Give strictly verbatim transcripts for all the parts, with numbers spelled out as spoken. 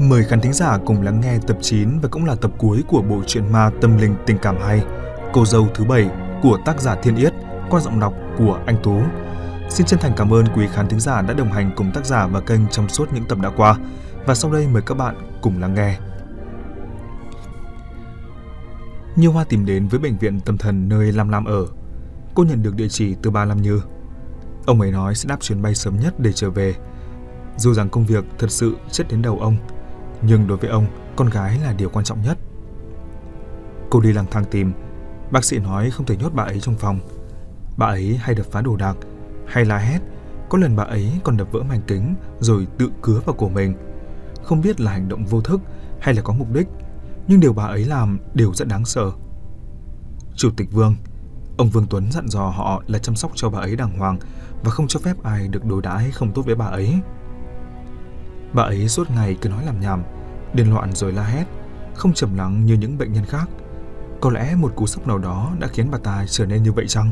Mời khán thính giả cùng lắng nghe tập chín và cũng là tập cuối của bộ truyện ma tâm linh tình cảm hay Cô dâu thứ bảy của tác giả Thiên Yết qua giọng đọc của anh Tú. Xin chân thành cảm ơn quý khán thính giả đã đồng hành cùng tác giả và kênh trong suốt những tập đã qua. Và sau đây mời các bạn cùng lắng nghe. Như Hoa tìm đến với bệnh viện tâm thần nơi Lam Lam ở. Cô nhận được địa chỉ từ ba Lam Như. Ông ấy nói sẽ đáp chuyến bay sớm nhất để trở về. Dù rằng công việc thật sự chết đến đầu ông, nhưng đối với ông, con gái là điều quan trọng nhất. Cô đi lang thang tìm. Bác sĩ nói không thể nhốt bà ấy trong phòng. Bà ấy hay đập phá đồ đạc, hay la hét. Có lần bà ấy còn đập vỡ mảnh kính rồi tự cứa vào cổ mình. Không biết là hành động vô thức hay là có mục đích, nhưng điều bà ấy làm đều rất đáng sợ. Chủ tịch Vương, ông Vương Tuấn dặn dò họ là chăm sóc cho bà ấy đàng hoàng và không cho phép ai được đối đãi không tốt với bà ấy. Bà ấy suốt ngày cứ nói làm nhảm, điên loạn rồi la hét, không trầm lắng như những bệnh nhân khác. Có lẽ một cú sốc nào đó đã khiến bà ta trở nên như vậy chăng?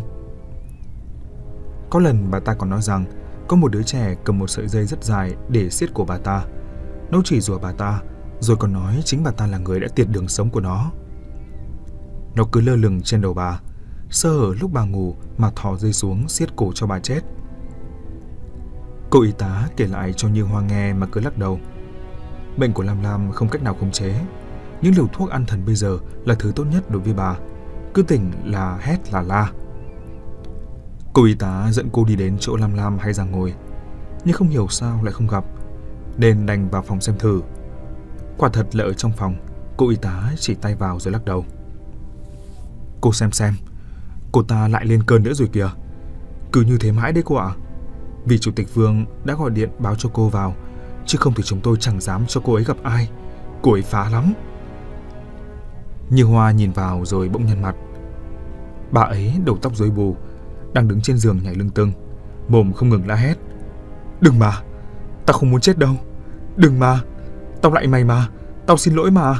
Có lần bà ta còn nói rằng có một đứa trẻ cầm một sợi dây rất dài để siết cổ bà ta. Nó chỉ rủa bà ta, rồi còn nói chính bà ta là người đã tiệt đường sống của nó. Nó cứ lơ lửng trên đầu bà, sơ hở lúc bà ngủ mà thò dây xuống siết cổ cho bà chết. Cô y tá kể lại cho Như Hoa nghe mà cứ lắc đầu. Bệnh của Lam Lam không cách nào khống chế. Những liều thuốc an thần bây giờ là thứ tốt nhất đối với bà. Cứ tỉnh là hét là la. Cô y tá dẫn cô đi đến chỗ Lam Lam hay ra ngồi, nhưng không hiểu sao lại không gặp, nên đành vào phòng xem thử. Quả thật là ở trong phòng, cô y tá chỉ tay vào rồi lắc đầu. Cô xem xem, cô ta lại lên cơn nữa rồi kìa. Cứ như thế mãi đấy cô ạ. Vì Chủ tịch Vương đã gọi điện báo cho cô vào, chứ không thì chúng tôi chẳng dám cho cô ấy gặp ai. Cô ấy phá lắm. Như Hoa nhìn vào rồi bỗng nhăn mặt. Bà ấy đầu tóc rối bù, đang đứng trên giường nhảy lưng tưng, mồm không ngừng la hét. Đừng mà, tao không muốn chết đâu. Đừng mà, tao lại mày mà, tao xin lỗi mà.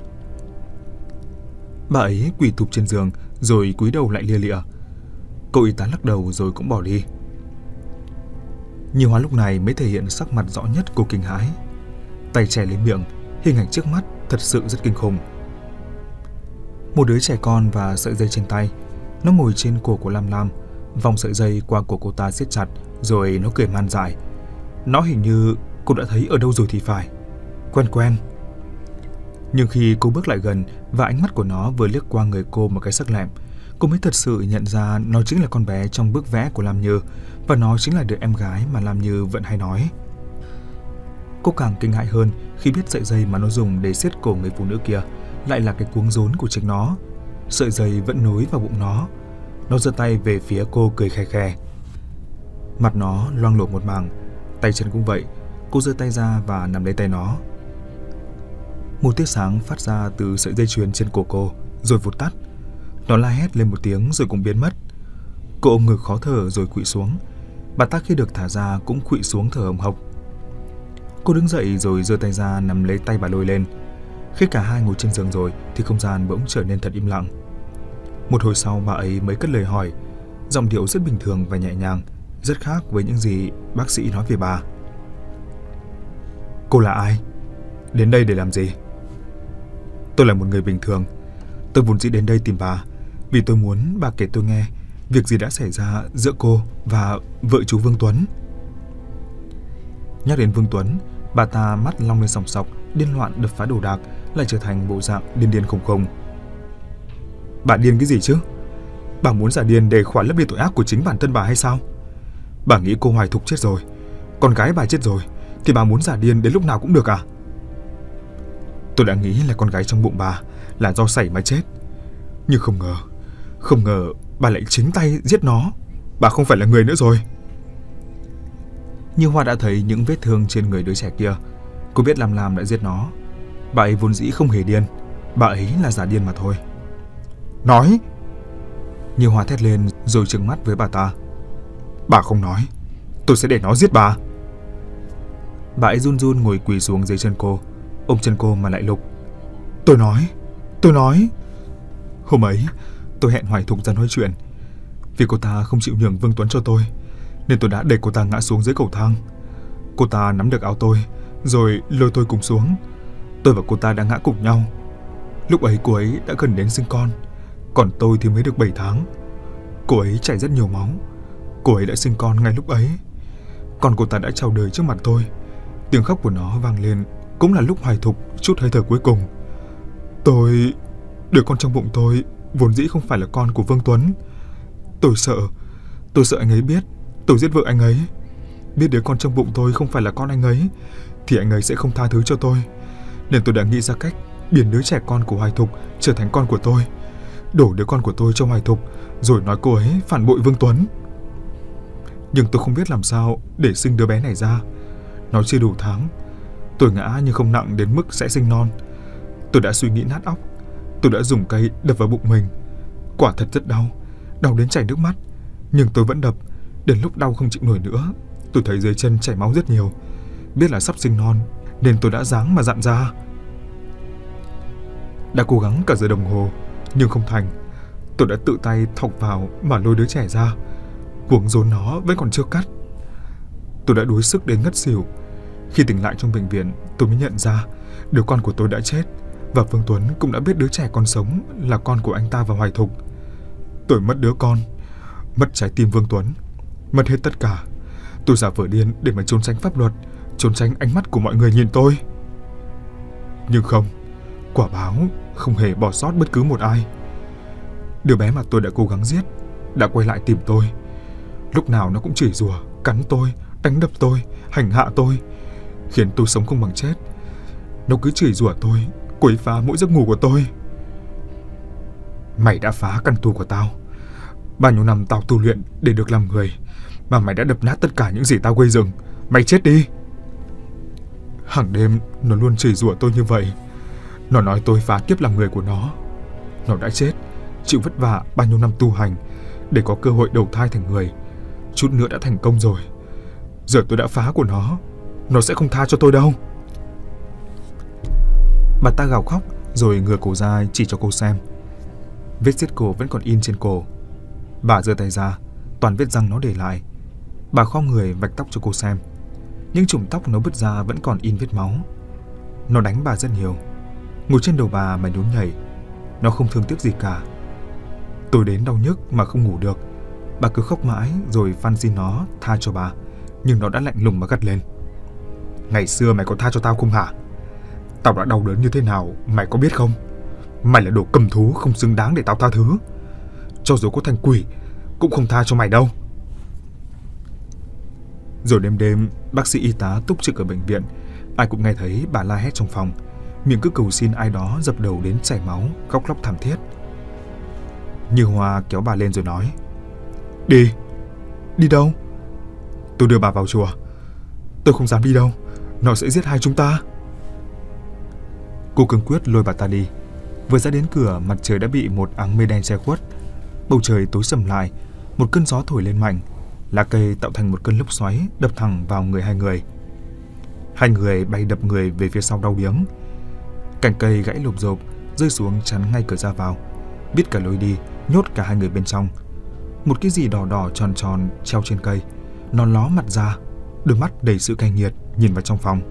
Bà ấy quỳ thụp trên giường rồi cúi đầu lại lia lịa. Cô y tá lắc đầu rồi cũng bỏ đi. Như Hoa lúc này mới thể hiện sắc mặt rõ nhất cô kinh hãi. Tay che lên miệng, hình ảnh trước mắt thật sự rất kinh khủng. Một đứa trẻ con và sợi dây trên tay. Nó ngồi trên cổ của Lam Lam, vòng sợi dây qua cổ cô ta siết chặt, rồi nó cười man dại. Nó hình như cô đã thấy ở đâu rồi thì phải. Quen quen. Nhưng khi cô bước lại gần và ánh mắt của nó vừa liếc qua người cô một cái sắc lẹm, cô mới thật sự nhận ra nó chính là con bé trong bức vẽ của Lam Như, và nó chính là đứa em gái mà Lam Như vẫn hay nói. Cô càng kinh hãi hơn khi biết sợi dây mà nó dùng để siết cổ người phụ nữ kia lại là cái cuống rốn của chính nó. Sợi dây vẫn nối vào bụng nó. Nó giơ tay về phía cô cười khè khè. Mặt nó loang lổ một mảng, tay chân cũng vậy. Cô giơ tay ra và nắm lấy tay nó. Một tia sáng phát ra từ sợi dây chuyền trên cổ cô, rồi vụt tắt. Nó la hét lên một tiếng rồi cũng biến mất. Cô ôm ngực khó thở rồi khuỵu xuống. Bà ta khi được thả ra cũng khuỵu xuống thở hồng hộc. Cô đứng dậy rồi giơ tay ra nắm lấy tay bà lôi lên. Khi cả hai ngồi trên giường rồi thì không gian bỗng trở nên thật im lặng. Một hồi sau bà ấy mới cất lời hỏi, giọng điệu rất bình thường và nhẹ nhàng, rất khác với những gì bác sĩ nói về bà. Cô là ai? Đến đây để làm gì? Tôi là một người bình thường. Tôi vốn dĩ đến đây tìm bà vì tôi muốn bà kể tôi nghe việc gì đã xảy ra giữa cô và vợ chú Vương Tuấn. Nhắc đến Vương Tuấn, bà ta mắt long lên sòng sọc, điên loạn đập phá đồ đạc, lại trở thành bộ dạng điên điên khùng khùng. Bà điên cái gì chứ? Bà muốn giả điên để khỏa lấp đi tội ác của chính bản thân bà hay sao? Bà nghĩ cô Hoài Thục chết rồi, con gái bà chết rồi, thì bà muốn giả điên đến lúc nào cũng được à? Tôi đã nghĩ là con gái trong bụng bà là do sảy mà chết, nhưng không ngờ, không ngờ bà lại chính tay giết nó. Bà không phải là người nữa rồi. Như Hoa đã thấy những vết thương trên người đứa trẻ kia. Cô biết Lam Lam đã giết nó. Bà ấy vốn dĩ không hề điên, bà ấy là giả điên mà thôi. Nói! Như Hoa thét lên rồi trừng mắt với bà ta. Bà không nói, tôi sẽ để nó giết bà. Bà ấy run run ngồi quỳ xuống dưới chân cô, ôm chân cô mà lại lục. Tôi nói, tôi nói. Hôm ấy, tôi hẹn Hoài Thục ra nói chuyện. Vì cô ta không chịu nhường Vương Tuấn cho tôi, nên tôi đã đẩy cô ta ngã xuống dưới cầu thang. Cô ta nắm được áo tôi, rồi lôi tôi cùng xuống. Tôi và cô ta đã ngã cùng nhau. Lúc ấy cô ấy đã gần đến sinh con, còn tôi thì mới được bảy tháng. Cô ấy chảy rất nhiều máu. Cô ấy đã sinh con ngay lúc ấy. Con cô ta đã chào đời trước mặt tôi. Tiếng khóc của nó vang lên cũng là lúc Hoài Thục chút hơi thở cuối cùng. Tôi... Đứa con trong bụng tôi vốn dĩ không phải là con của Vương Tuấn. Tôi sợ, tôi sợ anh ấy biết tôi giết vợ anh ấy. Biết đứa con trong bụng tôi không phải là con anh ấy thì anh ấy sẽ không tha thứ cho tôi. Nên tôi đã nghĩ ra cách biến đứa trẻ con của Hoài Thục trở thành con của tôi, đổ đứa con của tôi cho Hoài Thục, rồi nói cô ấy phản bội Vương Tuấn. Nhưng tôi không biết làm sao để sinh đứa bé này ra. Nó chưa đủ tháng. Tôi ngã nhưng không nặng đến mức sẽ sinh non. Tôi đã suy nghĩ nát óc. Tôi đã dùng cây đập vào bụng mình. Quả thật rất đau, đau đến chảy nước mắt. Nhưng tôi vẫn đập. Đến lúc đau không chịu nổi nữa, tôi thấy dưới chân chảy máu rất nhiều. Biết là sắp sinh non nên tôi đã giáng mà dặn ra. Đã cố gắng cả giờ đồng hồ nhưng không thành. Tôi đã tự tay thọc vào mà lôi đứa trẻ ra. Cuống rốn nó vẫn còn chưa cắt. Tôi đã đuối sức đến ngất xỉu. Khi tỉnh lại trong bệnh viện, tôi mới nhận ra đứa con của tôi đã chết. Và Vương Tuấn cũng đã biết đứa trẻ còn sống là con của anh ta và Hoài Thục. Tôi mất đứa con, mất trái tim Vương Tuấn, mất hết tất cả. Tôi giả vờ điên để mà trốn tránh pháp luật, trốn tránh ánh mắt của mọi người nhìn tôi. Nhưng không, quả báo không hề bỏ sót bất cứ một ai. Đứa bé mà tôi đã cố gắng giết đã quay lại tìm tôi. Lúc nào nó cũng chửi rủa, cắn tôi, đánh đập tôi, hành hạ tôi, khiến tôi sống không bằng chết. Nó cứ chửi rủa tôi, quấy phá mỗi giấc ngủ của tôi. Mày đã phá căn tu của tao. Bao nhiêu năm tao tu luyện để được làm người, mà mày đã đập nát tất cả những gì tao gây dựng. Mày chết đi. Hàng đêm nó luôn chửi rủa tôi như vậy. Nó nói tôi phá kiếp làm người của nó. Nó đã chết, chịu vất vả bao nhiêu năm tu hành để có cơ hội đầu thai thành người. Chút nữa đã thành công rồi. Giờ tôi đã phá của nó, nó sẽ không tha cho tôi đâu. Bà ta gào khóc rồi ngửa cổ ra chỉ cho cô xem. Vết xiết cổ vẫn còn in trên cổ. Bà giơ tay ra, toàn vết răng nó để lại. Bà khom người vạch tóc cho cô xem. Những chùm tóc nó bứt ra vẫn còn in vết máu. Nó đánh bà rất nhiều. Ngồi trên đầu bà mà nhún nhảy. Nó không thương tiếc gì cả. Tôi đến đau nhức mà không ngủ được. Bà cứ khóc mãi rồi van xin nó tha cho bà. Nhưng nó đã lạnh lùng mà gắt lên. Ngày xưa mày có tha cho tao không hả? Tao đã đau đớn như thế nào mày có biết không? Mày là đồ cầm thú không xứng đáng để tao tha thứ. Cho dù có thành quỷ cũng không tha cho mày đâu. Rồi đêm đêm, bác sĩ y tá túc trực ở bệnh viện, ai cũng nghe thấy bà la hét trong phòng, miệng cứ cầu xin ai đó dập đầu đến chảy máu, khóc lóc thảm thiết. Như Hoa kéo bà lên rồi nói: Đi. Đi đâu? Tôi đưa bà vào chùa. Tôi không dám đi đâu, nó sẽ giết hai chúng ta. Cô cương quyết lôi bà ta đi. Vừa ra đến cửa, mặt trời đã bị một áng mây đen che khuất. Bầu trời tối sầm lại, một cơn gió thổi lên mạnh, lá cây tạo thành một cơn lốc xoáy đập thẳng vào người hai người. Hai người bay đập người về phía sau đau điếng. Cành cây gãy lộp rộp rơi xuống chắn ngay cửa ra vào, biết cả lối đi, nhốt cả hai người bên trong. Một cái gì đỏ đỏ tròn tròn treo trên cây, nó ló mặt ra, đôi mắt đầy sự cay nghiệt nhìn vào trong phòng.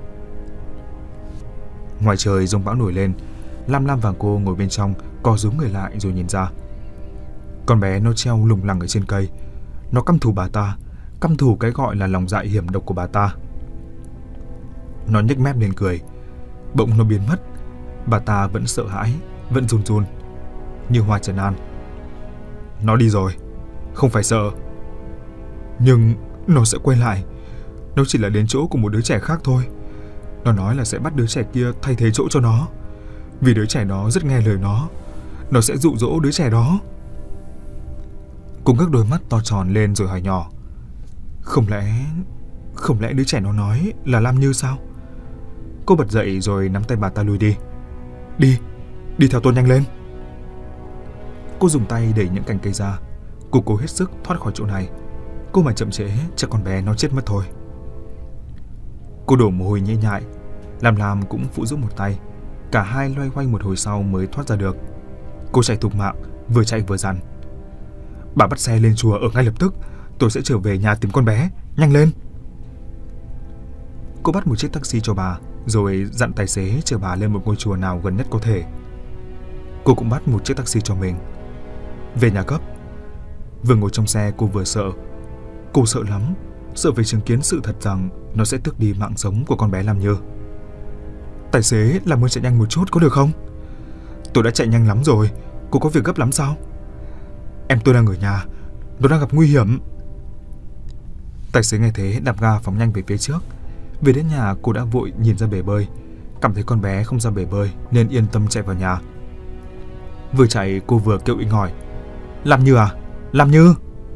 Ngoài trời giông bão nổi lên. Lam Lam và cô ngồi bên trong, co rúm người lại rồi nhìn ra. Con bé nó treo lủng lẳng ở trên cây. Nó căm thù bà ta, căm thù cái gọi là lòng dạ hiểm độc của bà ta. Nó nhếch mép lên cười. Bỗng nó biến mất. Bà ta vẫn sợ hãi, vẫn run run. Như Hoa trấn an: Nó đi rồi, không phải sợ. Nhưng nó sẽ quay lại. Nó chỉ là đến chỗ của một đứa trẻ khác thôi. Nó nói là sẽ bắt đứa trẻ kia thay thế chỗ cho nó. Vì đứa trẻ đó rất nghe lời nó. Nó sẽ dụ dỗ đứa trẻ đó. Cô ngước đôi mắt to tròn lên rồi hỏi nhỏ: Không lẽ... Không lẽ đứa trẻ nó nói là Lam Như sao? Cô bật dậy rồi nắm tay bà ta lùi đi. Đi, đi theo tôi nhanh lên. Cô dùng tay đẩy những cành cây ra. Cô cố hết sức thoát khỏi chỗ này. Cô mà chậm trễ chắc con bé nó chết mất thôi. Cô đổ mồ hôi nhễ nhại. Lam Lam cũng phụ giúp một tay. Cả hai loay hoay một hồi sau mới thoát ra được. Cô chạy thục mạng, vừa chạy vừa dặn: Bà bắt xe lên chùa ở ngay lập tức. Tôi sẽ trở về nhà tìm con bé. Nhanh lên. Cô bắt một chiếc taxi cho bà, rồi dặn tài xế chở bà lên một ngôi chùa nào gần nhất có thể. Cô cũng bắt một chiếc taxi cho mình. Về nhà gấp. Vừa ngồi trong xe cô vừa sợ. Cô sợ lắm, sợ phải chứng kiến sự thật rằng nó sẽ tước đi mạng sống của con bé Lam Như. Tài xế, làm ơn chạy nhanh một chút có được không? Tôi đã chạy nhanh lắm rồi, cô có việc gấp lắm sao? Em tôi đang ở nhà, nó đang gặp nguy hiểm. Tài xế nghe thế đạp ga phóng nhanh về phía trước. Về đến nhà cô đã vội nhìn ra bể bơi, cảm thấy con bé không ra bể bơi nên yên tâm chạy vào nhà. Vừa chạy cô vừa kêu inh ỏi: Lam Như à? Lam Như!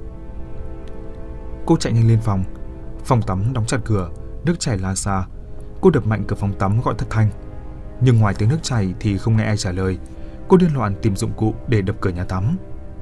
Cô chạy nhanh lên phòng. Phòng tắm đóng chặt cửa, nước chảy la xa. Cô đập mạnh cửa phòng tắm gọi thất thanh. Nhưng ngoài tiếng nước chảy thì không nghe ai trả lời. Cô điên loạn tìm dụng cụ để đập cửa nhà tắm.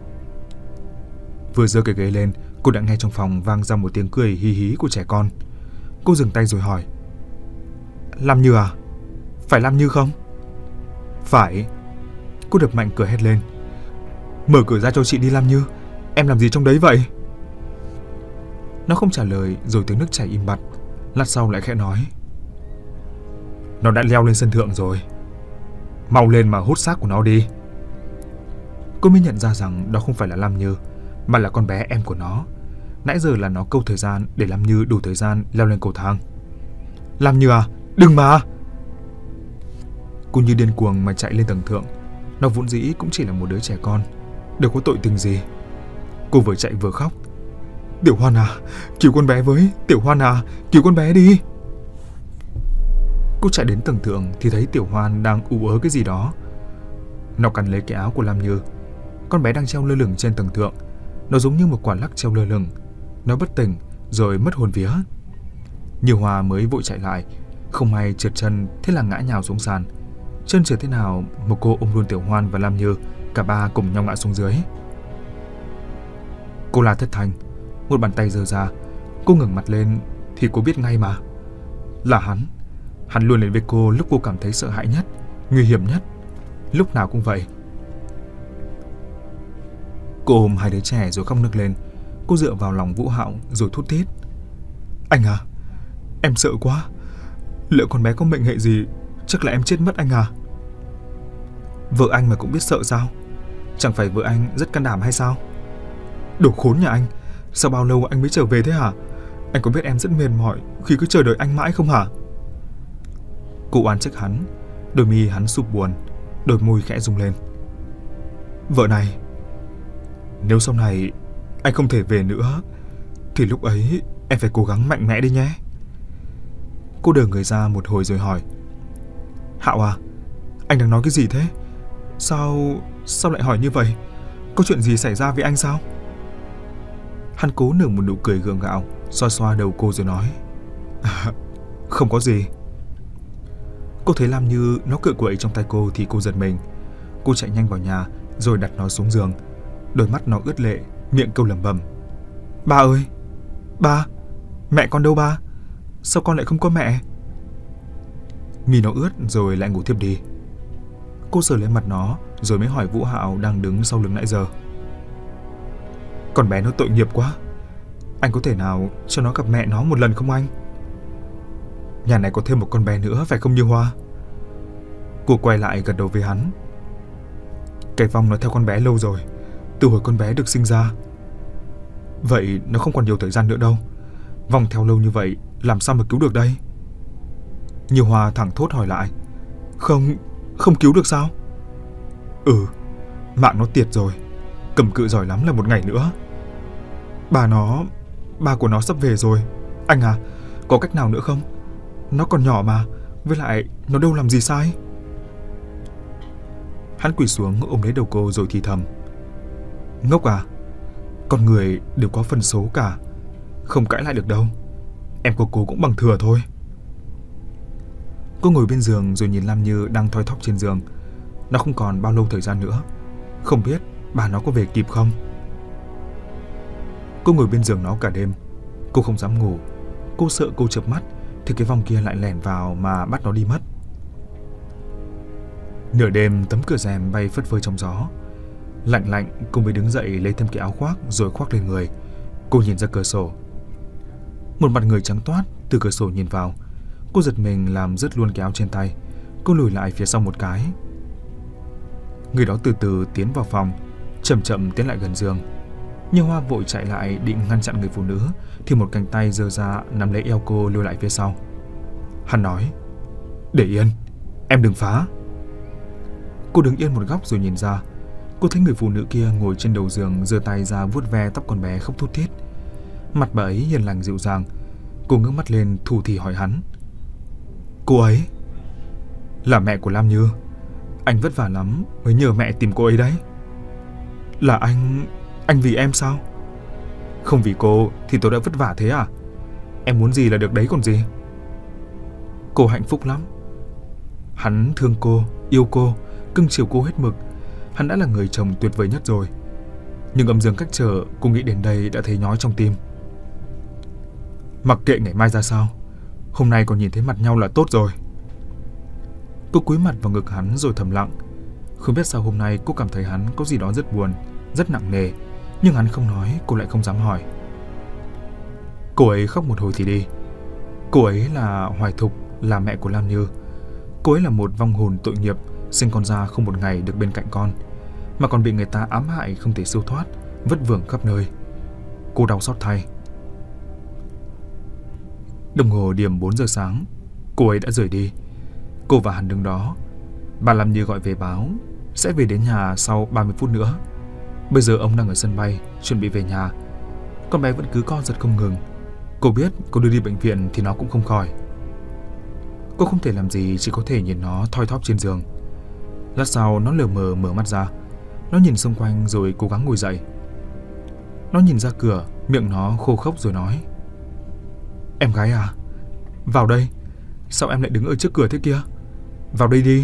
Vừa giơ cái ghế lên, cô đã nghe trong phòng vang ra một tiếng cười hí hí của trẻ con. Cô dừng tay rồi hỏi: Lam Như à? Phải Lam Như không? Phải. Cô đập mạnh cửa hét lên: Mở cửa ra cho chị đi Lam Như, em làm gì trong đấy vậy? Nó không trả lời, rồi tiếng nước chảy im bặt. Lát sau lại khẽ nói: Nó đã leo lên sân thượng rồi, mau lên mà hút xác của nó đi. Cô mới nhận ra rằng đó không phải là Lam Như, mà là con bé em của nó. Nãy giờ là nó câu thời gian để Lam Như đủ thời gian leo lên cầu thang. Lam Như à, đừng mà! Cô như điên cuồng mà chạy lên tầng thượng. Nó vốn dĩ cũng chỉ là một đứa trẻ con, đâu có tội tình gì. Cô vừa chạy vừa khóc: Tiểu Hoan à, cứu con bé với, Tiểu Hoan à, cứu con bé đi. Cô chạy đến tầng thượng thì thấy Tiểu Hoan đang ú ớ cái gì đó. Nó cắn lấy cái áo của Lam Như. Con bé đang treo lơ lửng trên tầng thượng. Nó giống như một quả lắc treo lơ lửng. Nó bất tỉnh rồi mất hồn vía. Như Hoa mới vội chạy lại, không may trượt chân, thế là ngã nhào xuống sàn. Chân trượt thế nào một cô ôm luôn Tiểu Hoan và Lam Như, cả ba cùng nhau ngã xuống dưới. Cô la thất thanh, một bàn tay giơ ra. Cô ngẩng mặt lên thì cô biết ngay mà, là hắn. Hắn luôn đến với cô lúc cô cảm thấy sợ hãi nhất, nguy hiểm nhất, lúc nào cũng vậy. Cô ôm hai đứa trẻ rồi khóc nức lên. Cô dựa vào lòng Vũ Hạo rồi thút thít: Anh à, em sợ quá. Lỡ con bé có mệnh hệ gì, chắc là em chết mất anh à. Vợ anh mà cũng biết sợ sao? Chẳng phải vợ anh rất can đảm hay sao? Đồ khốn nhà anh, sao bao lâu anh mới trở về thế hả? Anh có biết em rất mệt mỏi khi cứ chờ đợi anh mãi không hả? Cô oán trách hắn. Đôi mi hắn sụp buồn, đôi môi khẽ rung lên. Vợ này, nếu sau này anh không thể về nữa thì lúc ấy em phải cố gắng mạnh mẽ đi nhé. Cô đờ người ra một hồi rồi hỏi: Hạo à, anh đang nói cái gì thế? Sao... sao lại hỏi như vậy? Có chuyện gì xảy ra với anh sao? Hắn cố nở một nụ cười gượng gạo, xoa xoa đầu cô rồi nói: à, không có gì. Cô thấy Lam Như nó cựa quậy trong tay cô thì cô giật mình. Cô chạy nhanh vào nhà rồi đặt nó xuống giường. Đôi mắt nó ướt lệ, miệng câu lẩm bẩm: Ba ơi, ba, mẹ con đâu ba? Sao con lại không có mẹ? Mi nó ướt rồi lại ngủ thiếp đi. Cô sờ lên mặt nó rồi mới hỏi Vũ Hạo đang đứng sau lưng nãy giờ: Con bé nó tội nghiệp quá, anh có thể nào cho nó gặp mẹ nó một lần không anh? Nhà này có thêm một con bé nữa phải không Như Hoa? Cô quay lại gật đầu với hắn. Cái vong nó theo con bé lâu rồi, từ hồi con bé được sinh ra. Vậy nó không còn nhiều thời gian nữa đâu. Vong theo lâu như vậy làm sao mà cứu được đây? Như Hoa thẳng thốt hỏi lại: Không, không cứu được sao? Ừ, mạng nó tiệt rồi, cầm cự giỏi lắm là một ngày nữa. Bà nó, ba của nó sắp về rồi. Anh à, có cách nào nữa không? Nó còn nhỏ mà, với lại nó đâu làm gì sai. Hắn quỳ xuống ôm lấy đầu cô rồi thì thầm: Ngốc à, con người đều có phần số cả, không cãi lại được đâu. Em của cô cũng bằng thừa thôi. Cô ngồi bên giường rồi nhìn Lam Như đang thoi thóp trên giường. Nó không còn bao lâu thời gian nữa, không biết bà nó có về kịp không. Cô ngồi bên giường nó cả đêm. Cô không dám ngủ. Cô sợ cô chợp mắt thì cái vong kia lại lẻn vào mà bắt nó đi mất. Nửa đêm tấm cửa rèm bay phất phới trong gió. Lạnh lạnh cô mới đứng dậy lấy thêm cái áo khoác rồi khoác lên người. Cô nhìn ra cửa sổ. Một mặt người trắng toát từ cửa sổ nhìn vào. Cô giật mình làm rớt luôn cái áo trên tay. Cô lùi lại phía sau một cái. Người đó từ từ tiến vào phòng, chậm chậm tiến lại gần giường. Như Hoa vội chạy lại định ngăn chặn người phụ nữ thì một cánh tay giơ ra nắm lấy eo cô lùi lại phía sau. Hắn nói: "Để yên, em đừng phá." Cô đứng yên một góc rồi nhìn ra. Cô thấy người phụ nữ kia ngồi trên đầu giường, giơ tay ra vuốt ve tóc con bé khóc thút thít. Mặt bà ấy hiền lành dịu dàng. Cô ngước mắt lên thủ thỉ hỏi hắn: "Cô ấy là mẹ của Lam Như. Anh vất vả lắm mới nhờ mẹ tìm cô ấy đấy." "Là anh... anh vì em sao?" "Không vì cô thì tôi đã vất vả thế à? Em muốn gì là được đấy còn gì." "Cô hạnh phúc lắm." Hắn thương cô, yêu cô, cưng chiều cô hết mực. Hắn đã là người chồng tuyệt vời nhất rồi. Nhưng âm dương cách trở, cô nghĩ đến đây đã thấy nhói trong tim. Mặc kệ ngày mai ra sao, hôm nay còn nhìn thấy mặt nhau là tốt rồi. Cô cúi mặt vào ngực hắn rồi thầm lặng. Không biết sao hôm nay cô cảm thấy hắn có gì đó rất buồn, rất nặng nề. Nhưng hắn không nói, cô lại không dám hỏi. Cô ấy khóc một hồi thì đi. Cô ấy là Hoài Thục, là mẹ của Lam Như. Cô ấy là một vong hồn tội nghiệp, sinh con ra không một ngày được bên cạnh con, mà còn bị người ta ám hại không thể siêu thoát, vất vưởng khắp nơi. Cô đau xót thay. Đồng hồ điểm bốn giờ sáng, cô ấy đã rời đi. Cô và hắn đứng đó. Bà Lam Như gọi về báo sẽ về đến nhà sau ba mươi phút nữa. Bây giờ ông đang ở sân bay, chuẩn bị về nhà. Con bé vẫn cứ co giật không ngừng. Cô biết cô đưa đi bệnh viện thì nó cũng không khỏi. Cô không thể làm gì, chỉ có thể nhìn nó thoi thóp trên giường. Lát sau nó lờ mờ mở mắt ra. Nó nhìn xung quanh rồi cố gắng ngồi dậy. Nó nhìn ra cửa, miệng nó khô khốc rồi nói: "Em gái à, vào đây. Sao em lại đứng ở trước cửa thế kia? Vào đây đi."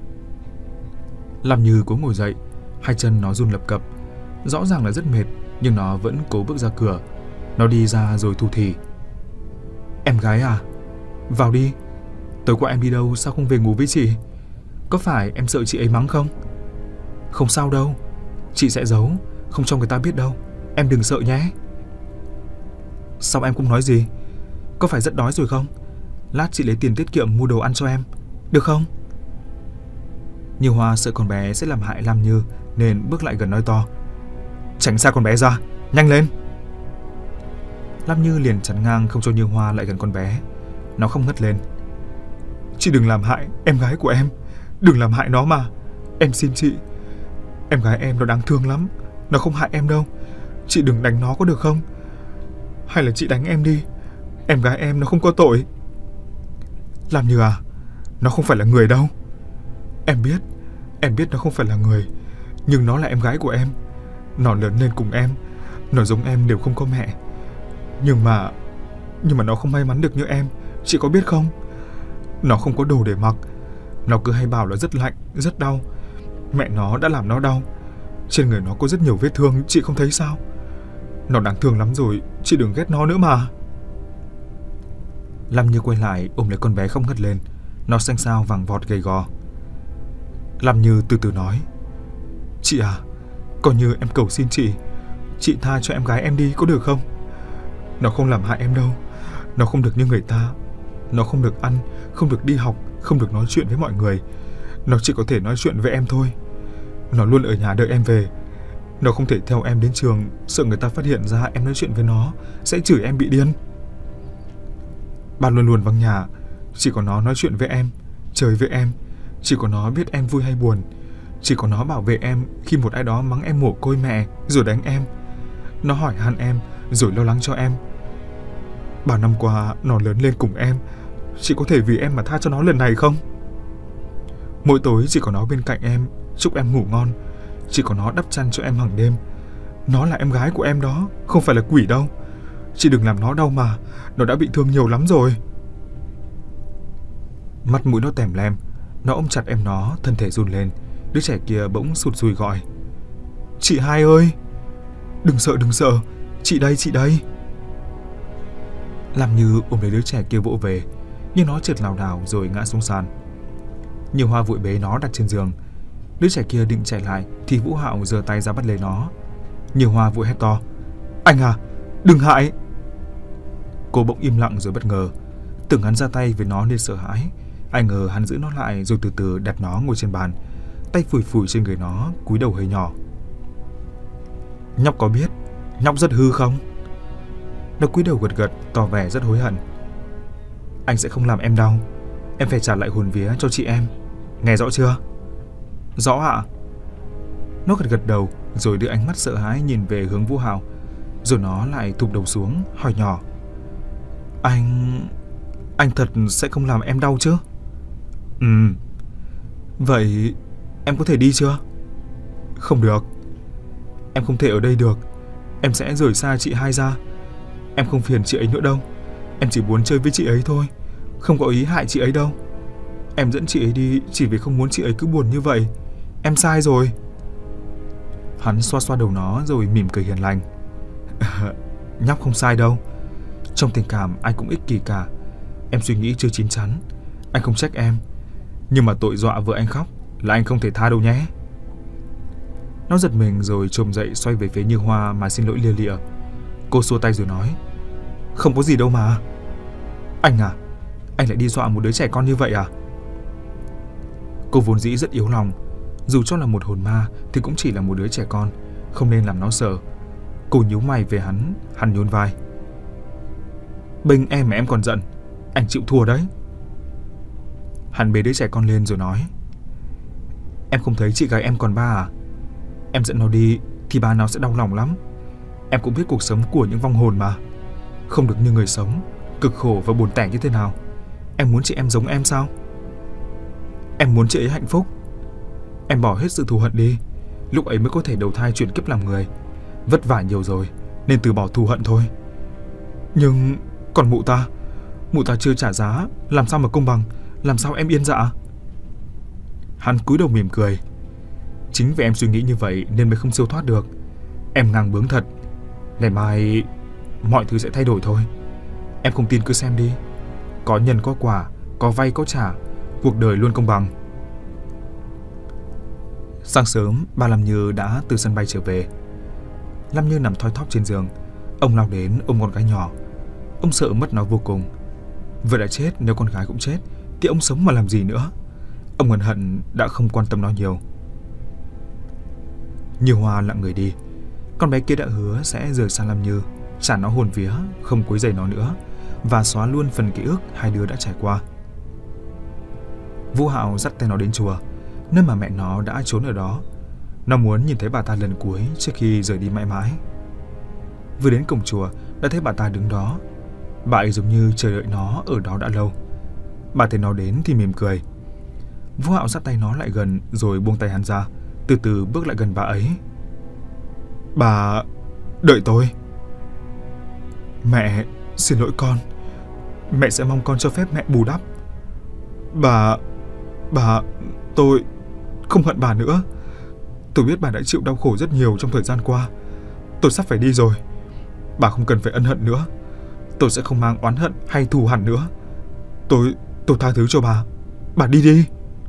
Làm Như cố ngồi dậy, hai chân nó run lập cập. Rõ ràng là rất mệt, nhưng nó vẫn cố bước ra cửa. Nó đi ra rồi thủ thỉ: "Em gái à, vào đi. Tối qua em đi đâu sao không về ngủ với chị? Có phải em sợ chị ấy mắng không?" "Không sao đâu, chị sẽ giấu, không cho người ta biết đâu. Em đừng sợ nhé." "Sao em cũng nói gì? Có phải rất đói rồi không? Lát chị lấy tiền tiết kiệm mua đồ ăn cho em, được không?" Như Hoa sợ con bé sẽ làm hại Lam Như nên bước lại gần nói to: "Tránh xa con bé ra, nhanh lên." Lam Như liền chắn ngang không cho Như Hoa lại gần con bé. Nó không ngất lên: "Chị đừng làm hại em gái của em, đừng làm hại nó mà. Em xin chị. Em gái em nó đáng thương lắm, nó không hại em đâu. Chị đừng đánh nó có được không? Hay là chị đánh em đi, em gái em nó không có tội." "Làm Như à, nó không phải là người đâu." "Em biết, em biết nó không phải là người, nhưng nó là em gái của em. Nó lớn lên cùng em, nó giống em đều không có mẹ. Nhưng mà, nhưng mà nó không may mắn được như em, chị có biết không? Nó không có đồ để mặc. Nó cứ hay bảo là rất lạnh, rất đau. Mẹ nó đã làm nó đau. Trên người nó có rất nhiều vết thương, chị không thấy sao? Nó đáng thương lắm rồi, chị đừng ghét nó nữa mà." Lam Như quay lại ôm lấy con bé không ngất lên. Nó xanh xao vàng vọt gầy gò. Lam Như từ từ nói: "Chị à, coi như em cầu xin chị, chị tha cho em gái em đi có được không? Nó không làm hại em đâu. Nó không được như người ta. Nó không được ăn, không được đi học, không được nói chuyện với mọi người. Nó chỉ có thể nói chuyện với em thôi. Nó luôn ở nhà đợi em về. Nó không thể theo em đến trường, sợ người ta phát hiện ra em nói chuyện với nó sẽ chửi em bị điên. Ba luôn luôn vắng nhà, chỉ có nó nói chuyện với em, chơi với em. Chỉ có nó biết em vui hay buồn. Chỉ có nó bảo vệ em khi một ai đó mắng em mồ côi mẹ rồi đánh em. Nó hỏi han em rồi lo lắng cho em. Bao năm qua nó lớn lên cùng em, chị có thể vì em mà tha cho nó lần này không? Mỗi tối chỉ có nó bên cạnh em, chúc em ngủ ngon. Chỉ có nó đắp chăn cho em hàng đêm. Nó là em gái của em đó, không phải là quỷ đâu. Chị đừng làm nó đau mà, nó đã bị thương nhiều lắm rồi." Mắt mũi nó tèm lem. Nó ôm chặt em nó, thân thể run lên. Đứa trẻ kia bỗng sụt sùi gọi: "Chị hai ơi, đừng sợ đừng sợ, chị đây chị đây." Làm Như ôm lấy đứa trẻ kia vỗ về, nhưng nó trượt lảo đảo rồi ngã xuống sàn. Như Hoa vội bế nó đặt trên giường. Đứa trẻ kia định chạy lại thì Vũ Hạo giơ tay ra bắt lấy nó. Như Hoa vội hét to: "Anh à, đừng hại!" Cô bỗng im lặng rồi bất ngờ. Từ Tưởng hắn ra tay với nó nên sợ hãi, ai ngờ hắn giữ nó lại rồi từ từ đặt nó ngồi trên bàn, tay phủi phủi trên người nó, cúi đầu hơi nhỏ. Nhóc có biết nhóc rất hư không? Nó cúi đầu gật gật, tỏ vẻ rất hối hận. Anh sẽ không làm em đau. Em phải trả lại hồn vía cho chị em. Nghe rõ chưa? Rõ ạ. Nó gật gật đầu rồi đưa ánh mắt sợ hãi nhìn về hướng Vũ Hạo, rồi nó lại thụp đầu xuống hỏi nhỏ. Anh... anh thật sẽ không làm em đau chứ? Ừ. Vậy em có thể đi chưa? Không được. Em không thể ở đây được. Em sẽ rời xa chị hai ra. Em không phiền chị ấy nữa đâu. Em chỉ muốn chơi với chị ấy thôi, không có ý hại chị ấy đâu. Em dẫn chị ấy đi chỉ vì không muốn chị ấy cứ buồn như vậy. Em sai rồi. Hắn xoa xoa đầu nó rồi mỉm cười hiền lành. Nhóc không sai đâu. Trong tình cảm ai cũng ích kỷ cả. Em suy nghĩ chưa chín chắn. Anh không trách em. Nhưng mà tội dọa vợ anh khóc là anh không thể tha đâu nhé. Nó giật mình rồi chồm dậy xoay về phía Như Hoa mà xin lỗi lia lịa. Cô xua tay rồi nói. Không có gì đâu mà. Anh à, anh lại đi dọa một đứa trẻ con như vậy à? Cô vốn dĩ rất yếu lòng. Dù cho là một hồn ma thì cũng chỉ là một đứa trẻ con, không nên làm nó sợ. Cô nhíu mày về hắn, hắn nhún vai. Bênh em mà em còn giận. Anh chịu thua đấy. Hắn bế đứa trẻ con lên rồi nói. Em không thấy chị gái em còn ba à? Em dẫn nó đi thì ba nó sẽ đau lòng lắm. Em cũng biết cuộc sống của những vong hồn mà, không được như người sống, cực khổ và buồn tẻ như thế nào. Em muốn chị em giống em sao? Em muốn chị ấy hạnh phúc. Em bỏ hết sự thù hận đi, lúc ấy mới có thể đầu thai chuyển kiếp làm người. Vất vả nhiều rồi nên từ bỏ thù hận thôi. Nhưng còn mụ ta, mụ ta chưa trả giá, làm sao mà công bằng, làm sao em yên dạ? Hắn cúi đầu mỉm cười. Chính vì em suy nghĩ như vậy nên mới không siêu thoát được. Em ngang bướng thật. Ngày mai mọi thứ sẽ thay đổi thôi. Em không tin cứ xem đi. Có nhân có quả, có vay có trả, cuộc đời luôn công bằng. Sáng sớm, ba Lâm Như đã từ sân bay trở về. Lâm Như nằm thoi thóp trên giường. Ông lao đến ôm con gái nhỏ. Ông sợ mất nó vô cùng. Vợ đã chết, nếu con gái cũng chết thì ông sống mà làm gì nữa. Ông ân hận đã không quan tâm nó nhiều. Như Hoa lặng người đi. Con bé kia đã hứa sẽ rời xa Lâm Như, trả nó hồn vía, không quấy rầy nó nữa, và xóa luôn phần ký ức hai đứa đã trải qua. Vũ Hạo dắt tay nó đến chùa, nơi mà mẹ nó đã trốn ở đó. Nó muốn nhìn thấy bà ta lần cuối trước khi rời đi mãi mãi. Vừa đến cổng chùa đã thấy bà ta đứng đó. Bà ấy giống như chờ đợi nó ở đó đã lâu. Bà thấy nó đến thì mỉm cười. Vũ Hạo dắt tay nó lại gần rồi buông tay hắn ra, từ từ bước lại gần bà ấy. Bà... đợi tôi. Mẹ, xin lỗi con. Mẹ sẽ mong con cho phép mẹ bù đắp. Bà... bà... tôi... không hận bà nữa. Tôi biết bà đã chịu đau khổ rất nhiều trong thời gian qua. Tôi sắp phải đi rồi. Bà không cần phải ân hận nữa. Tôi sẽ không mang oán hận hay thù hằn nữa. Tôi... tôi tha thứ cho bà. Bà đi đi.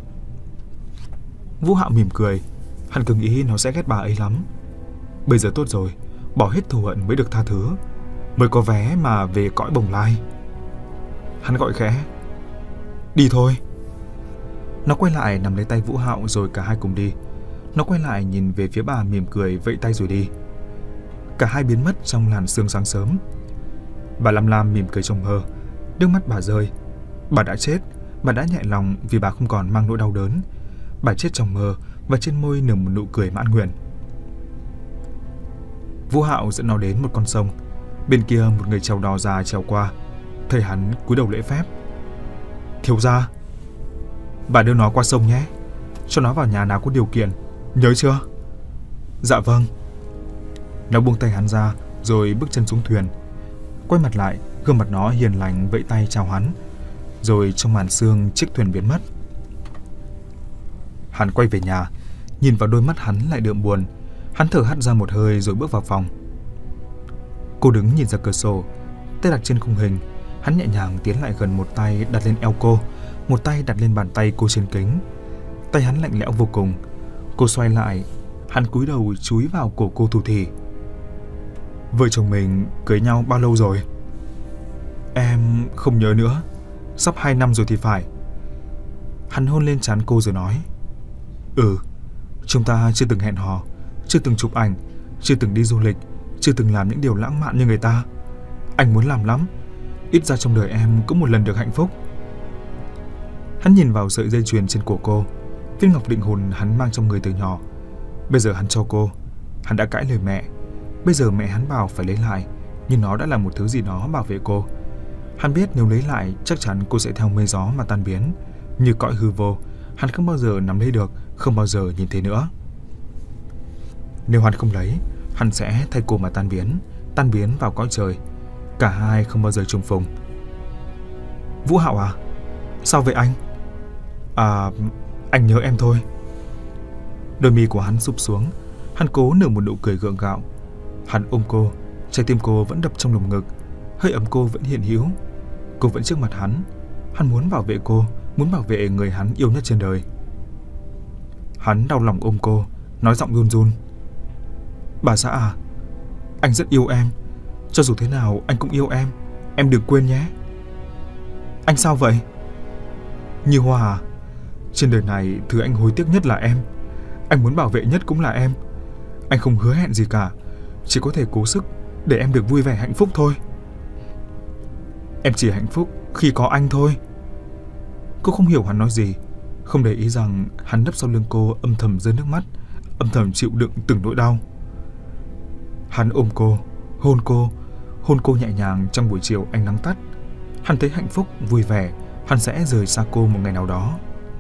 Vũ Hạo mỉm cười. Hắn cứ nghĩ nó sẽ ghét bà ấy lắm. Bây giờ tốt rồi, bỏ hết thù hận mới được tha thứ, mới có vé mà về cõi bồng lai. Hắn gọi khẽ. Đi thôi. Nó quay lại nắm lấy tay Vũ Hạo rồi cả hai cùng đi. Nó quay lại nhìn về phía bà mỉm cười vẫy tay rồi đi. Cả hai biến mất trong làn sương sáng sớm. Bà Lam Lam mỉm cười trong mơ. Nước mắt bà rơi. Bà đã chết. Bà đã nhẹ lòng vì bà không còn mang nỗi đau đớn. Bà chết trong mơ và trên môi nở một nụ cười mãn nguyện. Vũ Hạo dẫn nó đến một con sông. Bên kia một người chèo đò già trèo qua. Thấy hắn cúi đầu lễ phép. Thiếu gia, bà đưa nó qua sông nhé, cho nó vào nhà nào có điều kiện, nhớ chưa? Dạ vâng. Nó buông tay hắn ra rồi bước chân xuống thuyền. Quay mặt lại, gương mặt nó hiền lành vẫy tay chào hắn. Rồi trong màn sương chiếc thuyền biến mất. Hắn quay về nhà. Nhìn vào đôi mắt hắn lại đượm buồn. Hắn thở hắt ra một hơi rồi bước vào phòng. Cô đứng nhìn ra cửa sổ, tay đặt trên khung hình. Hắn nhẹ nhàng tiến lại gần, một tay đặt lên eo cô, một tay đặt lên bàn tay cô trên kính. Tay hắn lạnh lẽo vô cùng. Cô xoay lại, hắn cúi đầu chúi vào cổ cô thủ thỉ. Vợ chồng mình cưới nhau bao lâu rồi? Em không nhớ nữa. sắp hai năm rồi thì phải. Hắn hôn lên trán cô rồi nói: Ừ, chúng ta chưa từng hẹn hò, chưa từng chụp ảnh, chưa từng đi du lịch, chưa từng làm những điều lãng mạn như người ta. Anh muốn làm lắm, ít ra trong đời em cũng một lần được hạnh phúc. Hắn nhìn vào sợi dây chuyền trên cổ cô, viên ngọc định hồn hắn mang trong người từ nhỏ. Bây giờ hắn cho cô. Hắn đã cãi lời mẹ. Bây giờ mẹ hắn bảo phải lấy lại, nhưng nó đã là một thứ gì đó bảo vệ cô. Hắn biết nếu lấy lại chắc chắn cô sẽ theo mây gió mà tan biến, như cõi hư vô. Hắn không bao giờ nắm lấy được, không bao giờ nhìn thấy nữa. Nếu hắn không lấy, hắn sẽ thay cô mà tan biến, tan biến vào cõi trời. Cả hai không bao giờ trùng phùng. Vũ Hạo à? Sao vậy anh? À, anh nhớ em thôi. Đôi mi của hắn sụp xuống. Hắn cố nở một nụ cười gượng gạo. Hắn ôm cô, trái tim cô vẫn đập trong lồng ngực, hơi ấm cô vẫn hiện hữu. Cô vẫn trước mặt hắn. Hắn muốn bảo vệ cô, muốn bảo vệ người hắn yêu nhất trên đời. Hắn đau lòng ôm cô, nói giọng run run: Bà xã à, anh rất yêu em. Cho dù thế nào anh cũng yêu em. Em đừng quên nhé. Anh sao vậy? Như Hoa à, trên đời này thứ anh hối tiếc nhất là em. Anh muốn bảo vệ nhất cũng là em. Anh không hứa hẹn gì cả, chỉ có thể cố sức để em được vui vẻ hạnh phúc thôi. Em chỉ hạnh phúc khi có anh thôi. Cô không hiểu hắn nói gì, không để ý rằng hắn nấp sau lưng cô âm thầm rơi nước mắt, âm thầm chịu đựng từng nỗi đau. Hắn ôm cô, hôn cô, hôn cô nhẹ nhàng trong buổi chiều ánh nắng tắt. Hắn thấy hạnh phúc, vui vẻ, hắn sẽ rời xa cô một ngày nào đó.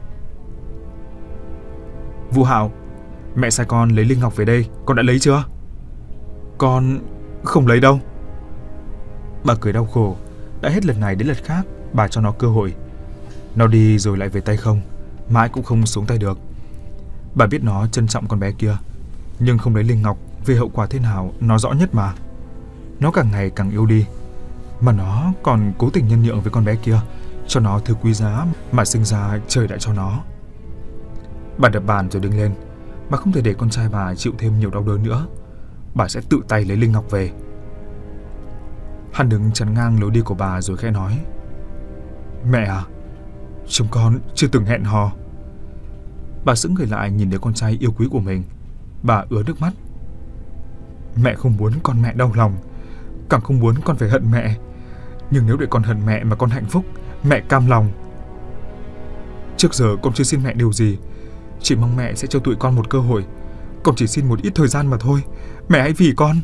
Vũ Hạo, mẹ sai con lấy linh ngọc về đây, con đã lấy chưa? Con không lấy đâu. Bà cười đau khổ. Đã hết lần này đến lần khác bà cho nó cơ hội. Nó đi rồi lại về tay không, mãi cũng không xuống tay được. Bà biết nó trân trọng con bé kia, nhưng không lấy linh ngọc về hậu quả thế nào nó rõ nhất mà. Nó càng ngày càng yêu đi, mà nó còn cố tình nhân nhượng với con bé kia, cho nó thứ quý giá mà sinh ra trời đã cho nó. Bà đập bàn rồi đứng lên. Bà không thể để con trai bà chịu thêm nhiều đau đớn nữa. Bà sẽ tự tay lấy linh ngọc về. Hắn đứng chắn ngang lối đi của bà rồi khẽ nói: Mẹ à, chúng con chưa từng hẹn hò. Bà sững người lại nhìn đứa con trai yêu quý của mình. Bà ứa nước mắt. Mẹ không muốn con mẹ đau lòng, càng không muốn con phải hận mẹ. Nhưng nếu để con hận mẹ mà con hạnh phúc, mẹ cam lòng. Trước giờ con chưa xin mẹ điều gì, chỉ mong mẹ sẽ cho tụi con một cơ hội. Con chỉ xin một ít thời gian mà thôi. Mẹ hãy vì con.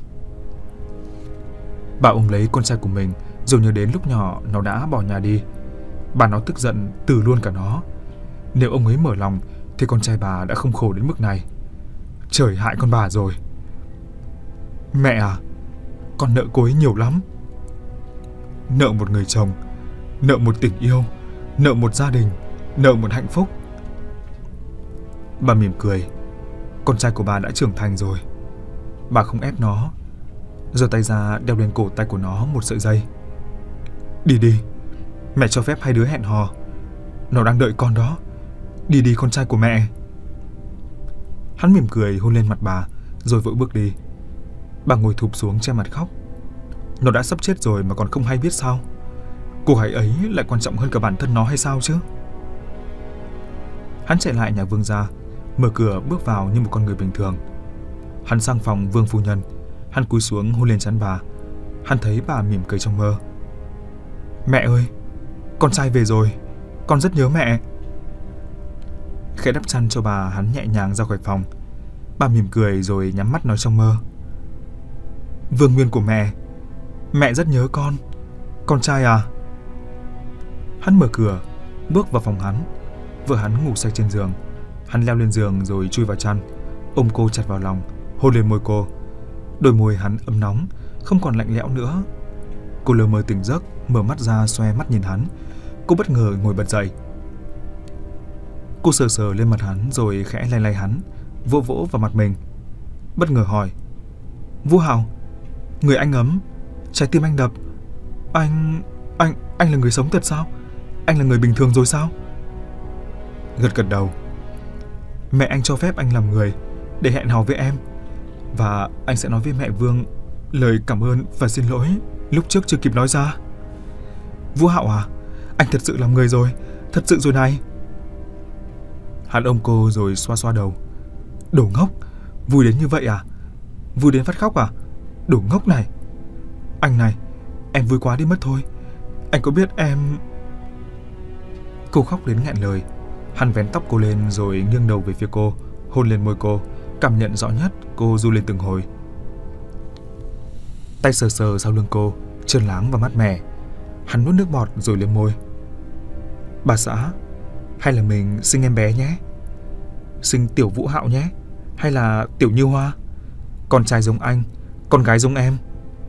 Bà ôm lấy con trai của mình, rồi nhớ đến lúc nhỏ nó đã bỏ nhà đi. Bà nó tức giận từ luôn cả nó. Nếu ông ấy mở lòng thì con trai bà đã không khổ đến mức này. Trời hại con bà rồi. Mẹ à, con nợ cô ấy nhiều lắm. Nợ một người chồng, nợ một tình yêu, nợ một gia đình, nợ một hạnh phúc. Bà mỉm cười. Con trai của bà đã trưởng thành rồi. Bà không ép nó. Giơ tay ra đeo lên cổ tay của nó một sợi dây. Đi đi, mẹ cho phép hai đứa hẹn hò. Nó đang đợi con đó. Đi đi con trai của mẹ. Hắn mỉm cười hôn lên mặt bà, rồi vội bước đi. Bà ngồi thụp xuống che mặt khóc. Nó đã sắp chết rồi mà còn không hay biết sao? Cô gái ấy lại quan trọng hơn cả bản thân nó hay sao chứ? Hắn chạy lại nhà Vương gia, mở cửa bước vào như một con người bình thường. Hắn sang phòng Vương phu nhân. Hắn cúi xuống hôn lên trán bà. Hắn thấy bà mỉm cười trong mơ. Mẹ ơi, con trai về rồi. Con rất nhớ mẹ. Khẽ đắp chăn cho bà, hắn nhẹ nhàng ra khỏi phòng. Bà mỉm cười rồi nhắm mắt nói trong mơ. Vương Nguyên của mẹ, mẹ rất nhớ con. Con trai à? Hắn mở cửa, bước vào phòng hắn. Vợ hắn ngủ say trên giường. Hắn leo lên giường rồi chui vào chăn, ôm cô chặt vào lòng, hôn lên môi cô. Đôi môi hắn ấm nóng, không còn lạnh lẽo nữa. Cô lờ mờ tỉnh giấc, mở mắt ra xoe mắt nhìn hắn. Cô bất ngờ ngồi bật dậy. Cô sờ sờ lên mặt hắn rồi khẽ lay lay hắn, vỗ vỗ vào mặt mình. Bất ngờ hỏi: Vũ Hạo, người anh ấm, trái tim anh đập. Anh... anh... anh là người sống thật sao? Anh là người bình thường rồi sao? Gật gật đầu. Mẹ anh cho phép anh làm người để hẹn hò với em. Và anh sẽ nói với mẹ Vương lời cảm ơn và xin lỗi lúc trước chưa kịp nói ra. Vũ Hạo à, Anh thật sự làm người rồi, thật sự rồi này. Hắn ôm cô rồi xoa xoa đầu. Đồ ngốc, vui đến như vậy à? Vui đến phát khóc à? Đồ ngốc này. Anh này, em vui quá đi mất thôi. Anh có biết em... Cô khóc đến nghẹn lời. Hắn vén tóc cô lên rồi nghiêng đầu về phía cô, hôn lên môi cô, cảm nhận rõ nhất cô ru lên từng hồi. Tay sờ sờ sau lưng cô, trơn láng và mát mẻ. Hắn nuốt nước bọt rồi liếm môi. Bà xã, hay là mình sinh em bé nhé? Sinh Tiểu Vũ Hạo nhé? Hay là Tiểu Như Hoa? Con trai giống anh, con gái giống em.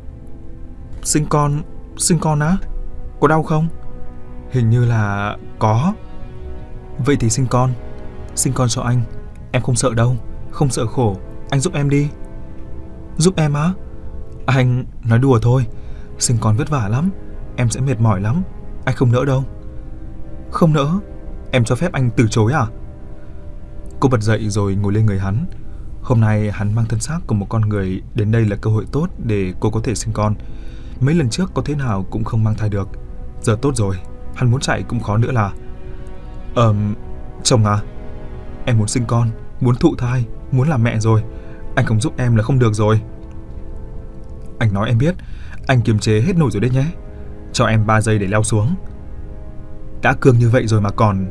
Sinh con, sinh con á? Có đau không? Hình như là có. Vậy thì sinh con, sinh con cho anh. Em không sợ đâu, không sợ khổ. Anh giúp em đi. Giúp em á? Anh nói đùa thôi. Sinh con vất vả lắm, em sẽ mệt mỏi lắm. Anh không nỡ đâu. Không nỡ? Em cho phép anh từ chối à? Cô bật dậy rồi ngồi lên người hắn. Hôm nay hắn mang thân xác của một con người đến đây là cơ hội tốt để cô có thể sinh con. Mấy lần trước có thế nào cũng không mang thai được. Giờ tốt rồi, hắn muốn chạy cũng khó nữa là. Ờm, chồng à, em muốn sinh con, muốn thụ thai, muốn làm mẹ rồi. Anh không giúp em là không được rồi. Anh nói em biết, anh kiềm chế hết nổi rồi đấy nhé. Cho em ba giây để leo xuống. Đã cương như vậy rồi mà còn...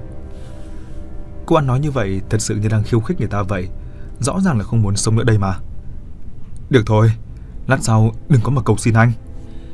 Cô ăn nói như vậy thật sự như đang khiêu khích người ta vậy. Rõ ràng là không muốn sống nữa đây mà. Được thôi, lát sau đừng có mà cầu xin anh.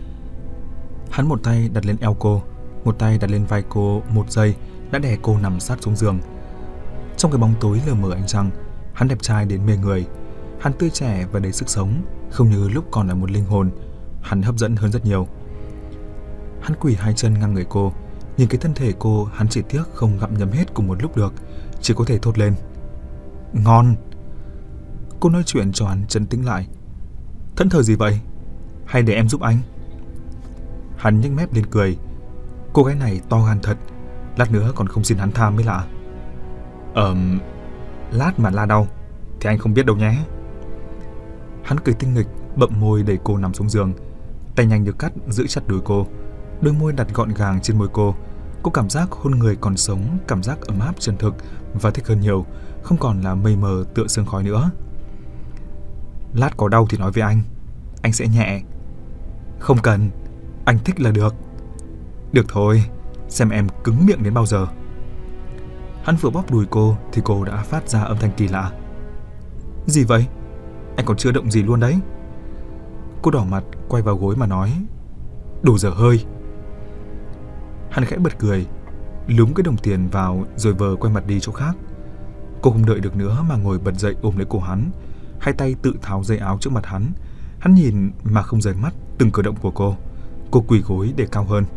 Hắn một tay đặt lên eo cô, một tay đặt lên vai cô, một giây đã đè cô nằm sát xuống giường. Trong cái bóng tối lờ mờ ánh trăng, hắn đẹp trai đến mê người. Hắn tươi trẻ và đầy sức sống, không như lúc còn là một linh hồn. Hắn hấp dẫn hơn rất nhiều. Hắn quỳ hai chân ngang người cô, nhìn cái thân thể cô, hắn chỉ tiếc không gặm nhấm hết cùng một lúc được, chỉ có thể thốt lên. Ngon. Cô nói chuyện cho hắn trấn tĩnh lại. Thẫn thờ gì vậy? Hay để em giúp anh? Hắn nhếch mép lên cười. Cô gái này to gan thật, lát nữa còn không xin hắn tha mới lạ. Ờm, lát mà la đau thì anh không biết đâu nhé. Hắn cười tinh nghịch, bậm môi đẩy cô nằm xuống giường, tay nhanh như cắt giữ chặt đùi cô, đôi môi đặt gọn gàng trên môi cô. Cô cảm giác hôn người còn sống, cảm giác ấm áp chân thực và thích hơn nhiều, không còn là mây mờ tựa sương khói nữa. Lát có đau thì nói với anh, anh sẽ nhẹ. Không cần, anh thích là được. Được thôi, xem em cứng miệng đến bao giờ. Hắn vừa bóp đùi cô thì cô đã phát ra âm thanh kỳ lạ. Gì vậy? Anh còn chưa động gì luôn đấy. Cô đỏ mặt quay vào gối mà nói. Đồ dở hơi. Hắn khẽ bật cười, lúm cái đồng tiền vào rồi vờ quay mặt đi chỗ khác. Cô không đợi được nữa mà ngồi bật dậy ôm lấy cổ hắn, hai tay tự tháo dây áo trước mặt hắn. Hắn nhìn mà không rời mắt từng cử động của cô. Cô quỳ gối để cao hơn.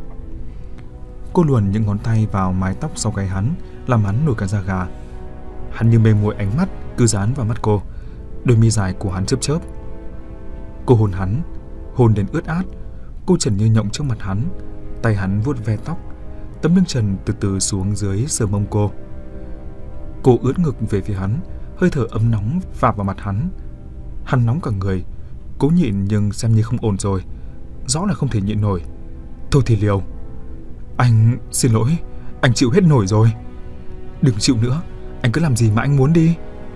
Cô luồn những ngón tay vào mái tóc sau gáy hắn, làm hắn nổi cả da gà. Hắn như mê muội ánh mắt cứ dán vào mắt cô, đôi mi dài của hắn chớp chớp. Cô hôn hắn, hôn đến ướt át. Cô trần như nhộng trước mặt hắn, tay hắn vuốt ve tóc, tấm lưng trần từ từ xuống dưới sờ mông cô. Cô ướt ngực về phía hắn, hơi thở ấm nóng phả vào mặt hắn. Hắn nóng cả người, cố nhịn nhưng xem như không ổn rồi, rõ là không thể nhịn nổi. Thôi thì liều. Anh xin lỗi, anh chịu hết nổi rồi. Đừng chịu nữa, anh cứ làm gì mà anh muốn đi.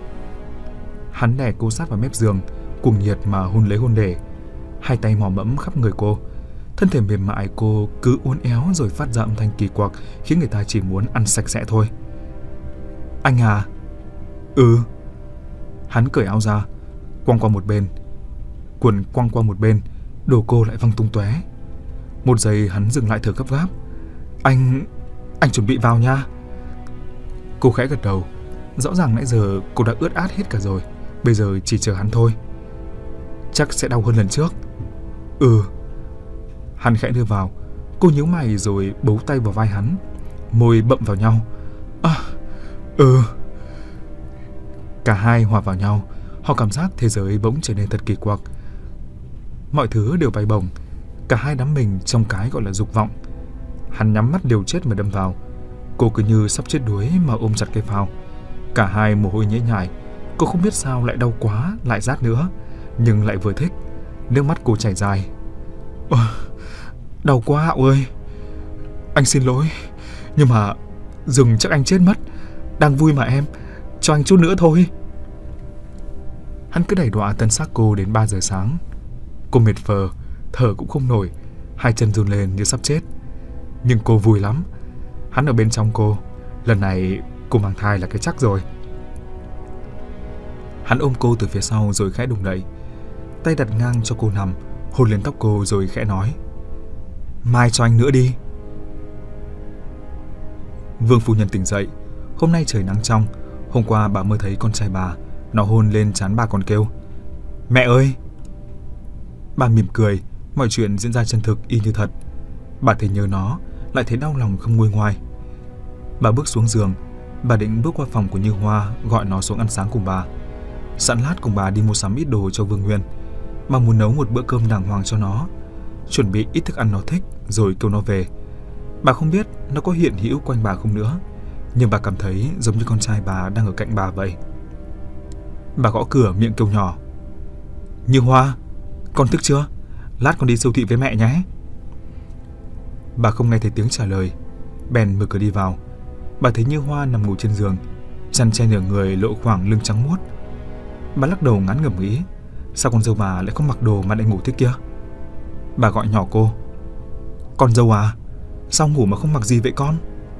Hắn đè cô sát vào mép giường, cuồng nhiệt mà hôn lấy hôn để. Hai tay mò mẫm khắp người cô, thân thể mềm mại cô cứ uốn éo rồi phát ra âm thanh kỳ quặc khiến người ta chỉ muốn ăn sạch sẽ thôi. Anh à? Ừ. Hắn cởi áo ra, quăng qua một bên. Quần quăng qua một bên, đồ cô lại văng tung tóe. Một giây hắn dừng lại thở gấp gáp. Anh... anh chuẩn bị vào nha. Cô khẽ gật đầu. Rõ ràng nãy giờ cô đã ướt át hết cả rồi, bây giờ chỉ chờ hắn thôi. Chắc sẽ đau hơn lần trước. Ừ. Hắn khẽ đưa vào. Cô nhíu mày rồi bấu tay vào vai hắn, môi bậm vào nhau. À, ừ. Cả hai hòa vào nhau. Họ cảm giác thế giới bỗng trở nên thật kỳ quặc. Mọi thứ đều bay bổng. Cả hai đắm mình trong cái gọi là dục vọng. Hắn nhắm mắt liều chết mà đâm vào. Cô cứ như sắp chết đuối mà ôm chặt cây phao. Cả hai mồ hôi nhễ nhại. Cô không biết sao lại đau quá, lại rát nữa, nhưng lại vừa thích. Nước mắt cô chảy dài. Ồ, đau quá Hạo ơi. Anh xin lỗi, nhưng mà rừng chắc anh chết mất. Đang vui mà em, cho anh chút nữa thôi. Hắn cứ đẩy đọa tân xác cô đến ba giờ sáng. Cô mệt phờ, thở cũng không nổi, hai chân run lên như sắp chết. Nhưng cô vui lắm. Hắn ở bên trong cô. Lần này cô mang thai là cái chắc rồi. Hắn ôm cô từ phía sau rồi khẽ đùng đẩy, tay đặt ngang cho cô nằm, hôn lên tóc cô rồi khẽ nói: Mai cho anh nữa đi. Vương phu nhân tỉnh dậy. Hôm nay trời nắng trong. Hôm qua bà mơ thấy con trai bà. Nó hôn lên trán bà còn kêu: Mẹ ơi. Bà mỉm cười. Mọi chuyện diễn ra chân thực y như thật. Bà thấy nhớ nó, lại thấy đau lòng không nguôi ngoai. Bà bước xuống giường. Bà định bước qua phòng của Như Hoa, gọi nó xuống ăn sáng cùng bà. Sẵn lát cùng bà đi mua sắm ít đồ cho Vương Nguyên. Bà muốn nấu một bữa cơm đàng hoàng cho nó, chuẩn bị ít thức ăn nó thích, rồi kêu nó về. Bà không biết nó có hiện hữu quanh bà không nữa, nhưng bà cảm thấy giống như con trai bà đang ở cạnh bà vậy. Bà gõ cửa miệng kêu nhỏ: Như Hoa, con thức chưa? Lát con đi siêu thị với mẹ nhé. Bà không nghe thấy tiếng trả lời, bèn mở cửa đi vào. Bà thấy Như Hoa nằm ngủ trên giường, chăn che nửa người lộ khoảng lưng trắng muốt. Bà lắc đầu ngán ngẩm nghĩ, sao con dâu bà lại không mặc đồ mà lại ngủ thế kia? Bà gọi nhỏ cô: Con dâu à, sao ngủ mà không mặc gì vậy con?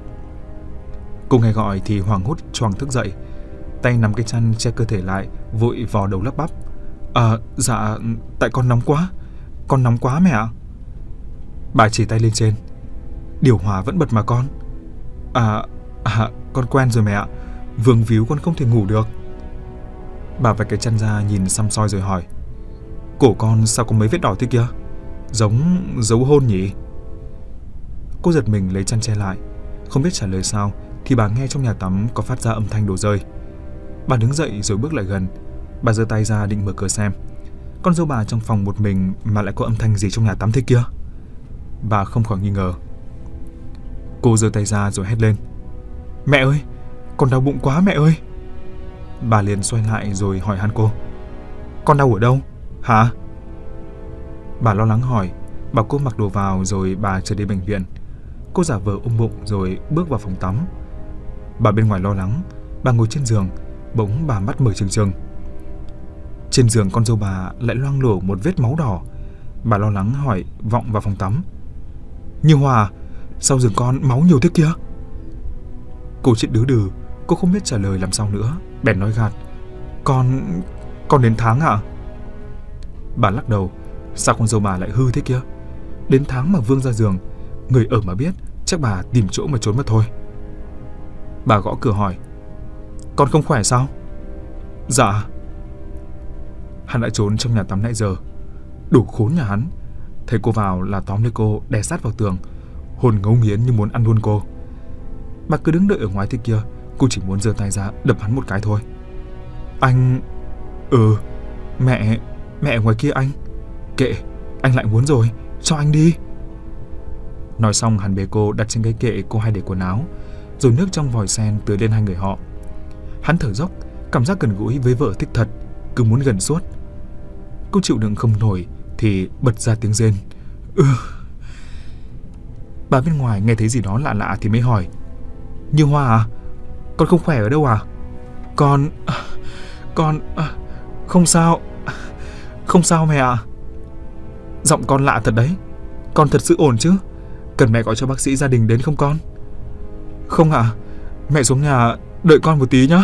Cô nghe gọi thì hoảng hốt choàng thức dậy, tay nắm cái chăn che cơ thể lại, vội vò đầu lắp bắp: À, dạ, tại con nóng quá, con nóng quá mẹ ạ. Bà chỉ tay lên trên: Điều hòa vẫn bật mà con. À, à, con quen rồi mẹ ạ, vương víu con không thể ngủ được. Bà vạch cái chăn ra nhìn xăm soi rồi hỏi: Cổ con sao có mấy vết đỏ thế kia? Giống dấu hôn nhỉ? Cô giật mình lấy chăn che lại, không biết trả lời sao thì bà nghe trong nhà tắm có phát ra âm thanh đổ rơi. Bà đứng dậy rồi bước lại gần. Bà giơ tay ra định mở cửa xem. Con dâu bà trong phòng một mình mà lại có âm thanh gì trong nhà tắm thế kia? Bà không khỏi nghi ngờ. Cô giơ tay ra rồi hét lên: Mẹ ơi, con đau bụng quá mẹ ơi. Bà liền xoay lại rồi hỏi han cô: Con đau ở đâu? Hả? Bà lo lắng hỏi. Bà cô mặc đồ vào rồi bà trở đi bệnh viện. Cô giả vờ ôm bụng rồi bước vào phòng tắm. Bà bên ngoài lo lắng. Bà ngồi trên giường. Bỗng bà mắt mở trừng trừng. Trên giường con dâu bà lại loang lổ một vết máu đỏ. Bà lo lắng hỏi vọng vào phòng tắm: Như Hòa, sao giường con máu nhiều thế kia? Cô chết đứ đừ. Cô không biết trả lời làm sao nữa, bèn nói gạt: Con... con đến tháng à? Bà lắc đầu. Sao con dâu bà lại hư thế kia? Đến tháng mà Vương ra giường, người ở mà biết chắc bà tìm chỗ mà trốn mà thôi. Bà gõ cửa hỏi: Con không khỏe sao? Dạ. Hắn đã trốn trong nhà tắm nãy giờ. Đủ khốn nhà hắn. Thấy cô vào là tóm lấy cô đè sát vào tường, hồn ngấu nghiến như muốn ăn luôn cô. Bà cứ đứng đợi ở ngoài thế kia. Cô chỉ muốn giơ tay ra đập hắn một cái thôi. Anh... Ừ, mẹ... mẹ ở ngoài kia anh. Kệ, anh lại muốn rồi, cho anh đi. Nói xong hắn bế cô đặt trên cái kệ cô hay để quần áo, rồi nước trong vòi sen tưới lên hai người họ. Hắn thở dốc, cảm giác gần gũi với vợ thích thật, cứ muốn gần suốt. Cô chịu đựng không nổi thì bật ra tiếng rên: Ừ. Bà bên ngoài nghe thấy gì đó lạ lạ thì mới hỏi: Như Hoa à, con không khỏe ở đâu à? Con... con... không sao. Không sao mẹ ạ. Giọng con lạ thật đấy. Con thật sự ổn chứ? Cần mẹ gọi cho bác sĩ gia đình đến không con? Không ạ. Mẹ xuống nhà đợi con một tí nhá.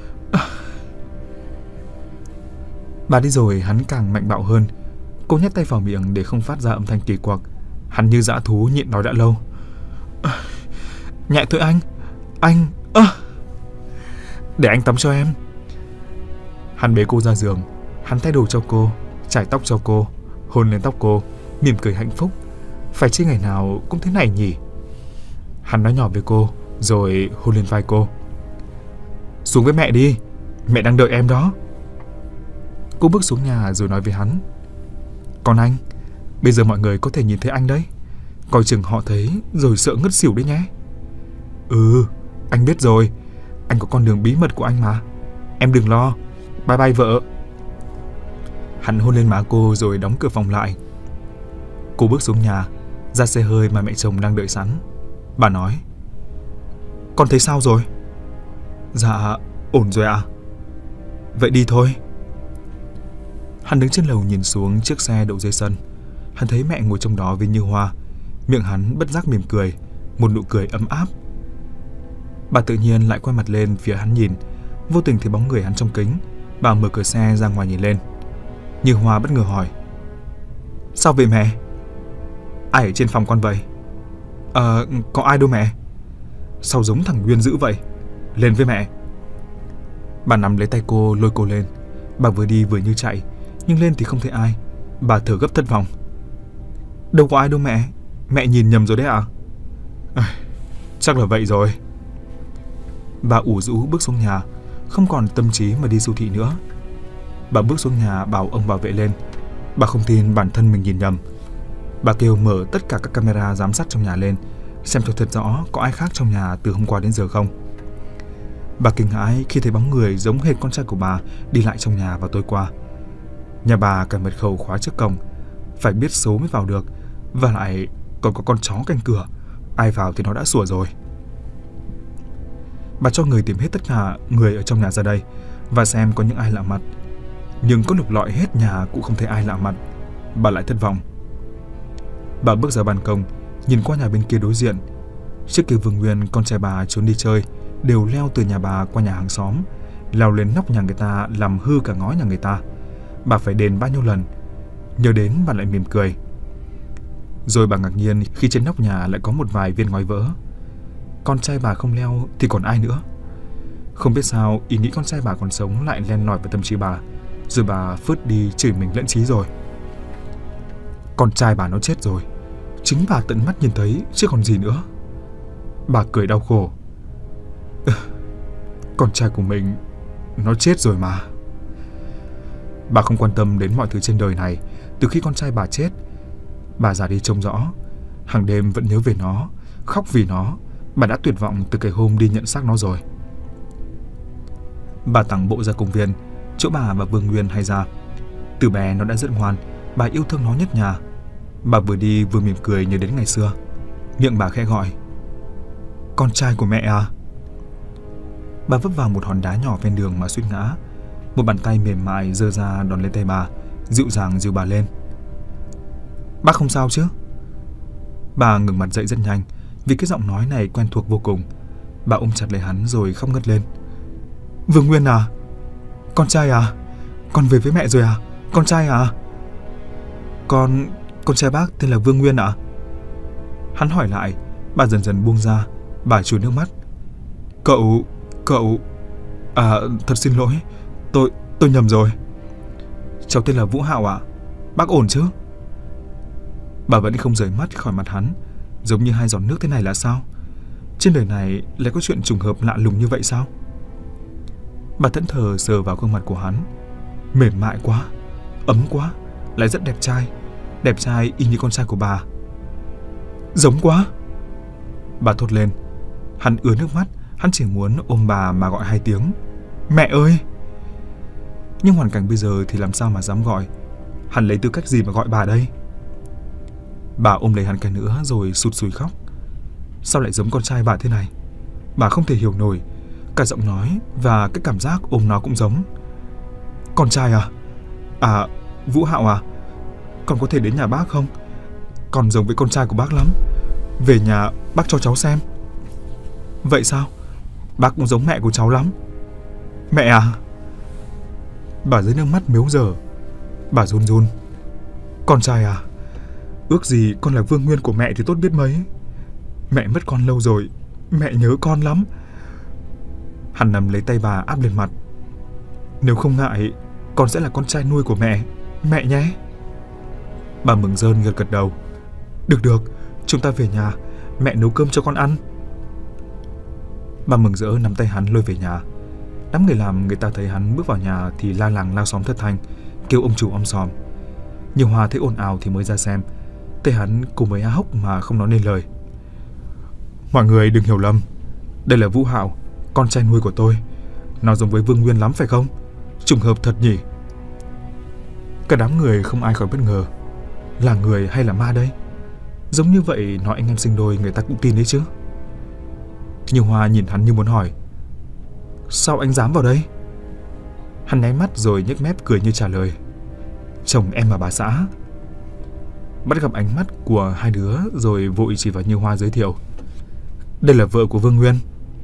Bà đi rồi hắn càng mạnh bạo hơn. Cô nhét tay vào miệng để không phát ra âm thanh kỳ quặc. Hắn như dã thú nhịn nói đã lâu. Nhẹ thôi anh. Anh... À. Để anh tắm cho em. Hắn bế cô ra giường. Hắn thay đồ cho cô, chải tóc cho cô, hôn lên tóc cô, mỉm cười hạnh phúc. Phải chứ ngày nào cũng thế này nhỉ? Hắn nói nhỏ với cô, rồi hôn lên vai cô. Xuống với mẹ đi, mẹ đang đợi em đó. Cô bước xuống nhà rồi nói với hắn: Còn anh, bây giờ mọi người có thể nhìn thấy anh đấy. Coi chừng họ thấy rồi sợ ngất xỉu đấy nhé. Ừ, anh biết rồi. Anh có con đường bí mật của anh mà. Em đừng lo. Bye bye vợ. Hắn hôn lên má cô rồi đóng cửa phòng lại. Cô bước xuống nhà, ra xe hơi mà mẹ chồng đang đợi sẵn. Bà nói: Con thấy sao rồi? Dạ, ổn rồi ạ. Vậy đi thôi. Hắn đứng trên lầu nhìn xuống chiếc xe đậu dưới sân. Hắn thấy mẹ ngồi trong đó với Như Hoa. Miệng hắn bất giác mỉm cười, một nụ cười ấm áp. Bà tự nhiên lại quay mặt lên phía hắn nhìn, vô tình thấy bóng người hắn trong kính. Bà mở cửa xe ra ngoài nhìn lên. Như Hoa bất ngờ hỏi: Sao vậy mẹ? Ai ở trên phòng con vậy? Ờ, có ai đâu mẹ. Sao giống thằng Nguyên dữ vậy? Lên với mẹ. Bà nắm lấy tay cô lôi cô lên. Bà vừa đi vừa như chạy, nhưng lên thì không thấy ai. Bà thở gấp thất vọng. Đâu có ai đâu mẹ. Mẹ nhìn nhầm rồi đấy ạ. À, chắc là vậy rồi. Bà ủ rũ bước xuống nhà, không còn tâm trí mà đi siêu thị nữa. Bà bước xuống nhà bảo ông bảo vệ lên. Bà không tin bản thân mình nhìn nhầm. Bà kêu mở tất cả các camera giám sát trong nhà lên, xem cho thật rõ có ai khác trong nhà từ hôm qua đến giờ không. Bà kinh hãi khi thấy bóng người giống hệt con trai của bà đi lại trong nhà vào tối qua. Nhà bà cả mật khẩu khóa trước cổng, phải biết số mới vào được, và lại còn có con chó canh cửa, ai vào thì nó đã sủa rồi. Bà cho người tìm hết tất cả người ở trong nhà ra đây và xem có những ai lạ mặt. Nhưng có lục lọi hết nhà cũng không thấy ai lạ mặt. Bà lại thất vọng. Bà bước ra ban công, nhìn qua nhà bên kia đối diện. Trước kia Vương Nguyên, con trai bà trốn đi chơi, đều leo từ nhà bà qua nhà hàng xóm, leo lên nóc nhà người ta làm hư cả ngói nhà người ta. Bà phải đền bao nhiêu lần. Nhớ đến bà lại mỉm cười. Rồi bà ngạc nhiên khi trên nóc nhà lại có một vài viên ngói vỡ. Con trai bà không leo thì còn ai nữa? Không biết sao ý nghĩ con trai bà còn sống lại len lỏi vào tâm trí bà. Rồi bà phớt đi chửi mình lẫn trí rồi. Con trai bà nó chết rồi, chính bà tận mắt nhìn thấy chứ còn gì nữa. Bà cười đau khổ. Con trai của mình nó chết rồi mà. Bà không quan tâm đến mọi thứ trên đời này từ khi con trai bà chết. Bà già đi trông rõ, hàng đêm vẫn nhớ về nó, khóc vì nó. Bà đã tuyệt vọng từ cái hôm đi nhận xác nó rồi. Bà tặng bộ ra công viên, chỗ bà và Vương Nguyên hay ra. Từ bé nó đã rất ngoan, bà yêu thương nó nhất nhà. Bà vừa đi vừa mỉm cười nhớ đến ngày xưa. Miệng bà khẽ gọi: Con trai của mẹ à? Bà vấp vào một hòn đá nhỏ ven đường mà suýt ngã. Một bàn tay mềm mại giơ ra đón lấy tay bà, dịu dàng dìu bà lên. Bác không sao chứ? Bà ngừng mặt dậy rất nhanh, vì cái giọng nói này quen thuộc vô cùng. Bà ôm chặt lấy hắn rồi khóc ngất lên. Vương Nguyên à? Con trai à? Con về với mẹ rồi à? Con trai à? Con... con trai bác tên là Vương Nguyên ạ. À? Hắn hỏi lại. Bà dần dần buông ra. Bà trút nước mắt. Cậu... cậu... À, thật xin lỗi. Tôi... tôi nhầm rồi. Cháu tên là Vũ Hạo ạ. À? Bác ổn chứ? Bà vẫn không rời mắt khỏi mặt hắn. Giống như hai giọt nước thế này là sao? Trên đời này lại có chuyện trùng hợp lạ lùng như vậy sao? Bà thẫn thờ sờ vào gương mặt của hắn. Mềm mại quá, ấm quá, lại rất đẹp trai. Đẹp trai y như con trai của bà. Giống quá. Bà thốt lên. Hắn ứa nước mắt. Hắn chỉ muốn ôm bà mà gọi hai tiếng: Mẹ ơi! Nhưng hoàn cảnh bây giờ thì làm sao mà dám gọi. Hắn lấy tư cách gì mà gọi bà đây? Bà ôm lấy hắn cái nữa rồi sụt sùi khóc. Sao lại giống con trai bà thế này? Bà không thể hiểu nổi. Cả giọng nói và cái cảm giác ôm nó cũng giống. Con trai à? À, Vũ Hạo à? Con có thể đến nhà bác không? Con giống với con trai của bác lắm. Về nhà bác cho cháu xem. Vậy sao? Bác cũng giống mẹ của cháu lắm. Mẹ à? Bà rơi nước mắt mếu dở. Bà run run. Con trai à? Ước gì con là Vương Nguyên của mẹ thì tốt biết mấy. Mẹ mất con lâu rồi. Mẹ nhớ con lắm. Hắn nắm lấy tay bà áp lên mặt. Nếu không ngại, con sẽ là con trai nuôi của mẹ. Mẹ nhé. Bà mừng rơn gật gật đầu. Được được, chúng ta về nhà. Mẹ nấu cơm cho con ăn. Bà mừng rỡ nắm tay hắn lôi về nhà. Đám người làm người ta thấy hắn bước vào nhà thì la làng lao xóm thất thanh, kêu ông chủ om sòm. Như Hoa thấy ồn ào thì mới ra xem. Thấy hắn cùng với A Hốc mà không nói nên lời. Mọi người đừng hiểu lầm. Đây là Vũ Hạo, con trai nuôi của tôi. Nó giống với Vương Nguyên lắm phải không? Trùng hợp thật nhỉ? Cả đám người không ai khỏi bất ngờ. Là người hay là ma đây? Giống như vậy nói anh em sinh đôi người ta cũng tin đấy chứ. Như Hoa nhìn hắn như muốn hỏi: Sao anh dám vào đây? Hắn nháy mắt rồi nhếch mép cười như trả lời: Chồng em mà bà xã. Bắt gặp ánh mắt của hai đứa rồi vội chỉ vào Như Hoa giới thiệu: Đây là vợ của Vương Nguyên.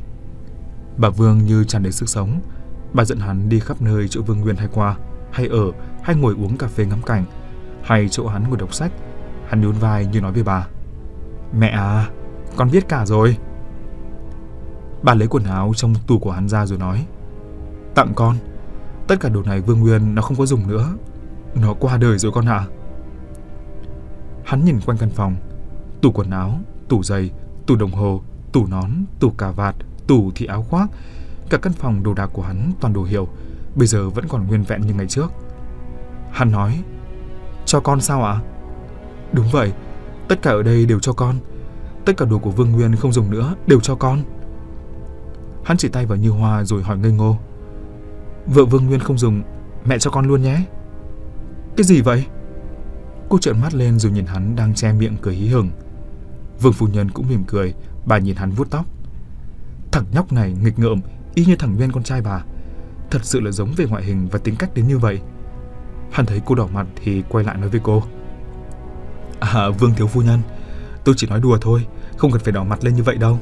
Bà Vương như tràn đầy sức sống. Bà dẫn hắn đi khắp nơi chỗ Vương Nguyên hay qua, hay ở, hay ngồi uống cà phê ngắm cảnh, hay chỗ hắn ngồi đọc sách. Hắn nhún vai như nói với bà: Mẹ à, con biết cả rồi. Bà lấy quần áo trong tủ của hắn ra rồi nói: Tặng con. Tất cả đồ này Vương Nguyên nó không có dùng nữa. Nó qua đời rồi con ạ. Hắn nhìn quanh căn phòng: tủ quần áo, tủ giày, tủ đồng hồ, tủ nón, tủ cà vạt, tủ thì áo khoác. Cả căn phòng đồ đạc của hắn toàn đồ hiệu, bây giờ vẫn còn nguyên vẹn như ngày trước. Hắn nói: Cho con sao ạ? Đúng vậy, tất cả ở đây đều cho con. Tất cả đồ của Vương Nguyên không dùng nữa đều cho con. Hắn chỉ tay vào Như Hoa rồi hỏi ngây ngô: Vợ Vương Nguyên không dùng, mẹ cho con luôn nhé. Cái gì vậy? Cô trợn mắt lên rồi nhìn hắn đang che miệng cười hí hửng. Vương phu nhân cũng mỉm cười. Bà nhìn hắn vuốt tóc: Thằng nhóc này nghịch ngợm, y như thằng Nguyên con trai bà. Thật sự là giống về ngoại hình và tính cách đến như vậy. Hắn thấy cô đỏ mặt thì quay lại nói với cô: À, Vương thiếu phu nhân, tôi chỉ nói đùa thôi, không cần phải đỏ mặt lên như vậy đâu.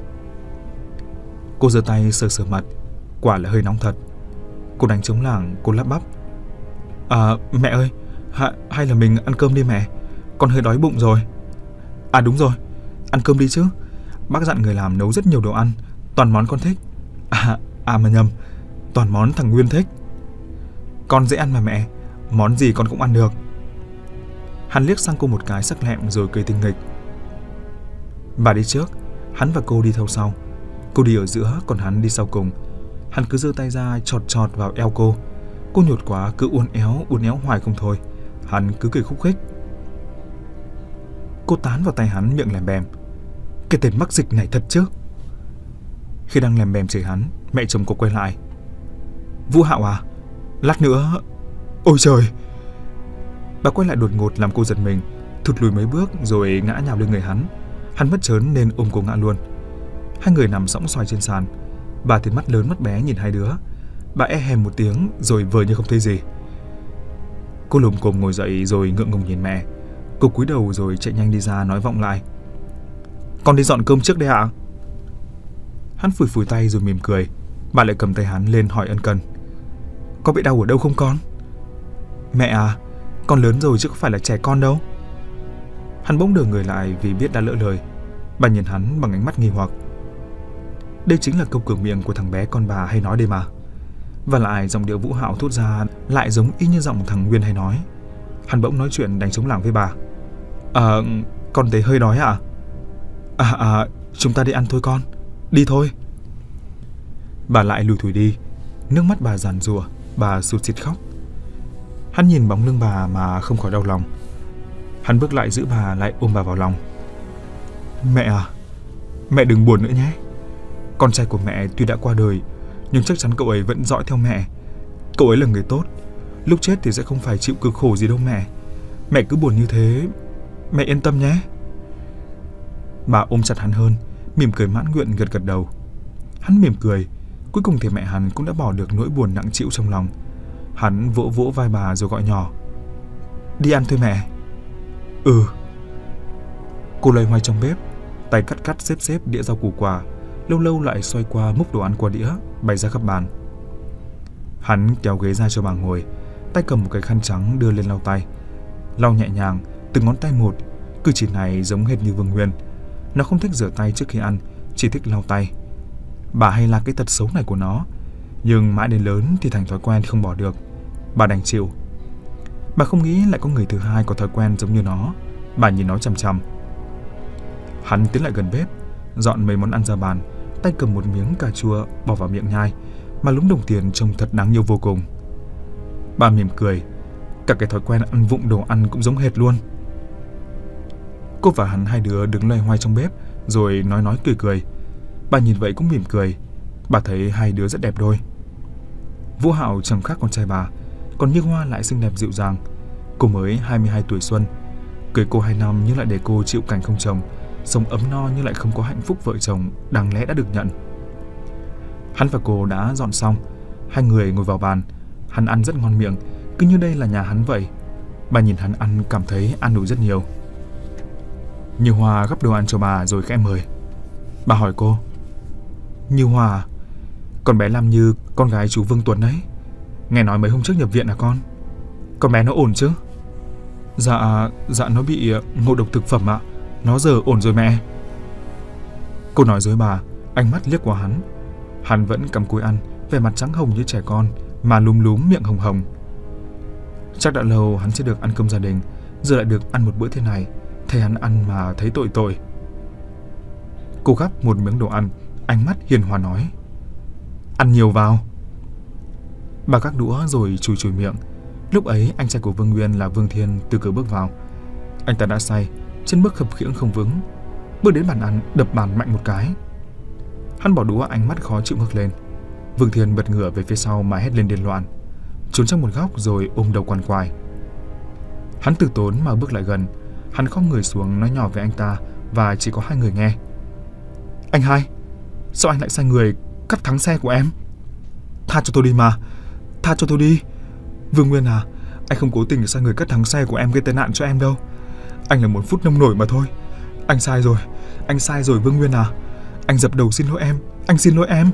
Cô giơ tay sờ sờ mặt, quả là hơi nóng thật. Cô đánh trống lảng, cô lắp bắp: À, mẹ ơi, ha, hay là mình ăn cơm đi mẹ, con hơi đói bụng rồi. À đúng rồi, ăn cơm đi chứ. Bác dặn người làm nấu rất nhiều đồ ăn, toàn món con thích. À, à mà nhầm, toàn món thằng Nguyên thích. Con dễ ăn mà mẹ, món gì con cũng ăn được. Hắn liếc sang cô một cái sắc lẹm rồi cười tinh nghịch. Bà đi trước, hắn và cô đi theo sau. Cô đi ở giữa, còn hắn đi sau cùng. Hắn cứ giơ tay ra chọt chọt vào eo cô. Cô nhột quá cứ uốn éo uốn éo hoài không thôi. Hắn cứ cười khúc khích. Cô tán vào tay hắn miệng lèm bèm: Cái tên mắc dịch này thật chứ. Khi đang lèm bèm chửi hắn, mẹ chồng cô quay lại: Vũ Hạo à, lát nữa. Ôi trời. Bà quay lại đột ngột làm cô giật mình, thụt lùi mấy bước rồi ngã nhào lên người hắn. Hắn mất chớn nên ôm cô ngã luôn. Hai người nằm sõng xoài trên sàn. Bà thì mắt lớn mắt bé nhìn hai đứa. Bà e hèm một tiếng rồi vờ như không thấy gì. Cô lồm cồm ngồi dậy rồi ngượng ngùng nhìn mẹ. Cô cúi đầu rồi chạy nhanh đi ra nói vọng lại: Con đi dọn cơm trước đây ạ. Hắn phủi phủi tay rồi mỉm cười. Bà lại cầm tay hắn lên hỏi ân cần: Có bị đau ở đâu không con? Mẹ à, con lớn rồi chứ không phải là trẻ con đâu. Hắn bỗng đờ người lại vì biết đã lỡ lời. Bà nhìn hắn bằng ánh mắt nghi hoặc. Đây chính là câu cửa miệng của thằng bé con bà hay nói đây mà. Và lại giọng điệu Vũ Hạo thốt ra lại giống y như giọng thằng Nguyên hay nói. Hắn bỗng nói chuyện đánh trống lảng với bà: À, con thấy hơi đói ạ. À? à à chúng ta đi ăn thôi con, đi thôi. Bà lại lùi thủi đi. Nước mắt bà giàn giụa, bà sụt sịt khóc. Hắn nhìn bóng lưng bà mà không khỏi đau lòng. Hắn bước lại giữ bà, lại ôm bà vào lòng: Mẹ à, mẹ đừng buồn nữa nhé. Con trai của mẹ tuy đã qua đời, nhưng chắc chắn cậu ấy vẫn dõi theo mẹ. Cậu ấy là người tốt, lúc chết thì sẽ không phải chịu cực khổ gì đâu mẹ. Mẹ cứ buồn như thế, mẹ yên tâm nhé. Bà ôm chặt hắn hơn, mỉm cười mãn nguyện gật gật đầu. Hắn mỉm cười. Cuối cùng thì mẹ hắn cũng đã bỏ được nỗi buồn nặng trĩu trong lòng. Hắn vỗ vỗ vai bà rồi gọi nhỏ: Đi ăn thôi mẹ. Ừ. Cô loay hoay trong bếp, tay cắt cắt xếp xếp đĩa rau củ quả, lâu lâu lại xoay qua múc đồ ăn qua đĩa bày ra khắp bàn. Hắn kéo ghế ra cho bà ngồi, tay cầm một cái khăn trắng đưa lên lau tay. Lau nhẹ nhàng, từng ngón tay một. Cử chỉ này giống hệt như Vương Nguyên. Nó không thích rửa tay trước khi ăn, chỉ thích lau tay. Bà hay là cái tật xấu này của nó, nhưng mãi đến lớn thì thành thói quen không bỏ được. Bà đành chịu. Bà không nghĩ lại có người thứ hai có thói quen giống như nó. Bà nhìn nó chằm chằm. Hắn tiến lại gần bếp, dọn mấy món ăn ra bàn, tay cầm một miếng cà chua bỏ vào miệng nhai, mà lúm đồng tiền trông thật đáng yêu vô cùng. Bà mỉm cười. Cả cái thói quen ăn vụng đồ ăn cũng giống hệt luôn. Cô và hắn hai đứa đứng loay hoay trong bếp rồi nói nói cười cười. Bà nhìn vậy cũng mỉm cười. Bà thấy hai đứa rất đẹp đôi. Vũ Hạo chẳng khác con trai bà, còn Như Hoa lại xinh đẹp dịu dàng. Cô mới hai mươi hai tuổi xuân. Cưới cô hai năm nhưng lại để cô chịu cảnh không chồng, sống ấm no nhưng lại không có hạnh phúc vợ chồng đáng lẽ đã được nhận. Hắn và cô đã dọn xong, hai người ngồi vào bàn. Hắn ăn rất ngon miệng, cứ như đây là nhà hắn vậy. Bà nhìn hắn ăn cảm thấy an ủi rất nhiều. Như Hoa gắp đồ ăn cho bà rồi khẽ mời. Bà hỏi cô: Như Hoa, con bé làm như con gái chú Vương Tuấn ấy. Nghe nói mấy hôm trước nhập viện à con? Con bé nó ổn chứ? Dạ, dạ nó bị ngộ độc thực phẩm ạ. Nó giờ ổn rồi mẹ. Cô nói dối bà, ánh mắt liếc qua hắn. Hắn vẫn cầm cúi ăn, vẻ mặt trắng hồng như trẻ con, mà lúm lúm miệng hồng hồng. Chắc đã lâu hắn chưa được ăn cơm gia đình, giờ lại được ăn một bữa thế này, thấy hắn ăn mà thấy tội tội. Cô gắp một miếng đồ ăn, ánh mắt hiền hòa nói: Ăn nhiều vào. Bà gác đũa rồi chùi chùi miệng. Lúc ấy anh trai của Vương Nguyên là Vương Thiên từ cửa bước vào. Anh ta đã say, chân bước khập khiễng không vững, bước đến bàn ăn đập bàn mạnh một cái. Hắn bỏ đũa, ánh mắt khó chịu ngước lên. Vương Thiên bật ngửa về phía sau mà hét lên điên loạn, trốn trong một góc rồi ôm đầu quằn quại. Hắn từ tốn mà bước lại gần. Hắn khom người xuống nói nhỏ với anh ta và chỉ có hai người nghe. Anh hai, sao anh lại sai người cắt thắng xe của em? Tha cho tôi đi mà, tha cho tôi đi. Vương Nguyên à, anh không cố tình sai người cắt thắng xe của em gây tai nạn cho em đâu. Anh là một phút nông nổi mà thôi. Anh sai rồi, anh sai rồi Vương Nguyên à. Anh dập đầu xin lỗi em, anh xin lỗi em.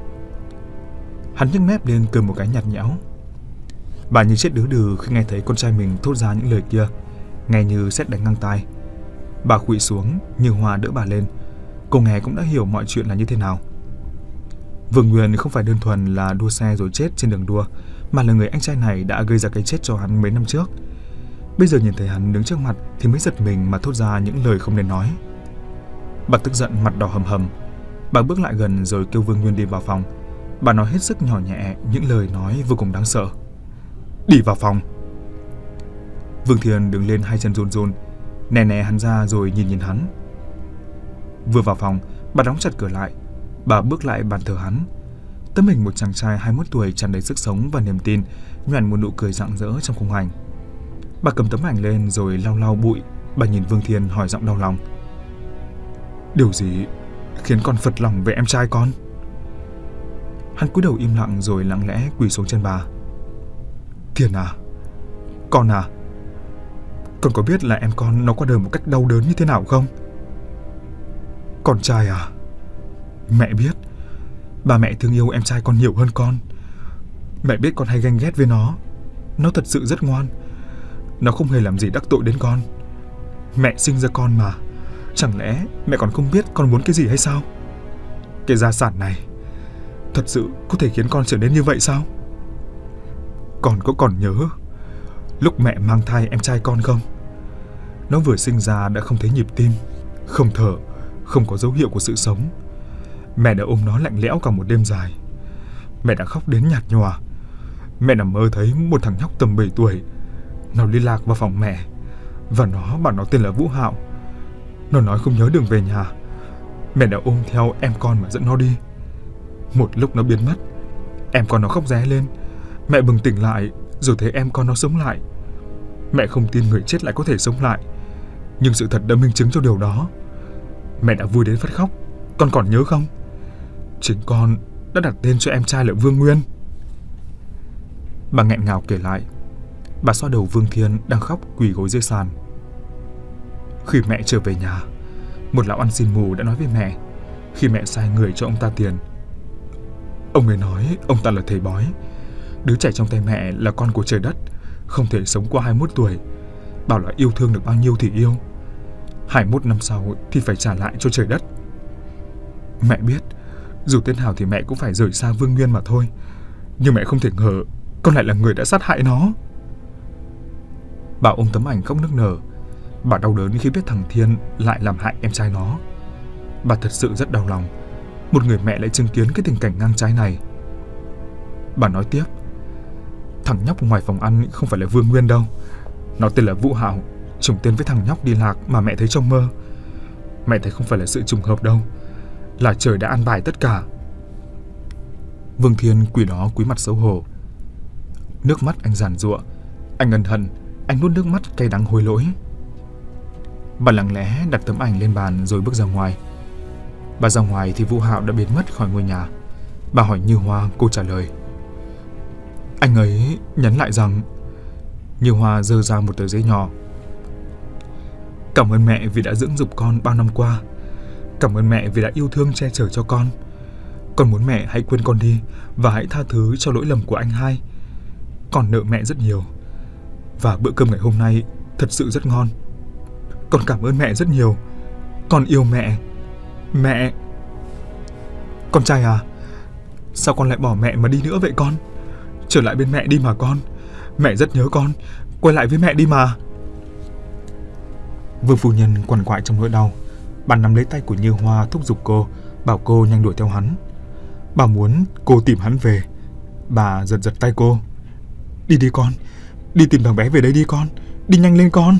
Hắn nhếch mép lên cười một cái nhạt nhẽo. Bà như chết đứ đừ khi nghe thấy con trai mình thốt ra những lời kia, nghe như sét đánh ngang tai. Bà khuỵu xuống, Như Hoa đỡ bà lên. Cô nghe cũng đã hiểu mọi chuyện là như thế nào. Vương Nguyên không phải đơn thuần là đua xe rồi chết trên đường đua, mà là người anh trai này đã gây ra cái chết cho hắn mấy năm trước. Bây giờ nhìn thấy hắn đứng trước mặt thì mới giật mình mà thốt ra những lời không nên nói. Bà tức giận, mặt đỏ hầm hầm. Bà bước lại gần rồi kêu Vương Nguyên đi vào phòng. Bà nói hết sức nhỏ nhẹ những lời nói vô cùng đáng sợ. Đi vào phòng. Vương Thiên đứng lên, hai chân run run, nè nè hắn ra rồi nhìn nhìn hắn. Vừa vào phòng, bà đóng chặt cửa lại. Bà bước lại bàn thờ hắn. Tấm hình một chàng trai hai mươi mốt tuổi tràn đầy sức sống và niềm tin, nhoẻn một nụ cười rạng rỡ trong khung ảnh. Bà cầm tấm ảnh lên rồi lau lau bụi. Bà nhìn Vương Thiên hỏi giọng đau lòng: Điều gì khiến con phật lòng về em trai con? Hắn cúi đầu im lặng rồi lặng lẽ quỳ xuống chân bà. Thiên à, con à, con có biết là em con nó qua đời một cách đau đớn như thế nào không? Con trai à, mẹ biết. Bà mẹ thương yêu em trai con nhiều hơn con. Mẹ biết con hay ganh ghét với nó. Nó thật sự rất ngoan. Nó không hề làm gì đắc tội đến con. Mẹ sinh ra con mà, chẳng lẽ mẹ còn không biết con muốn cái gì hay sao? Cái gia sản này thật sự có thể khiến con trở nên như vậy sao? Con có còn nhớ lúc mẹ mang thai em trai con không? Nó vừa sinh ra đã không thấy nhịp tim, không thở, không có dấu hiệu của sự sống. Mẹ đã ôm nó lạnh lẽo cả một đêm dài. Mẹ đã khóc đến nhạt nhòa. Mẹ nằm mơ thấy một thằng nhóc tầm bảy tuổi. Nó liên lạc vào phòng mẹ, và nó bảo nó tên là Vũ Hạo. Nó nói không nhớ đường về nhà. Mẹ đã ôm theo em con mà dẫn nó đi. Một lúc nó biến mất, em con nó khóc ré lên. Mẹ bừng tỉnh lại rồi thấy em con nó sống lại. Mẹ không tin người chết lại có thể sống lại, nhưng sự thật đã minh chứng cho điều đó. Mẹ đã vui đến phát khóc. Con còn nhớ không? Chính con đã đặt tên cho em trai là Vương Nguyên. Bà nghẹn ngào kể lại. Bà xoa đầu Vương Thiên đang khóc quỳ gối dưới sàn. Khi mẹ trở về nhà, một lão ăn xin mù đã nói với mẹ khi mẹ sai người cho ông ta tiền. Ông ấy nói ông ta là thầy bói. Đứa trẻ trong tay mẹ là con của trời đất, không thể sống qua hai mươi mốt tuổi. Bảo là yêu thương được bao nhiêu thì yêu, hai mươi mốt năm sau thì phải trả lại cho trời đất. Mẹ biết dù thế nào thì mẹ cũng phải rời xa Vương Nguyên mà thôi, nhưng mẹ không thể ngờ con lại là người đã sát hại nó. Bà ôm tấm ảnh khóc nức nở. Bà đau đớn khi biết thằng Thiên lại làm hại em trai nó. Bà thật sự rất đau lòng. Một người mẹ lại chứng kiến cái tình cảnh ngang trái này. Bà nói tiếp: Thằng nhóc ngoài phòng ăn không phải là Vương Nguyên đâu. Nó tên là Vũ Hạo, trùng tên với thằng nhóc đi lạc mà mẹ thấy trong mơ. Mẹ thấy không phải là sự trùng hợp đâu, là trời đã an bài tất cả. Vương Thiên quỳ đó cúi mặt xấu hổ. Nước mắt anh giàn giụa. Anh ân hận. Anh nuốt nước mắt cay đắng hối lỗi. Bà lặng lẽ đặt tấm ảnh lên bàn rồi bước ra ngoài. Bà ra ngoài thì Vũ Hạo đã biến mất khỏi ngôi nhà. Bà hỏi Như Hoa, cô trả lời. Anh ấy nhắn lại rằng... Như Hoa giơ ra một tờ giấy nhỏ. Cảm ơn mẹ vì đã dưỡng dục con bao năm qua. Cảm ơn mẹ vì đã yêu thương che chở cho con. Con muốn mẹ hãy quên con đi và hãy tha thứ cho lỗi lầm của anh hai. Con nợ mẹ rất nhiều. Và bữa cơm ngày hôm nay thật sự rất ngon. Con cảm ơn mẹ rất nhiều. Con yêu mẹ. Mẹ... Con trai à, sao con lại bỏ mẹ mà đi nữa vậy con? Trở lại bên mẹ đi mà con. Mẹ rất nhớ con. Quay lại với mẹ đi mà. Vương phu nhân quằn quại trong nỗi đau. Bà nắm lấy tay của Như Hoa thúc giục cô, bảo cô nhanh đuổi theo hắn. Bà muốn cô tìm hắn về. Bà giật giật tay cô. Đi đi con. Đi tìm thằng bé về đây đi con. Đi nhanh lên con.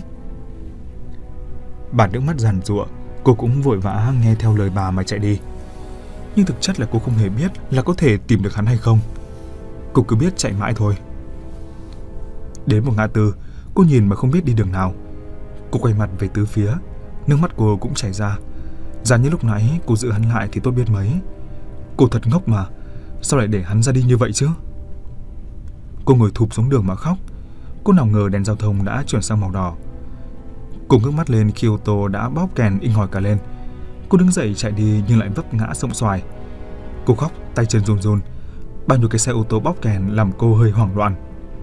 Bà nước mắt giàn giụa. Cô cũng vội vã nghe theo lời bà mà chạy đi. Nhưng thực chất là cô không hề biết là có thể tìm được hắn hay không. Cô cứ biết chạy mãi thôi. Đến một ngã tư, cô nhìn mà không biết đi đường nào. Cô quay mặt về tứ phía. Nước mắt cô cũng chảy ra. Giá như lúc nãy cô giữ hắn lại thì tốt biết mấy. Cô thật ngốc mà. Sao lại để hắn ra đi như vậy chứ? Cô ngồi thụp xuống đường mà khóc. Cô nào ngờ đèn giao thông đã chuyển sang màu đỏ. Cô ngước mắt lên khi ô tô đã bóp kèn inh ỏi cả lên. Cô đứng dậy chạy đi nhưng lại vấp ngã sông xoài. Cô khóc tay chân run run. Bao nhiêu cái xe ô tô bóp kèn làm cô hơi hoảng loạn.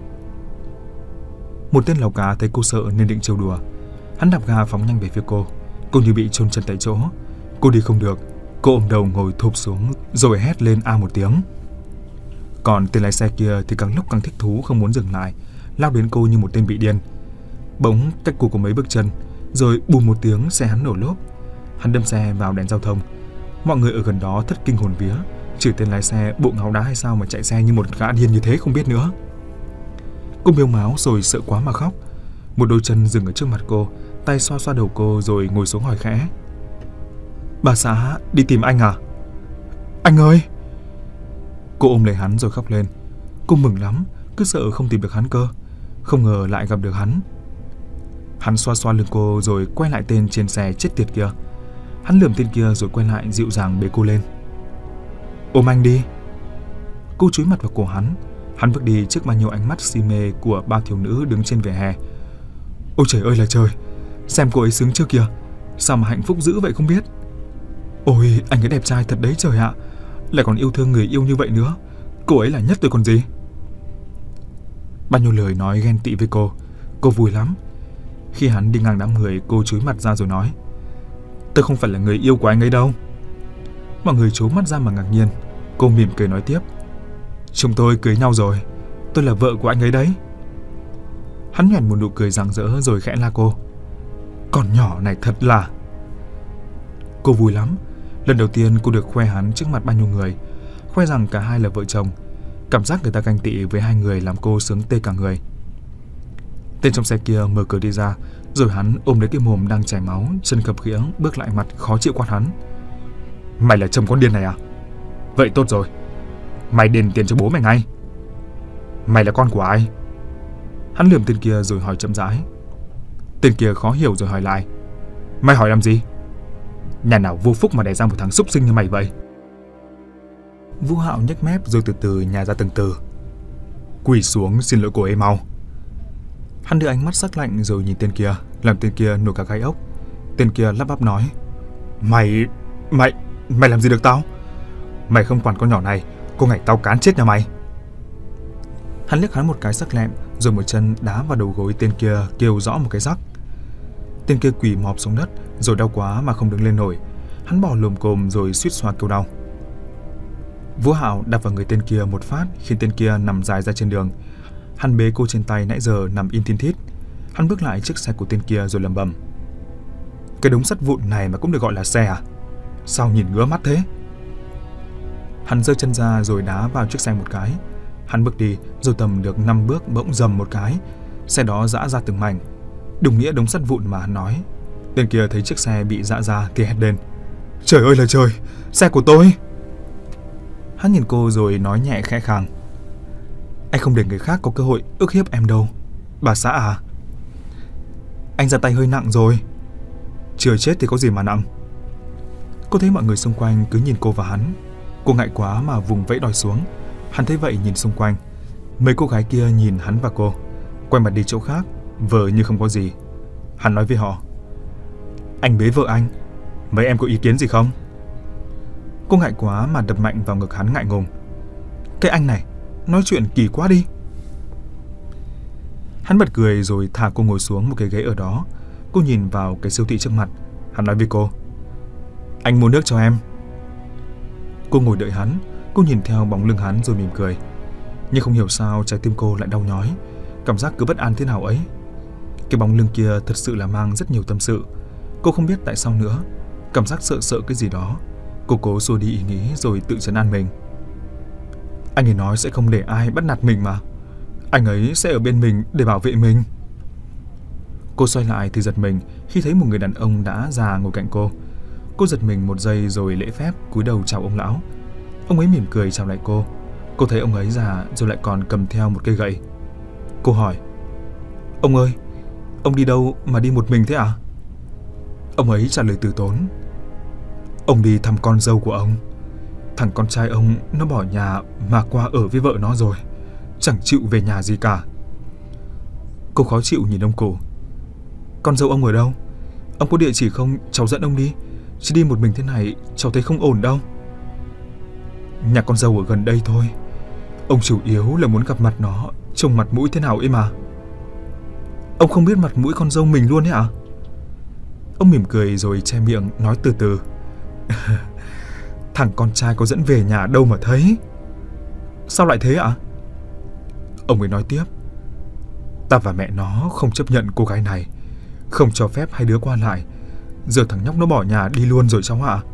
Một tên lào cá thấy cô sợ nên định trêu đùa. Hắn đạp ga phóng nhanh về phía cô. Cô như bị chôn chân tại chỗ. Cô đi không được. Cô ôm đầu ngồi thụp xuống rồi hét lên a một tiếng. Còn tên lái xe kia thì càng lúc càng thích thú, không muốn dừng lại, lao đến cô như một tên bị điên. Bỗng cách cô có mấy bước chân, rồi bùm một tiếng xe hắn nổ lốp. Hắn đâm xe vào đèn giao thông. Mọi người ở gần đó thất kinh hồn vía, trừ tên lái xe bộ ngáo đá hay sao mà chạy xe như một gã điên như thế không biết nữa. Cô mếu máo rồi sợ quá mà khóc. Một đôi chân dừng ở trước mặt cô, tay xoa xoa đầu cô rồi ngồi xuống hỏi khẽ. Bà xã đi tìm anh à? Anh ơi! Cô ôm lấy hắn rồi khóc lên. Cô mừng lắm, cứ sợ không tìm được hắn cơ. Không ngờ lại gặp được hắn. Hắn xoa xoa lưng cô rồi quay lại tên trên xe chết tiệt kia. Hắn lườm tên kia rồi quay lại dịu dàng bế cô lên. Ôm anh đi. Cô chúi mặt vào cổ hắn. Hắn bước đi trước bao nhiêu ánh mắt si mê của ba thiếu nữ đứng trên vỉa hè. Ôi trời ơi là trời! Xem cô ấy sướng chưa kìa! Sao mà hạnh phúc dữ vậy không biết. Ôi anh ấy đẹp trai thật đấy trời ạ! Lại còn yêu thương người yêu như vậy nữa. Cô ấy là nhất rồi còn gì. Bao nhiêu lời nói ghen tị với cô. Cô vui lắm. Khi hắn đi ngang đám người, cô chúi mặt ra rồi nói. Tôi không phải là người yêu của anh ấy đâu. Mọi người trố mắt ra mà ngạc nhiên. Cô mỉm cười nói tiếp. Chúng tôi cưới nhau rồi. Tôi là vợ của anh ấy đấy. Hắn nhoẻn một nụ cười rạng rỡ rồi khẽ la cô. Con nhỏ này thật là... Cô vui lắm. Lần đầu tiên cô được khoe hắn trước mặt bao nhiêu người. Khoe rằng cả hai là vợ chồng. Cảm giác người ta ganh tị với hai người làm cô sướng tê cả người. Tên trong xe kia mở cửa đi ra. Rồi hắn ôm lấy cái mồm đang chảy máu, chân khập khiễng, bước lại mặt khó chịu quát hắn. Mày là chồng con điên này à? Vậy tốt rồi. Mày đền tiền cho bố mày ngay. Mày là con của ai? Hắn lườm tên kia rồi hỏi chậm rãi. Tên kia khó hiểu rồi hỏi lại. Mày hỏi làm gì? Nhà nào vô phúc mà đẻ ra một thằng súc sinh như mày vậy? Vũ Hạo nhếch mép rồi từ từ nhả ra từng từ. Quỳ xuống xin lỗi cô ấy mau. Hắn đưa ánh mắt sắc lạnh rồi nhìn tên kia, làm tên kia nổi cả gai ốc. Tên kia lắp bắp nói. Mày... Mày... Mày làm gì được tao? Mày không quản con nhỏ này, cô ngạch tao cán chết nhà mày. Hắn liếc hắn một cái sắc lẹm, rồi một chân đá vào đầu gối tên kia kêu rõ một cái rắc. Tên kia quỳ mọp xuống đất, rồi đau quá mà không đứng lên nổi. Hắn bò lồm cồm rồi suýt xoa kêu đau. Vũ Hạo đạp vào người tên kia một phát khiến tên kia nằm dài ra trên đường. Hắn bế cô trên tay nãy giờ nằm in thiên thít. Hắn bước lại chiếc xe của tên kia rồi lẩm bẩm. Cái đống sắt vụn này mà cũng được gọi là xe à? Sao nhìn ngứa mắt thế? Hắn giơ chân ra rồi đá vào chiếc xe một cái. Hắn bước đi rồi tầm được năm bước bỗng dầm một cái. Xe đó rã ra từng mảnh. Đúng nghĩa đống sắt vụn mà hắn nói. Tên kia thấy chiếc xe bị rã ra thì hét lên. Trời ơi là trời! Xe của tôi! Hắn nhìn cô rồi nói nhẹ khẽ khàng. Anh không để người khác có cơ hội ức hiếp em đâu. Bà xã à? Anh ra tay hơi nặng rồi. Chưa chết thì có gì mà nặng. Cô thấy mọi người xung quanh cứ nhìn cô và hắn. Cô ngại quá mà vùng vẫy đòi xuống. Hắn thấy vậy nhìn xung quanh. Mấy cô gái kia nhìn hắn và cô, quay mặt đi chỗ khác, vờ như không có gì. Hắn nói với họ: "Anh bế vợ anh, mấy em có ý kiến gì không?" Cô ngại quá mà đập mạnh vào ngực hắn ngại ngùng. "Cái anh này, nói chuyện kỳ quá đi." Hắn bật cười rồi thả cô ngồi xuống một cái ghế ở đó. Cô nhìn vào cái siêu thị trước mặt. Hắn nói với cô: "Anh mua nước cho em." Cô ngồi đợi hắn. Cô nhìn theo bóng lưng hắn rồi mỉm cười. Nhưng không hiểu sao trái tim cô lại đau nhói, cảm giác cứ bất an thế nào ấy. Cái bóng lưng kia thật sự là mang rất nhiều tâm sự. Cô không biết tại sao nữa. Cảm giác sợ sợ cái gì đó. Cô cố xua đi ý nghĩ rồi tự trấn an mình. Anh ấy nói sẽ không để ai bắt nạt mình mà. Anh ấy sẽ ở bên mình để bảo vệ mình. Cô xoay lại thì giật mình khi thấy một người đàn ông đã già ngồi cạnh cô. Cô giật mình một giây rồi lễ phép cúi đầu chào ông lão. Ông ấy mỉm cười chào lại cô. Cô thấy ông ấy già rồi lại còn cầm theo một cây gậy. Cô hỏi: "Ông ơi, ông đi đâu mà đi một mình thế à?" Ông ấy trả lời từ tốn: "Ông đi thăm con dâu của ông. Thằng con trai ông nó bỏ nhà mà qua ở với vợ nó rồi, chẳng chịu về nhà gì cả." Cô khó chịu nhìn ông cụ. "Con dâu ông ở đâu? Ông có địa chỉ không, cháu dẫn ông đi. Chứ đi một mình thế này cháu thấy không ổn đâu." "Nhà con dâu ở gần đây thôi. Ông chủ yếu là muốn gặp mặt nó, trông mặt mũi thế nào ấy mà." "Ông không biết mặt mũi con dâu mình luôn ấy à?" Ông mỉm cười rồi che miệng nói từ từ: "Thằng con trai có dẫn về nhà đâu mà thấy." "Sao lại thế ạ?" Ông ấy nói tiếp: "Ta và mẹ nó không chấp nhận cô gái này, không cho phép hai đứa qua lại. Giờ thằng nhóc nó bỏ nhà đi luôn rồi cháu ạ."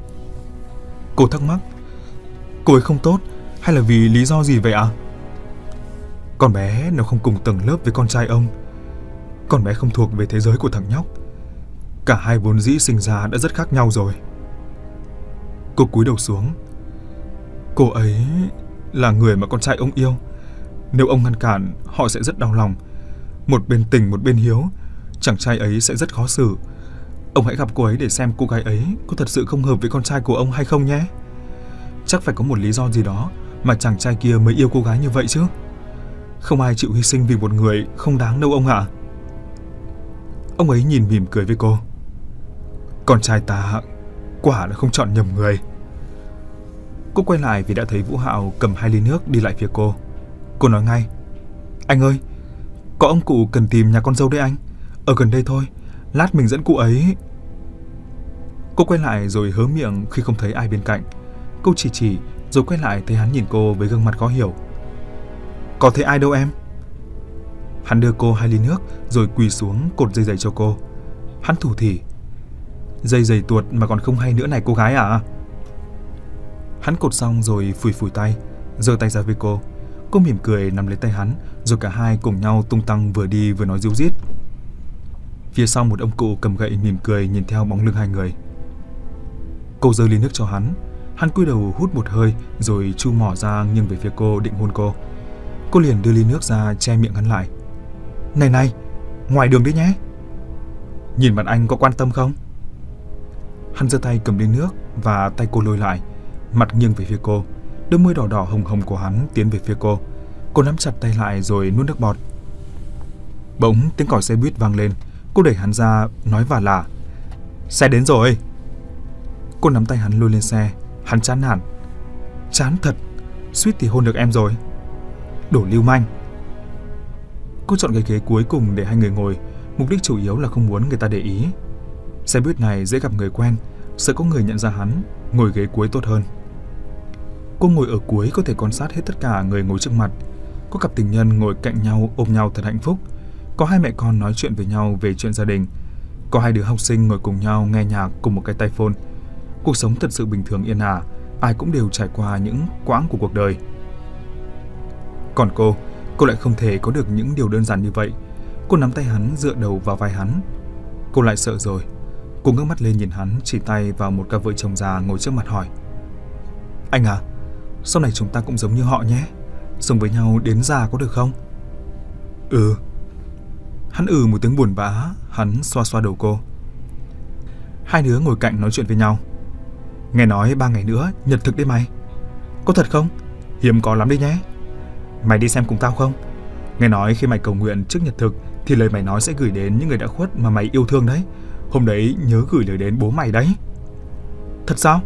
Cô thắc mắc: "Cô ấy không tốt hay là vì lý do gì vậy ạ?" "Con bé nó không cùng tầng lớp với con trai ông. Con bé không thuộc về thế giới của thằng nhóc. Cả hai vốn dĩ sinh ra đã rất khác nhau rồi." Cô cúi đầu xuống. "Cô ấy là người mà con trai ông yêu. Nếu ông ngăn cản, họ sẽ rất đau lòng. Một bên tình, một bên hiếu, chàng trai ấy sẽ rất khó xử. Ông hãy gặp cô ấy để xem cô gái ấy có thật sự không hợp với con trai của ông hay không nhé. Chắc phải có một lý do gì đó mà chàng trai kia mới yêu cô gái như vậy chứ. Không ai chịu hy sinh vì một người không đáng đâu ông ạ." Ông ấy nhìn mỉm cười với cô. "Con trai ta quả là không chọn nhầm người." Cô quay lại vì đã thấy Vũ Hạo cầm hai ly nước đi lại phía cô. Cô nói ngay: "Anh ơi, có ông cụ cần tìm nhà con dâu đấy anh. Ở gần đây thôi, lát mình dẫn cụ ấy." Cô quay lại rồi hớ miệng khi không thấy ai bên cạnh. Cô chỉ chỉ rồi quay lại thấy hắn nhìn cô với gương mặt khó hiểu. "Có thấy ai đâu em?" Hắn đưa cô hai ly nước rồi quỳ xuống cột dây giày cho cô. Hắn thủ thỉ: "Dây giày tuột mà còn không hay nữa này cô gái à?" Hắn cột xong rồi phủi phủi tay, giơ tay ra với cô. Cô mỉm cười nắm lấy tay hắn, rồi cả hai cùng nhau tung tăng vừa đi vừa nói ríu rít. Phía sau một ông cụ cầm gậy mỉm cười nhìn theo bóng lưng hai người. Cô giơ ly nước cho hắn. Hắn cúi đầu hút một hơi rồi chu mỏ ra nghiêng về phía cô định hôn cô. Cô liền đưa ly nước ra che miệng hắn lại. "Này này, ngoài đường đấy nhé." "Nhìn mặt anh có quan tâm không?" Hắn giơ tay cầm ly nước và tay cô lôi lại, mặt nghiêng về phía cô. Đôi môi đỏ đỏ hồng hồng của hắn tiến về phía cô. Cô nắm chặt tay lại rồi nuốt nước bọt. Bỗng tiếng còi xe buýt vang lên. Cô đẩy hắn ra nói vả lả: "Xe đến rồi." Cô nắm tay hắn lôi lên xe. Hắn chán nản: "Chán thật, suýt thì hôn được em rồi. Đồ lưu manh." Cô chọn cái ghế cuối cùng để hai người ngồi. Mục đích chủ yếu là không muốn người ta để ý. Xe buýt này dễ gặp người quen, sợ có người nhận ra hắn, ngồi ghế cuối tốt hơn. Cô ngồi ở cuối có thể quan sát hết tất cả người ngồi trước mặt. Có cặp tình nhân ngồi cạnh nhau ôm nhau thật hạnh phúc. Có hai mẹ con nói chuyện với nhau về chuyện gia đình. Có hai đứa học sinh ngồi cùng nhau nghe nhạc cùng một cái tai phone. Cuộc sống thật sự bình thường yên ả, ai cũng đều trải qua những quãng của cuộc đời. Còn cô, cô lại không thể có được những điều đơn giản như vậy. Cô nắm tay hắn dựa đầu vào vai hắn. Cô lại sợ rồi. Cô ngước mắt lên nhìn hắn, chỉ tay vào một cặp vợ chồng già ngồi trước mặt hỏi: "Anh à, sau này chúng ta cũng giống như họ nhé. Sống với nhau đến già có được không?" "Ừ." Hắn ừ một tiếng buồn bã. Hắn xoa xoa đầu cô. Hai đứa ngồi cạnh nói chuyện với nhau. "Nghe nói ba ngày nữa nhật thực đấy mày. Có thật không? Hiếm có lắm đấy nhé. Mày đi xem cùng tao không? Nghe nói khi mày cầu nguyện trước nhật thực thì lời mày nói sẽ gửi đến những người đã khuất mà mày yêu thương đấy. Hôm đấy nhớ gửi lời đến bố mày đấy. Thật sao?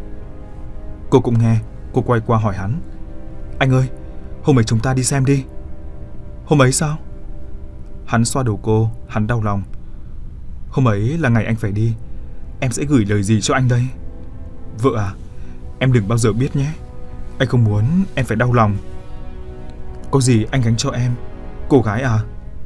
Cô cũng nghe. Cô quay qua hỏi hắn. Anh ơi, hôm ấy chúng ta đi xem đi. Hôm ấy sao? Hắn xoa đầu cô. Hắn đau lòng. Hôm ấy là ngày anh phải đi. Em sẽ gửi lời gì cho anh đây? Vợ à, em đừng bao giờ biết nhé. Anh không muốn em phải đau lòng. Có gì anh gánh cho em, cô gái à.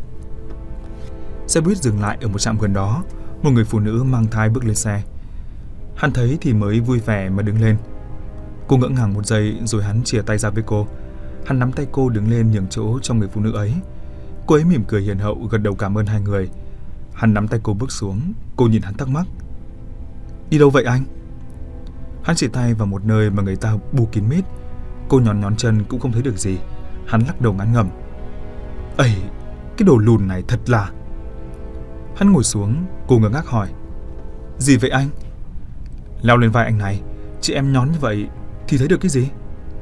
Xe buýt dừng lại ở một trạm gần đó. Một người phụ nữ mang thai bước lên xe. Hắn thấy thì mới vui vẻ mà đứng lên. Cô ngỡ ngàng một giây rồi hắn chìa tay ra với cô. Hắn nắm tay cô đứng lên nhường chỗ cho người phụ nữ ấy. Cô ấy mỉm cười hiền hậu gật đầu cảm ơn hai người. Hắn nắm tay cô bước xuống. Cô nhìn hắn thắc mắc. Đi đâu vậy anh? Hắn chỉ tay vào một nơi mà người ta bù kín mít. Cô nhón nhón chân cũng không thấy được gì. Hắn lắc đầu ngán ngẩm. Ây, cái đồ lùn này thật là. Hắn ngồi xuống. Cô ngơ ngác hỏi. Gì vậy anh? Leo lên vai anh này. Chị em nhón như vậy thì thấy được cái gì?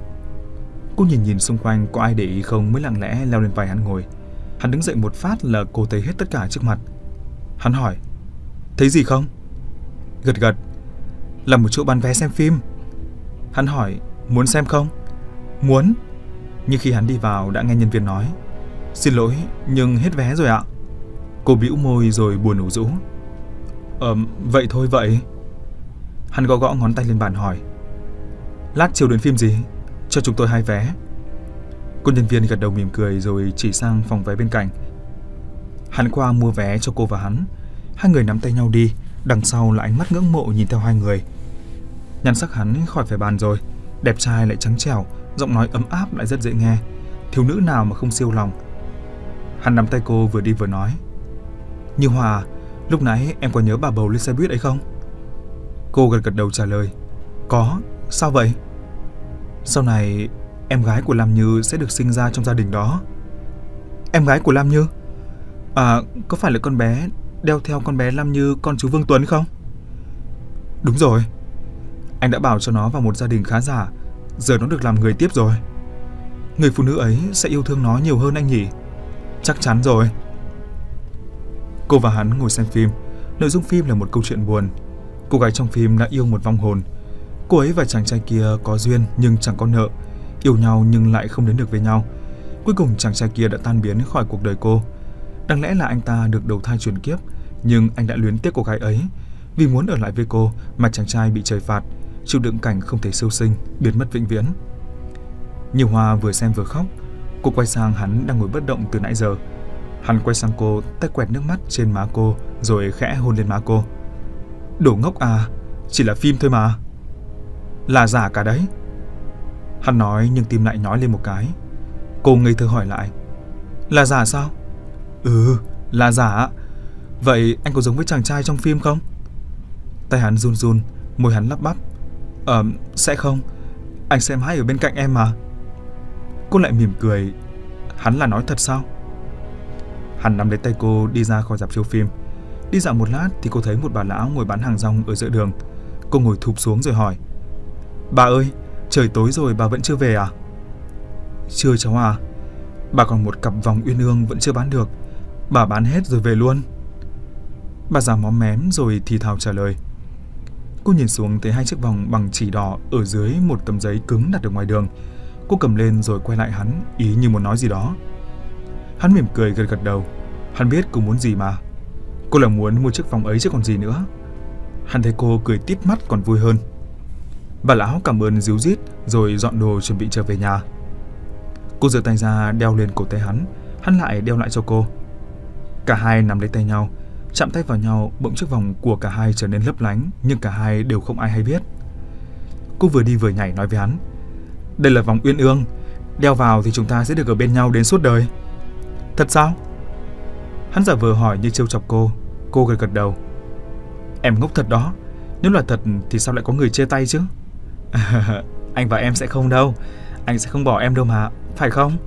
Cô nhìn nhìn xung quanh có ai để ý không mới lặng lẽ leo lên vai hắn ngồi. Hắn đứng dậy một phát là cô thấy hết tất cả trước mặt. Hắn hỏi. Thấy gì không? Gật gật. Là một chỗ bán vé xem phim. Hắn hỏi. Muốn xem không? Muốn. Nhưng khi hắn đi vào đã nghe nhân viên nói. Xin lỗi nhưng hết vé rồi ạ. Cô bĩu môi rồi buồn ủ rũ. Ờ vậy thôi vậy. Hắn gõ gõ ngón tay lên bàn hỏi. Lát chiều đến phim gì? Cho chúng tôi hai vé. Cô nhân viên gật đầu mỉm cười rồi chỉ sang phòng vé bên cạnh. Hắn qua mua vé cho cô và hắn. Hai người nắm tay nhau đi. Đằng sau là ánh mắt ngưỡng mộ nhìn theo hai người. Nhan sắc hắn khỏi phải bàn rồi. Đẹp trai lại trắng trẻo, giọng nói ấm áp lại rất dễ nghe. Thiếu nữ nào mà không siêu lòng. Hắn nắm tay cô vừa đi vừa nói. Như Hòa, lúc nãy em có nhớ bà bầu lên xe buýt ấy không? Cô gật gật đầu trả lời. Có, sao vậy? Sau này em gái của Lam Như sẽ được sinh ra trong gia đình đó. Em gái của Lam Như? À, có phải là con bé đeo theo con bé Lam Như con chú Vương Tuấn không? Đúng rồi. Anh đã bảo cho nó vào một gia đình khá giả. Giờ nó được làm người tiếp rồi. Người phụ nữ ấy sẽ yêu thương nó nhiều hơn anh nhỉ? Chắc chắn rồi. Cô và hắn ngồi xem phim. Nội dung phim là một câu chuyện buồn. Cô gái trong phim đã yêu một vong hồn. Cô ấy và chàng trai kia có duyên nhưng chẳng có nợ. Yêu nhau nhưng lại không đến được với nhau. Cuối cùng chàng trai kia đã tan biến khỏi cuộc đời cô. Đáng lẽ là anh ta được đầu thai chuyển kiếp, nhưng anh đã luyến tiếc cô gái ấy. Vì muốn ở lại với cô mà chàng trai bị trời phạt, chịu đựng cảnh không thể siêu sinh, biến mất vĩnh viễn. Như Hoa vừa xem vừa khóc. Cô quay sang hắn đang ngồi bất động từ nãy giờ. Hắn quay sang cô, tay quẹt nước mắt trên má cô rồi khẽ hôn lên má cô. Đồ ngốc à, chỉ là phim thôi mà. Là giả cả đấy. Hắn nói nhưng tim lại nhói lên một cái. Cô ngây thơ hỏi lại. Là giả sao? Ừ, là giả. Vậy anh có giống với chàng trai trong phim không? Tay hắn run run, môi hắn lắp bắp. Ờ, sẽ không. Anh sẽ mãi ở bên cạnh em mà. Cô lại mỉm cười. Hắn là nói thật sao? Hắn nắm lấy tay cô đi ra khỏi rạp chiếu phim. Đi dạo một lát thì cô thấy một bà lão ngồi bán hàng rong ở giữa đường. Cô ngồi thụp xuống rồi hỏi. Bà ơi, trời tối rồi bà vẫn chưa về à? Chưa cháu à. Bà còn một cặp vòng uyên ương vẫn chưa bán được. Bà bán hết rồi về luôn. Bà già móm mém rồi thì thào trả lời. Cô nhìn xuống thấy hai chiếc vòng bằng chỉ đỏ ở dưới một tấm giấy cứng đặt ở ngoài đường. Cô cầm lên rồi quay lại hắn, ý như muốn nói gì đó. Hắn mỉm cười gật gật đầu. Hắn biết cô muốn gì mà. Cô là muốn mua chiếc vòng ấy chứ còn gì nữa. Hắn thấy cô cười tít mắt còn vui hơn. Bà lão cảm ơn díu dít rồi dọn đồ chuẩn bị trở về nhà. Cô giơ tay ra đeo lên cổ tay hắn. Hắn lại đeo lại cho cô. Cả hai nắm lấy tay nhau. Chạm tay vào nhau, bỗng chiếc vòng của cả hai trở nên lấp lánh, nhưng cả hai đều không ai hay biết. Cô vừa đi vừa nhảy nói với hắn. Đây là vòng uyên ương. Đeo vào thì chúng ta sẽ được ở bên nhau đến suốt đời. Thật sao? Hắn giả vờ hỏi như trêu chọc cô. Cô gật gật đầu. Em ngốc thật đó. Nếu là thật thì sao lại có người chia tay chứ? Anh và em sẽ không đâu. Anh sẽ không bỏ em đâu mà, phải không?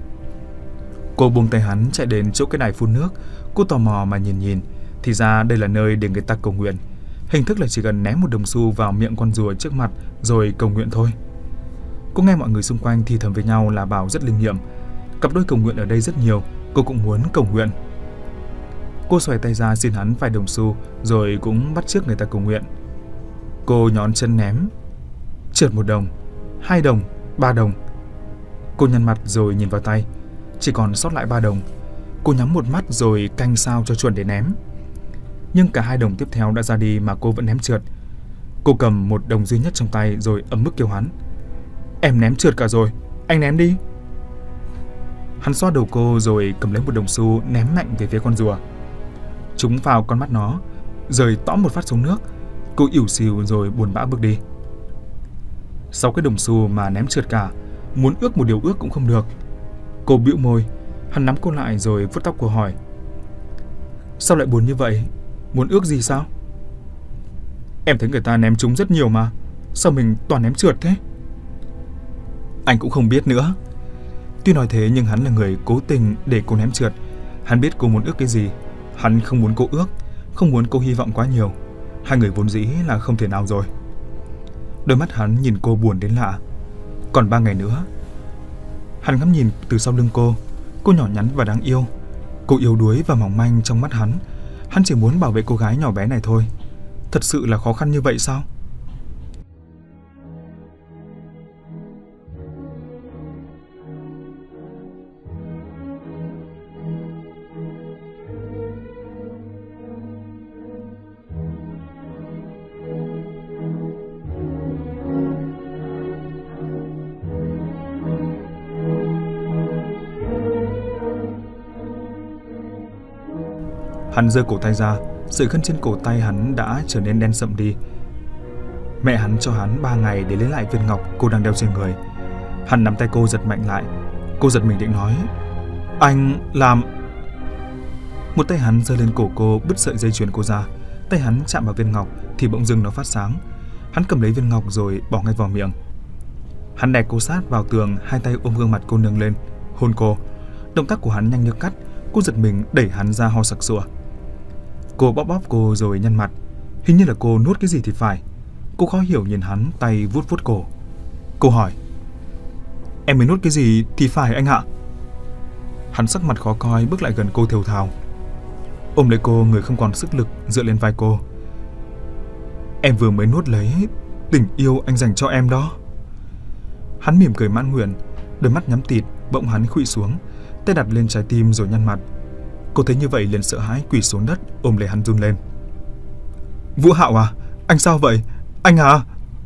Cô buông tay hắn chạy đến chỗ cái đài phun nước. Cô tò mò mà nhìn nhìn. Thì ra đây là nơi để người ta cầu nguyện. Hình thức là chỉ cần ném một đồng xu vào miệng con rùa trước mặt rồi cầu nguyện thôi. Cô nghe mọi người xung quanh thì thầm với nhau là bảo rất linh nghiệm. Cặp đôi cầu nguyện ở đây rất nhiều, cô cũng muốn cầu nguyện. Cô xoay tay ra xin hắn vài đồng xu rồi cũng bắt chước người ta cầu nguyện. Cô nhón chân ném, trượt một đồng, hai đồng, ba đồng. Cô nhăn mặt rồi nhìn vào tay, chỉ còn sót lại ba đồng. Cô nhắm một mắt rồi canh sao cho chuẩn để ném. Nhưng cả hai đồng tiếp theo đã ra đi mà cô vẫn ném trượt. Cô cầm một đồng duy nhất trong tay rồi ấm ức kêu hắn: "Em ném trượt cả rồi, anh ném đi." Hắn xoa đầu cô rồi cầm lấy một đồng xu ném mạnh về phía con rùa. Trúng vào con mắt nó, rơi tõm một phát xuống nước. Cô ỉu xìu rồi buồn bã bước đi. Sau cái đồng xu mà ném trượt cả, muốn ước một điều ước cũng không được. Cô bĩu môi, hắn nắm cô lại rồi vuốt tóc cô hỏi: "Sao lại buồn như vậy? Muốn ước gì sao?" "Em thấy người ta ném trúng rất nhiều mà, sao mình toàn ném trượt thế?" Anh cũng không biết nữa. Tuy nói thế nhưng hắn là người cố tình để cô ném trượt. Hắn biết cô muốn ước cái gì. Hắn không muốn cô ước, không muốn cô hy vọng quá nhiều. Hai người vốn dĩ là không thể nào rồi. Đôi mắt hắn nhìn cô buồn đến lạ. Còn ba ngày nữa. Hắn ngắm nhìn từ sau lưng cô. Cô nhỏ nhắn và đáng yêu. Cô yếu đuối và mỏng manh trong mắt hắn. Hắn chỉ muốn bảo vệ cô gái nhỏ bé này thôi. Thật sự là khó khăn như vậy sao? Hắn giơ cổ tay ra, sợi khăn trên cổ tay hắn đã trở nên đen sậm đi. Mẹ hắn cho hắn ba ngày để lấy lại viên ngọc cô đang đeo trên người. Hắn nắm tay cô giật mạnh lại. Cô giật mình định nói: "Anh làm..." Một tay hắn giơ lên cổ cô bứt sợi dây chuyền cô ra. Tay hắn chạm vào viên ngọc thì bỗng dưng nó phát sáng. Hắn cầm lấy viên ngọc rồi bỏ ngay vào miệng. Hắn đè cô sát vào tường, hai tay ôm gương mặt cô nâng lên, hôn cô. Động tác của hắn nhanh như cắt. Cô giật mình đẩy hắn ra ho sặc sụa. Cô bóp bóp cô rồi nhăn mặt. Hình như là cô nuốt cái gì thì phải. Cô khó hiểu nhìn hắn, tay vuốt vuốt cổ. Cô hỏi: "Em mới nuốt cái gì thì phải anh ạ?" Hắn sắc mặt khó coi bước lại gần cô thều thào. Ôm lấy cô, người không còn sức lực dựa lên vai cô. "Em vừa mới nuốt lấy tình yêu anh dành cho em đó." Hắn mỉm cười mãn nguyện. Đôi mắt nhắm tịt. Bỗng hắn khuỵu xuống, tay đặt lên trái tim rồi nhăn mặt. Cô thấy như vậy liền sợ hãi quỳ xuống đất ôm lấy hắn run lên. "Vũ Hạo à, anh sao vậy? Anh à!"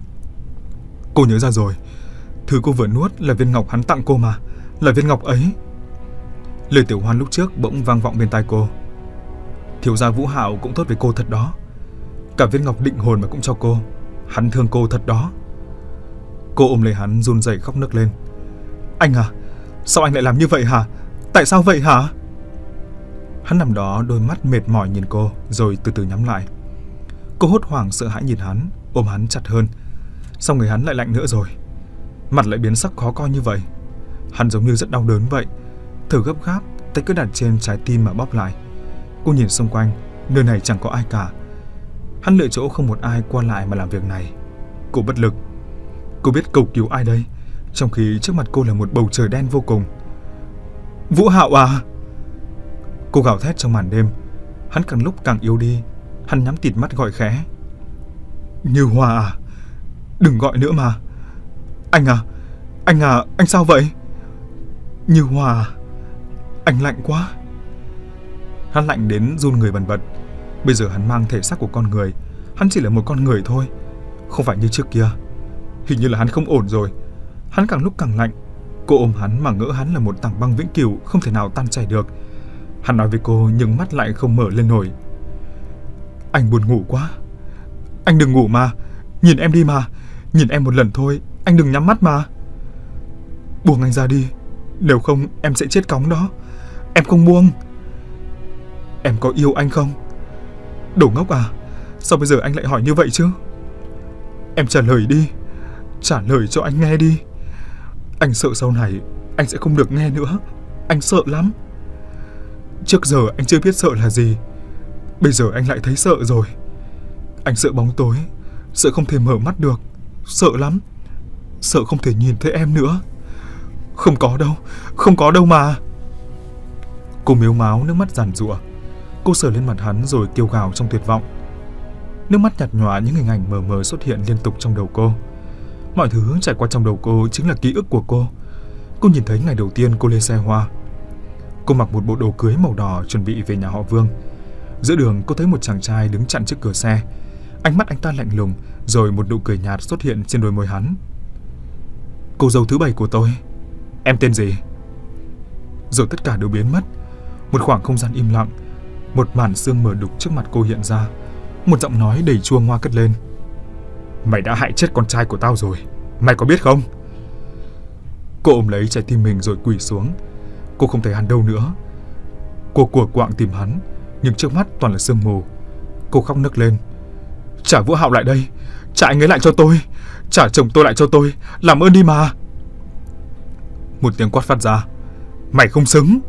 Cô nhớ ra rồi. Thứ cô vừa nuốt là viên ngọc hắn tặng cô mà. Là viên ngọc ấy. Lời Tiểu Hoan lúc trước bỗng vang vọng bên tai cô. Thiếu gia Vũ Hạo cũng tốt với cô thật đó. Cả viên ngọc định hồn mà cũng cho cô. Hắn thương cô thật đó. Cô ôm lấy hắn run rẩy khóc nức lên. "Anh à, sao anh lại làm như vậy hả? Tại sao vậy hả?" Hắn nằm đó, đôi mắt mệt mỏi nhìn cô rồi từ từ nhắm lại. Cô hốt hoảng sợ hãi nhìn hắn, ôm hắn chặt hơn. Sao người hắn lại lạnh nữa rồi? Mặt lại biến sắc khó coi như vậy. Hắn giống như rất đau đớn vậy. Thở gấp gáp, tay cứ đặt trên trái tim mà bóp lại. Cô nhìn xung quanh, nơi này chẳng có ai cả. Hắn lựa chỗ không một ai qua lại mà làm việc này. Cô bất lực. Cô biết cầu cứu ai đây, trong khi trước mặt cô là một bầu trời đen vô cùng. "Vũ Hạo à!" Cô gào thét trong màn đêm. Hắn càng lúc càng yếu đi. Hắn nhắm tịt mắt gọi khẽ: "Như Hoa à, đừng gọi nữa mà. Anh à, anh à, anh sao vậy? Như Hoa à, anh lạnh quá." Hắn lạnh đến run người bần bật. Bây giờ hắn mang thể xác của con người. Hắn chỉ là một con người thôi, không phải như trước kia. Hình như là hắn không ổn rồi. Hắn càng lúc càng lạnh. Cô ôm hắn mà ngỡ hắn là một tảng băng vĩnh cửu không thể nào tan chảy được. Hắn nói với cô nhưng mắt lại không mở lên nổi. "Anh buồn ngủ quá. Anh đừng ngủ mà. Nhìn em đi mà. Nhìn em một lần thôi. Anh đừng nhắm mắt mà. Buông anh ra đi. Nếu không em sẽ chết cóng đó. Em không buông. Em có yêu anh không? Đồ ngốc à. Sao bây giờ anh lại hỏi như vậy chứ? Em trả lời đi. Trả lời cho anh nghe đi. Anh sợ sau này anh sẽ không được nghe nữa. Anh sợ lắm. Trước giờ anh chưa biết sợ là gì. Bây giờ anh lại thấy sợ rồi. Anh sợ bóng tối. Sợ không thể mở mắt được. Sợ lắm. sợ không thể nhìn thấy em nữa. Không có đâu, không có đâu mà. Cô mếu máo, nước mắt giàn giụa. Cô sờ lên mặt hắn rồi kêu gào trong tuyệt vọng. Nước mắt nhạt nhòa, những hình ảnh mờ mờ xuất hiện liên tục trong đầu cô. Mọi thứ trải qua trong đầu cô chính là ký ức của cô. Cô nhìn thấy ngày đầu tiên cô lên xe hoa. Cô mặc một bộ đồ cưới màu đỏ chuẩn bị về nhà họ Vương. Giữa đường cô thấy một chàng trai đứng chặn trước cửa xe. Ánh mắt anh ta lạnh lùng, rồi một nụ cười nhạt xuất hiện trên đôi môi hắn. Cô dâu thứ bảy của tôi, em tên gì? Rồi tất cả đều biến mất. Một khoảng không gian im lặng. Một màn sương mờ đục trước mặt cô hiện ra. Một giọng nói đầy chua ngoa cất lên. Mày đã hại chết con trai của tao rồi, mày có biết không? Cô ôm lấy trái tim mình rồi quỳ xuống. Cô không thấy hắn đâu nữa. Cô của quạng tìm hắn, nhưng trước mắt toàn là sương mù. Cô khóc nức lên. Trả Vũ Hạo lại đây, trả anh ấy lại cho tôi, trả chồng tôi lại cho tôi, làm ơn đi mà. Một tiếng quát phát ra. Mày không xứng.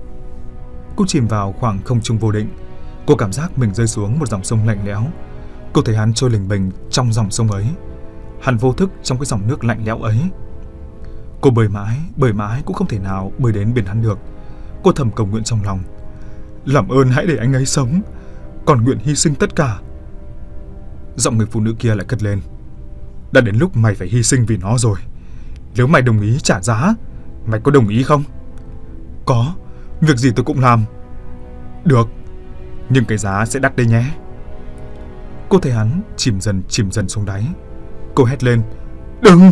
Cô chìm vào khoảng không trung vô định. Cô cảm giác mình rơi xuống một dòng sông lạnh lẽo. Cô thấy hắn trôi lềnh bềnh trong dòng sông ấy. Hắn vô thức trong cái dòng nước lạnh lẽo ấy. Cô bơi mãi, bơi mãi cũng không thể nào bơi đến bên hắn được. Cô thầm cầu nguyện trong lòng. Làm ơn hãy để anh ấy sống, còn nguyện hy sinh tất cả. Giọng người phụ nữ kia lại cất lên. Đã đến lúc mày phải hy sinh vì nó rồi. Nếu mày đồng ý trả giá, mày có đồng ý không? Có, việc gì tôi cũng làm. Được, nhưng cái giá sẽ đắt đấy nhé. Cô thấy hắn chìm dần chìm dần xuống đáy. Cô hét lên. Đừng!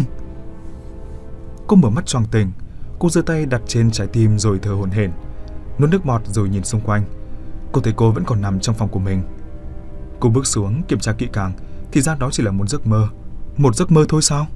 Cô mở mắt choàng tỉnh. Cô giơ tay đặt trên trái tim rồi thở hổn hển, nuốt nước bọt rồi nhìn xung quanh. Cô thấy cô vẫn còn nằm trong phòng của mình. Cô bước xuống kiểm tra kỹ càng, thì ra đó chỉ là một giấc mơ. Một giấc mơ thôi sao?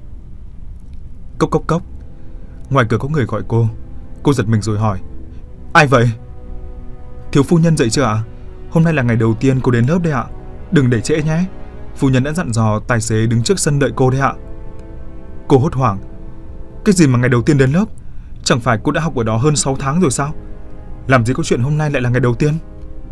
Cốc cốc cốc. Ngoài cửa có người gọi cô. Cô giật mình rồi hỏi. Ai vậy? Thiếu phu nhân dậy chưa ạ? Hôm nay là ngày đầu tiên cô đến lớp đấy ạ. Đừng để trễ nhé. Phu nhân đã dặn dò tài xế đứng trước sân đợi cô đấy ạ. Cô hốt hoảng. Cái gì mà ngày đầu tiên đến lớp? Chẳng phải cô đã học ở đó hơn sáu tháng rồi sao? Làm gì có chuyện hôm nay lại là ngày đầu tiên?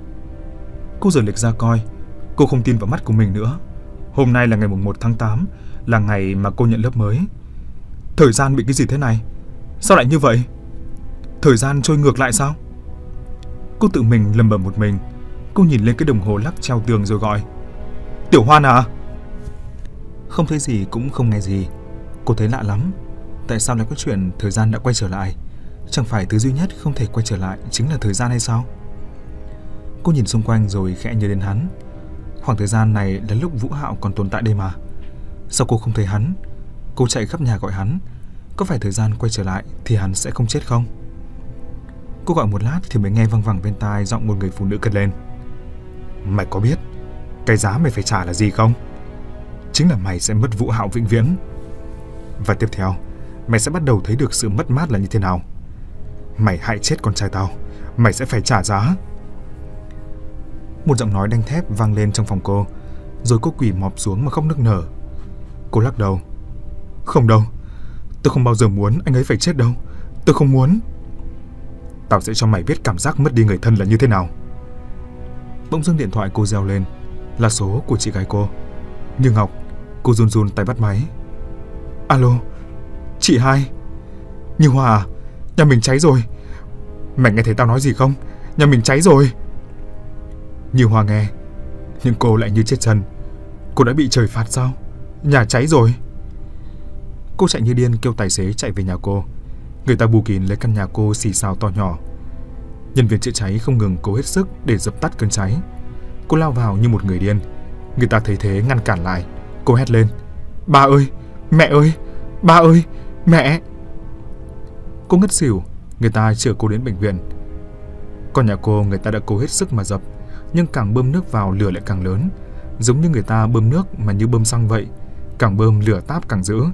Cô giở lịch ra coi. Cô không tin vào mắt của mình nữa. Hôm nay là ngày mùng một tháng tám, là ngày mà cô nhận lớp mới. Thời gian bị cái gì thế này? Sao lại như vậy? Thời gian trôi ngược lại sao? Cô tự mình lẩm bẩm một mình. Cô nhìn lên cái đồng hồ lắc treo tường rồi gọi. Tiểu Hoan à? Không thấy gì cũng không nghe gì. Cô thấy lạ lắm. Tại sao lại có chuyện thời gian đã quay trở lại? Chẳng phải thứ duy nhất không thể quay trở lại chính là thời gian hay sao? Cô nhìn xung quanh rồi khẽ nhớ đến hắn. Khoảng thời gian này là lúc Vũ Hạo còn tồn tại đây mà. Sao cô không thấy hắn? Cô chạy khắp nhà gọi hắn. Có phải thời gian quay trở lại thì hắn sẽ không chết không? Cô gọi một lát thì mới nghe văng vẳng bên tai giọng một người phụ nữ cất lên. Mày có biết cái giá mày phải trả là gì không? Chính là mày sẽ mất Vũ Hạo vĩnh viễn. Và tiếp theo, mày sẽ bắt đầu thấy được sự mất mát là như thế nào. Mày hại chết con trai tao, mày sẽ phải trả giá. Một giọng nói đanh thép vang lên trong phòng cô. Rồi cô quỳ mọp xuống mà khóc nức nở. Cô lắc đầu. Không đâu, tôi không bao giờ muốn anh ấy phải chết đâu. Tôi không muốn. Tao sẽ cho mày biết cảm giác mất đi người thân là như thế nào. Bỗng dưng điện thoại cô reo lên. Là số của chị gái cô. Như Ngọc. Cô run run tay bắt máy. Alo, chị hai. Như Hòa à, nhà mình cháy rồi. Mày nghe thấy tao nói gì không? Nhà mình cháy rồi. Như Hòa nghe. Nhưng cô lại như chết chân. Cô đã bị trời phạt sao? Nhà cháy rồi. Cô chạy như điên kêu tài xế chạy về nhà cô. Người ta bù kín lấy căn nhà cô xì xào to nhỏ. Nhân viên chữa cháy không ngừng cố hết sức để dập tắt cơn cháy. Cô lao vào như một người điên. Người ta thấy thế ngăn cản lại. Cô hét lên. Ba ơi, mẹ ơi, ba ơi, mẹ. Cô ngất xỉu. Người ta chở cô đến bệnh viện. Còn nhà cô người ta đã cố hết sức mà dập, nhưng càng bơm nước vào lửa lại càng lớn. Giống như người ta bơm nước mà như bơm xăng vậy. Càng bơm lửa táp càng dữ.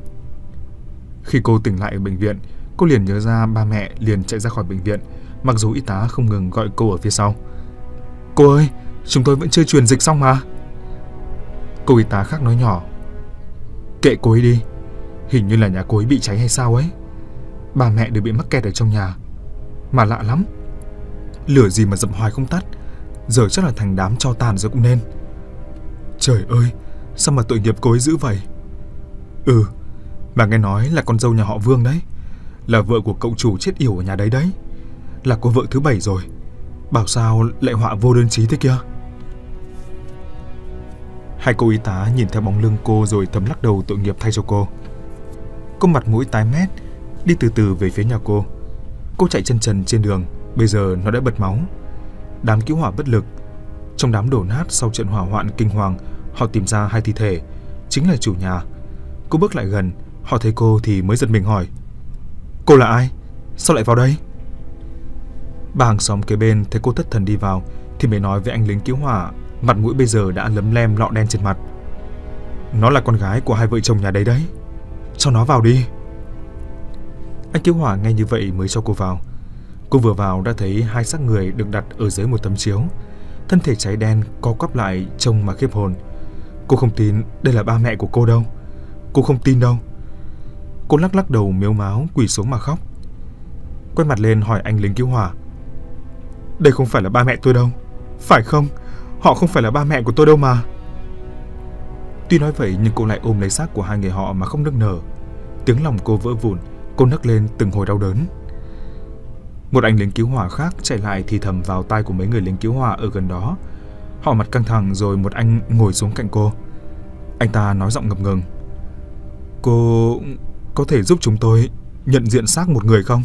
Khi cô tỉnh lại ở bệnh viện, cô liền nhớ ra ba mẹ liền chạy ra khỏi bệnh viện, mặc dù y tá không ngừng gọi cô ở phía sau. Cô ơi, chúng tôi vẫn chưa truyền dịch xong mà. Cô y tá khác nói nhỏ. Kệ cô ấy đi. Hình như là nhà cô ấy bị cháy hay sao ấy. Ba mẹ đều bị mắc kẹt ở trong nhà. Mà lạ lắm, lửa gì mà dập hoài không tắt. Giờ chắc là thành đám tro tàn rồi cũng nên. Trời ơi, sao mà tội nghiệp cô ấy dữ vậy. Ừ, Bà nghe nói là con dâu nhà họ Vương đấy, là vợ của cậu chủ chết yểu ở nhà đấy đấy, là cô vợ thứ bảy rồi. Bảo sao lại họa vô đơn chí thế kia. Hai cô y tá nhìn theo bóng lưng cô rồi thầm lắc đầu tội nghiệp thay cho cô. Cô mặt mũi tái mét, đi từ từ về phía nhà cô. Cô chạy chân trần trên đường, bây giờ nó đã bật máu. Đám cứu hỏa bất lực. Trong đám đổ nát sau trận hỏa hoạn kinh hoàng, họ tìm ra hai thi thể, chính là chủ nhà. Cô bước lại gần, họ thấy cô thì mới giật mình hỏi: "Cô là ai? Sao lại vào đây?" Bà hàng xóm kế bên thấy cô thất thần đi vào thì mới nói với anh lính cứu hỏa, mặt mũi bây giờ đã lấm lem lọ đen trên mặt: "Nó là con gái của hai vợ chồng nhà đấy đấy, cho nó vào đi." Anh cứu hỏa nghe như vậy mới cho cô vào. Cô vừa vào đã thấy hai xác người được đặt ở dưới một tấm chiếu, thân thể cháy đen co quắp lại trông mà khiếp hồn. Cô không tin đây là ba mẹ của cô đâu. Cô không tin đâu. Cô lắc lắc đầu mếu máo quỳ xuống mà khóc. Quay mặt lên hỏi anh lính cứu hỏa: "Đây không phải là ba mẹ tôi đâu, phải không? Họ không phải là ba mẹ của tôi đâu mà." Tuy nói vậy nhưng cô lại ôm lấy xác của hai người họ mà không nức nở. Tiếng lòng cô vỡ vụn, cô nấc lên từng hồi đau đớn. Một anh lính cứu hỏa khác chạy lại thì thầm vào tai của mấy người lính cứu hỏa ở gần đó. Họ mặt căng thẳng rồi một anh ngồi xuống cạnh cô. Anh ta nói giọng ngập ngừng: "Cô có thể giúp chúng tôi nhận diện xác một người không?"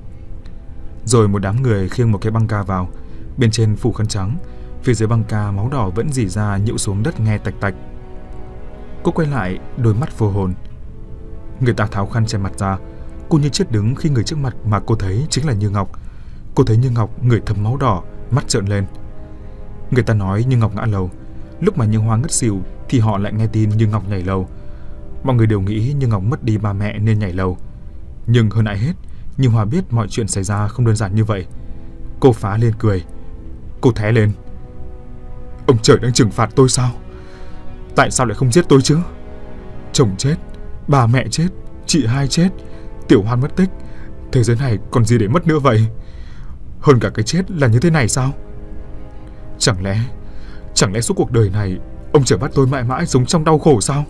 Rồi một đám người khiêng một cái băng ca vào, bên trên phủ khăn trắng, phía dưới băng ca máu đỏ vẫn rỉ ra nhữu xuống đất nghe tạch tạch. Cô quay lại, đôi mắt vô hồn. Người ta tháo khăn che mặt ra, cô như chết đứng khi người trước mặt mà cô thấy chính là Như Ngọc. Cô thấy Như Ngọc người thấm máu đỏ, mắt trợn lên. Người ta nói Như Ngọc ngã lầu, lúc mà Như Hoa ngất xỉu thì họ lại nghe tin Như Ngọc nhảy lầu. Mọi người đều nghĩ Như Ngọc mất đi ba mẹ nên nhảy lầu. Nhưng hơn ai hết, Như Hoa biết mọi chuyện xảy ra không đơn giản như vậy. Cô phá lên cười. Cô thé lên: "Ông trời đang trừng phạt tôi sao? Tại sao lại không giết tôi chứ? Chồng chết, bà mẹ chết, chị hai chết, Tiểu Hoan mất tích, thế giới này còn gì để mất nữa vậy? Hơn cả cái chết là như thế này sao? Chẳng lẽ, chẳng lẽ suốt cuộc đời này ông trời bắt tôi mãi mãi sống trong đau khổ sao?"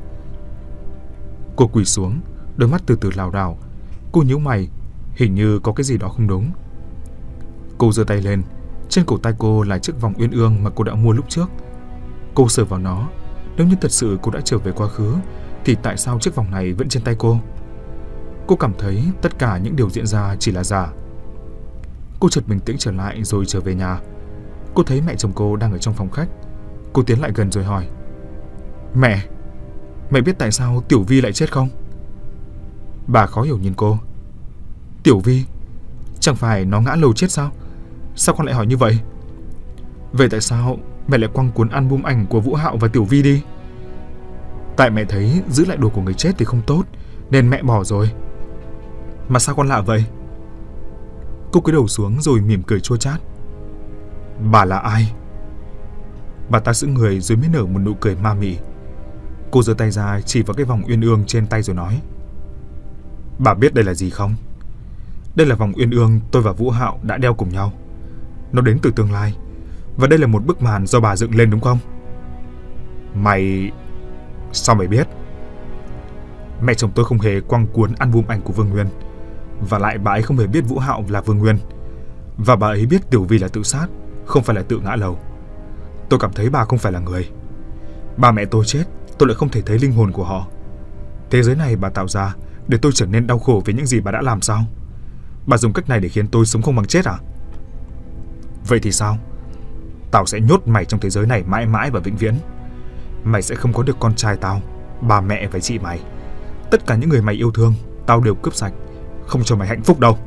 Cô quỳ xuống, đôi mắt từ từ lảo đảo. Cô nhíu mày, hình như có cái gì đó không đúng. Cô giơ tay lên, trên cổ tay cô là chiếc vòng uyên ương mà cô đã mua lúc trước. Cô sờ vào nó, nếu như thật sự cô đã trở về quá khứ thì tại sao chiếc vòng này vẫn trên tay cô? Cô cảm thấy tất cả những điều diễn ra chỉ là giả. Cô chợt bình tĩnh trở lại rồi trở về nhà. Cô thấy mẹ chồng cô đang ở trong phòng khách. Cô tiến lại gần rồi hỏi: "Mẹ, mẹ biết tại sao Tiểu Vi lại chết không?" Bà khó hiểu nhìn cô. "Tiểu Vi? Chẳng phải nó ngã lầu chết sao? Sao con lại hỏi như vậy? Vậy tại sao mẹ lại quăng cuốn album ảnh của Vũ Hạo và Tiểu Vi đi?" "Tại mẹ thấy giữ lại đồ của người chết thì không tốt nên mẹ bỏ rồi." "Mà sao con lạ vậy?" Cô cúi đầu xuống rồi mỉm cười chua chát. "Bà là ai?" Bà ta sững người rồi mới nở một nụ cười ma mị. Cô giơ tay ra chỉ vào cái vòng uyên ương trên tay rồi nói: "Bà biết đây là gì không? Đây là vòng uyên ương tôi và Vũ Hạo đã đeo cùng nhau. Nó đến từ tương lai. Và đây là một bức màn do bà dựng lên đúng không?" "Mày... sao mày biết?" "Mẹ chồng tôi không hề quăng cuốn album ảnh của Vương Nguyên. Và lại bà ấy không hề biết Vũ Hạo là Vương Nguyên. Và bà ấy biết Tiểu Vi là tự sát, không phải là tự ngã lầu. Tôi cảm thấy bà không phải là người. Ba mẹ tôi chết, tôi lại không thể thấy linh hồn của họ. Thế giới này bà tạo ra để tôi trở nên đau khổ với những gì bà đã làm sao? Bà dùng cách này để khiến tôi sống không bằng chết à? Vậy thì sao? Tao sẽ nhốt mày trong thế giới này mãi mãi và vĩnh viễn. Mày sẽ không có được con trai tao, bà mẹ và chị mày. Tất cả những người mày yêu thương, tao đều cướp sạch, không cho mày hạnh phúc đâu."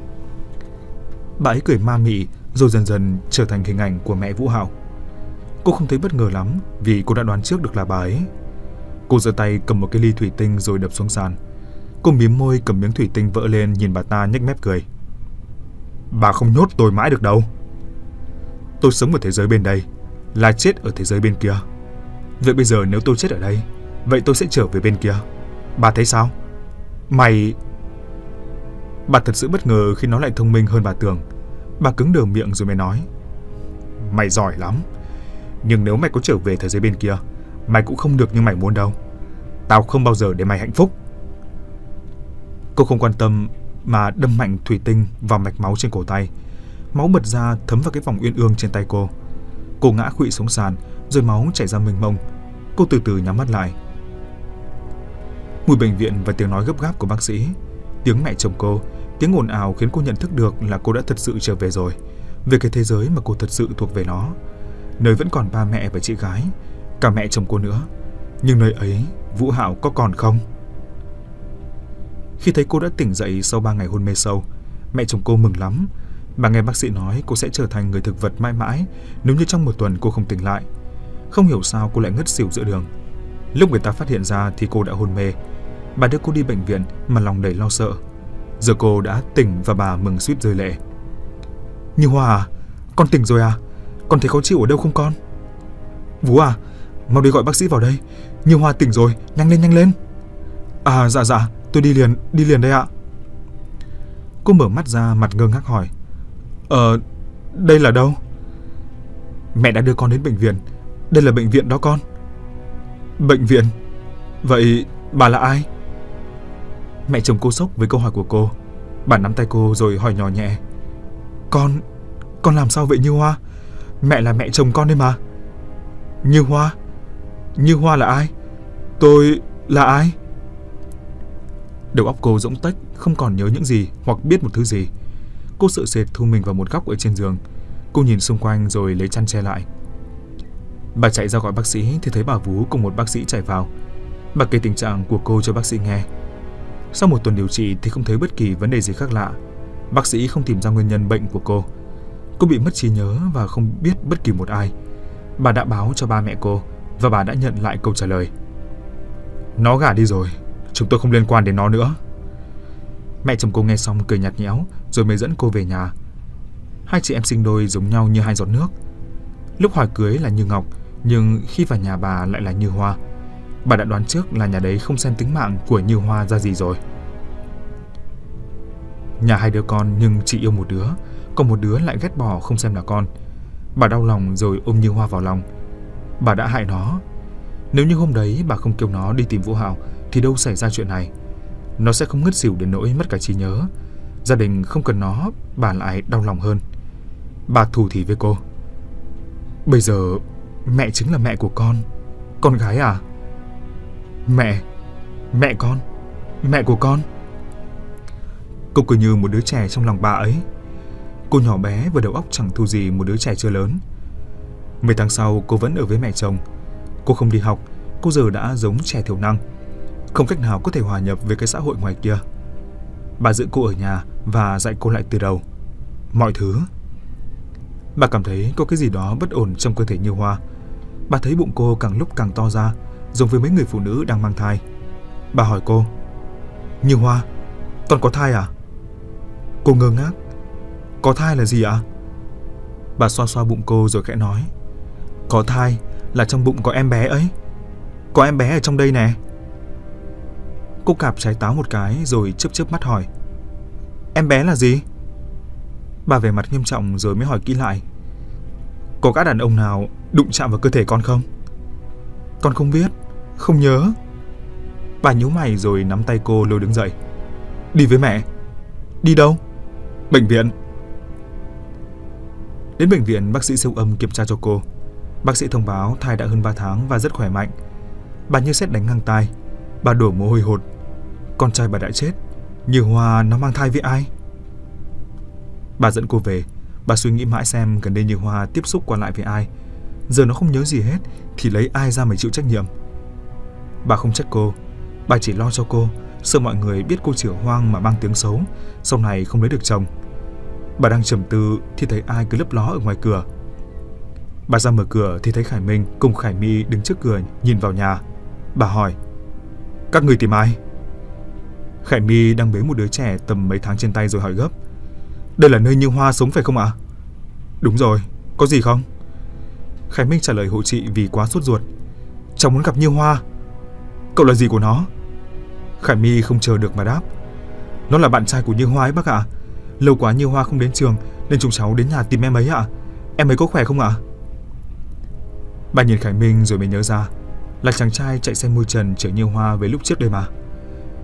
Bà ấy cười ma mị rồi dần dần trở thành hình ảnh của mẹ Vũ Hạo. Cô không thấy bất ngờ lắm vì cô đã đoán trước được là bà ấy. Cô giơ tay cầm một cái ly thủy tinh rồi đập xuống sàn. Cô mím môi cầm miếng thủy tinh vỡ lên nhìn bà ta nhếch mép cười. "Bà không nhốt tôi mãi được đâu. Tôi sống ở thế giới bên đây, là chết ở thế giới bên kia. Vậy bây giờ nếu tôi chết ở đây, vậy tôi sẽ trở về bên kia. Bà thấy sao? Mày..." Bà thật sự bất ngờ khi nó lại thông minh hơn bà tưởng. Bà cứng đờ miệng rồi mới nói: "Mày giỏi lắm. Nhưng nếu mày có trở về thế giới bên kia, mày cũng không được như mày muốn đâu. Tao không bao giờ để mày hạnh phúc." Cô không quan tâm mà đâm mạnh thủy tinh vào mạch máu trên cổ tay. Máu bật ra thấm vào cái vòng uyên ương trên tay cô. Cô ngã khuỵu xuống sàn, rồi máu chảy ra mênh mông. Cô từ từ nhắm mắt lại. Mùi bệnh viện và tiếng nói gấp gáp của bác sĩ, tiếng mẹ chồng cô, tiếng ồn ào khiến cô nhận thức được là cô đã thật sự trở về rồi, về cái thế giới mà cô thật sự thuộc về nó, nơi vẫn còn ba mẹ và chị gái, cả mẹ chồng cô nữa. Nhưng nơi ấy, Vũ Hạo có còn không? Khi thấy cô đã tỉnh dậy sau ba ngày hôn mê sâu, mẹ chồng cô mừng lắm. Bà nghe bác sĩ nói cô sẽ trở thành người thực vật mãi mãi nếu như trong một tuần cô không tỉnh lại. Không hiểu sao cô lại ngất xỉu giữa đường. Lúc người ta phát hiện ra thì cô đã hôn mê. Bà đưa cô đi bệnh viện mà lòng đầy lo sợ. Giờ cô đã tỉnh và bà mừng suýt rơi lệ. Như Hoa à, con tỉnh rồi à? Con thấy khó chịu ở đâu không con? Vũ à, mau đi gọi bác sĩ vào đây. Như Hoa tỉnh rồi, nhanh lên nhanh lên. À dạ dạ, tôi đi liền, đi liền đây ạ. Cô mở mắt ra, mặt ngơ ngác hỏi. Ờ, đây là đâu? Mẹ đã đưa con đến bệnh viện. Đây là bệnh viện đó con. Bệnh viện? Vậy bà là ai? Mẹ chồng cô sốc với câu hỏi của cô. Bà nắm tay cô rồi hỏi nhỏ nhẹ. Con, con làm sao vậy Như Hoa? Mẹ là mẹ chồng con đấy mà. Như Hoa? Như Hoa là ai? Tôi là ai? Đầu óc cô rỗng tuếch, không còn nhớ những gì hoặc biết một thứ gì. Cô sợ sệt thu mình vào một góc ở trên giường. Cô nhìn xung quanh rồi lấy chăn che lại. Bà chạy ra gọi bác sĩ thì thấy bà Vú cùng một bác sĩ chạy vào. Bà kể tình trạng của cô cho bác sĩ nghe. Sau một tuần điều trị thì không thấy bất kỳ vấn đề gì khác lạ. Bác sĩ không tìm ra nguyên nhân bệnh của cô. Cô bị mất trí nhớ và không biết bất kỳ một ai. Bà đã báo cho ba mẹ cô và bà đã nhận lại câu trả lời. Nó gả đi rồi, chúng tôi không liên quan đến nó nữa. Mẹ chồng cô nghe xong cười nhạt nhẽo rồi mới dẫn cô về nhà. Hai chị em sinh đôi giống nhau như hai giọt nước. Lúc hỏi cưới là Như Ngọc, nhưng khi vào nhà bà lại là Như Hoa. Bà đã đoán trước là nhà đấy không xem tính mạng của Như Hoa ra gì rồi. Nhà hai đứa con nhưng chỉ yêu một đứa, còn một đứa lại ghét bỏ không xem là con. Bà đau lòng rồi ôm Như Hoa vào lòng. Bà đã hại nó. Nếu như hôm đấy bà không kêu nó đi tìm Vũ Hạo thì đâu xảy ra chuyện này. Nó sẽ không ngất xỉu đến nỗi mất cả trí nhớ. Gia đình không cần nó, bà lại đau lòng hơn. Bà thủ thỉ với cô. Bây giờ mẹ chính là mẹ của con. Con gái à? Mẹ, mẹ con, mẹ của con. Cô cứ như một đứa trẻ trong lòng bà ấy. Cô nhỏ bé và đầu óc chẳng thu gì một đứa trẻ chưa lớn. Mấy tháng sau cô vẫn ở với mẹ chồng. Cô không đi học, cô giờ đã giống trẻ thiểu năng, không cách nào có thể hòa nhập với cái xã hội ngoài kia. Bà giữ cô ở nhà và dạy cô lại từ đầu mọi thứ. Bà cảm thấy có cái gì đó bất ổn trong cơ thể Như Hoa. Bà thấy bụng cô càng lúc càng to ra, giống với mấy người phụ nữ đang mang thai. Bà hỏi cô. Như Hoa, con có thai à? Cô ngơ ngác. Có thai là gì ạ? Bà xoa xoa bụng cô rồi khẽ nói. Có thai là trong bụng có em bé ấy. Có em bé ở trong đây nè. Cô cạp trái táo một cái rồi chớp chớp mắt hỏi. Em bé là gì? Bà vẻ mặt nghiêm trọng rồi mới hỏi kỹ lại. Có gã đàn ông nào đụng chạm vào cơ thể con không? Con không biết, không nhớ. Bà nhíu mày rồi nắm tay cô lôi đứng dậy. Đi với mẹ. Đi đâu? Bệnh viện. Đến bệnh viện, bác sĩ siêu âm kiểm tra cho cô. Bác sĩ thông báo thai đã hơn ba tháng và rất khỏe mạnh. Bà như sét đánh ngang tai. Bà đổ mồ hôi hột. Con trai bà đã chết. Như Hoa nó mang thai với ai? Bà dẫn cô về. Bà suy nghĩ mãi xem gần đây Như Hoa tiếp xúc qua lại với ai. Giờ nó không nhớ gì hết thì lấy ai ra mà chịu trách nhiệm. Bà không trách cô. Bà chỉ lo cho cô, sợ mọi người biết cô chửa hoang mà mang tiếng xấu, sau này không lấy được chồng. Bà đang trầm tư thì thấy ai cứ lấp ló ở ngoài cửa. Bà ra mở cửa thì thấy Khải Minh cùng Khải My đứng trước cửa nhìn vào nhà. Bà hỏi. Các người tìm ai? Khải My đang bế một đứa trẻ tầm mấy tháng trên tay rồi hỏi gấp. Đây là nơi Như Hoa sống phải không ạ? Đúng rồi, có gì không? Khải Minh trả lời hộ chị vì quá sốt ruột. Cháu muốn gặp Như Hoa. Cậu là gì của nó? Khải My không chờ được mà đáp. Nó là bạn trai của Như Hoa ấy bác ạ. Lâu quá Như Hoa không đến trường nên chúng cháu đến nhà tìm em ấy ạ. Em ấy có khỏe không ạ? Bà nhìn Khải Minh rồi mới nhớ ra là chàng trai chạy xe mui trần chở Như Hoa về lúc trước đây mà.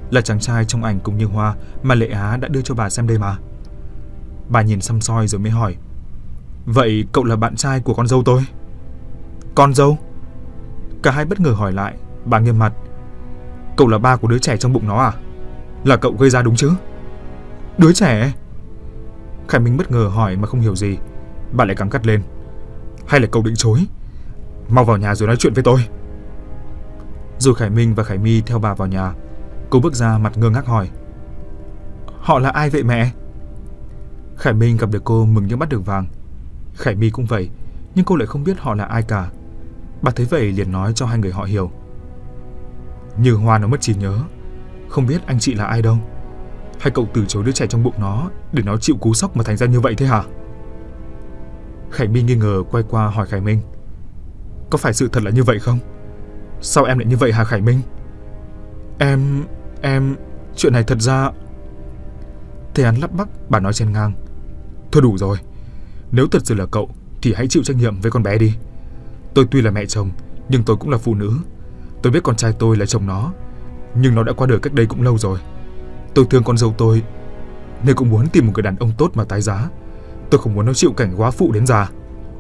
Là chàng trai trong ảnh cùng Như Hoa mà Lệ Á đã đưa cho bà xem đây mà. Bà nhìn săm soi rồi mới hỏi: Vậy cậu là bạn trai của con dâu tôi? Con dâu? Cả hai bất ngờ hỏi lại. Bà nghiêm mặt: Cậu là ba của đứa trẻ trong bụng nó à? Là cậu gây ra đúng chứ? Đứa trẻ? Khải Minh bất ngờ hỏi mà không hiểu gì. Bà lại cắm cắt lên: Hay là cậu định chối? Mau vào nhà rồi nói chuyện với tôi. Rồi Khải Minh và Khải My theo bà vào nhà. Cô bước ra mặt ngơ ngác hỏi: Họ là ai vậy mẹ? Khải Minh gặp được cô mừng như bắt được vàng. Khải My cũng vậy, nhưng cô lại không biết họ là ai cả. Bà thấy vậy liền nói cho hai người họ hiểu. Như Hoa nó mất trí nhớ, không biết anh chị là ai đâu. Hay cậu từ chối đứa trẻ trong bụng nó để nó chịu cú sốc mà thành ra như vậy thế hả? Khải My nghi ngờ quay qua hỏi Khải Minh: Có phải sự thật là như vậy không? Sao em lại như vậy hả Khải Minh? Em... em... chuyện này thật ra... Thấy hắn lắp bắp, bà nói chen ngang: Thôi đủ rồi, nếu thật sự là cậu thì hãy chịu trách nhiệm với con bé đi. Tôi tuy là mẹ chồng, nhưng tôi cũng là phụ nữ. Tôi biết con trai tôi là chồng nó, nhưng nó đã qua đời cách đây cũng lâu rồi. Tôi thương con dâu tôi, nên cũng muốn tìm một người đàn ông tốt mà tái giá. Tôi không muốn nó chịu cảnh góa phụ đến già.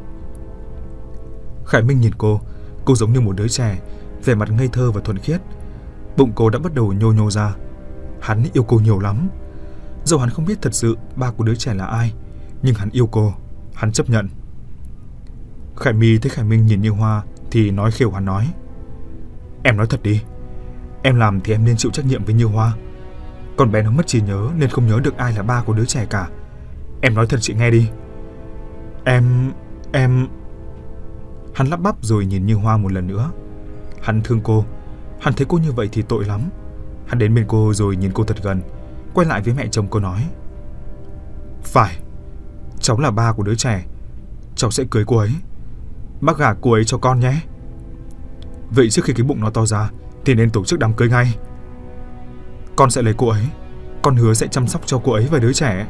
Khải Minh nhìn cô, cô giống như một đứa trẻ, vẻ mặt ngây thơ và thuần khiết. Bụng cô đã bắt đầu nhô nhô ra. Hắn yêu cô nhiều lắm. Dẫu hắn không biết thật sự ba của đứa trẻ là ai, nhưng hắn yêu cô, hắn chấp nhận. Khải My thấy Khải Minh nhìn Như Hoa thì nói khều hắn nói: Em nói thật đi, em làm thì em nên chịu trách nhiệm với Như Hoa. Con bé nó mất trí nhớ nên không nhớ được ai là ba của đứa trẻ cả. Em nói thật chị nghe đi. Em... em... Hắn lắp bắp rồi nhìn Như Hoa một lần nữa. Hắn thương cô, hắn thấy cô như vậy thì tội lắm. Hắn đến bên cô rồi nhìn cô thật gần, quay lại với mẹ chồng cô nói: Phải, cháu là ba của đứa trẻ. Cháu sẽ cưới cô ấy. Bác gả cô ấy cho con nhé. Vậy trước khi cái bụng nó to ra thì nên tổ chức đám cưới ngay. Con sẽ lấy cô ấy. Con hứa sẽ chăm sóc cho cô ấy và đứa trẻ.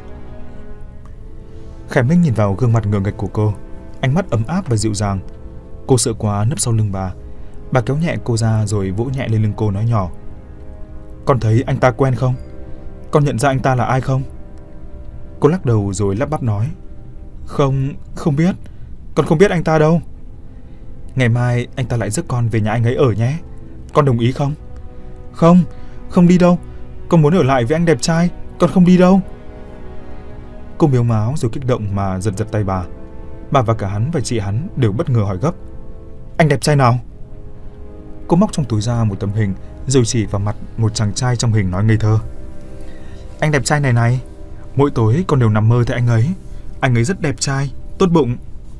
Khải Minh nhìn vào gương mặt ngờ nghệch của cô, ánh mắt ấm áp và dịu dàng. Cô sợ quá nấp sau lưng bà. Bà kéo nhẹ cô ra rồi vỗ nhẹ lên lưng cô nói nhỏ: Con thấy anh ta quen không? Con nhận ra anh ta là ai không? Cô lắc đầu rồi lắp bắp nói: Không, không biết. Con không biết anh ta đâu. Ngày mai anh ta lại rước con về nhà anh ấy ở nhé. Con đồng ý không? Không, không đi đâu. Con muốn ở lại với anh đẹp trai. Con không đi đâu. Cô mếu máo rồi kích động mà giật giật tay bà. Bà và cả hắn và chị hắn đều bất ngờ hỏi gấp: Anh đẹp trai nào? Cô móc trong túi ra một tấm hình rồi chỉ vào mặt một chàng trai trong hình nói ngây thơ: Anh đẹp trai này này. Mỗi tối con đều nằm mơ thấy anh ấy. Anh ấy rất đẹp trai, tốt bụng.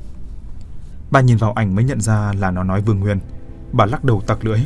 Bà nhìn vào ảnh mới nhận ra là nó nói Vương Nguyên. Bà lắc đầu tặc lưỡi: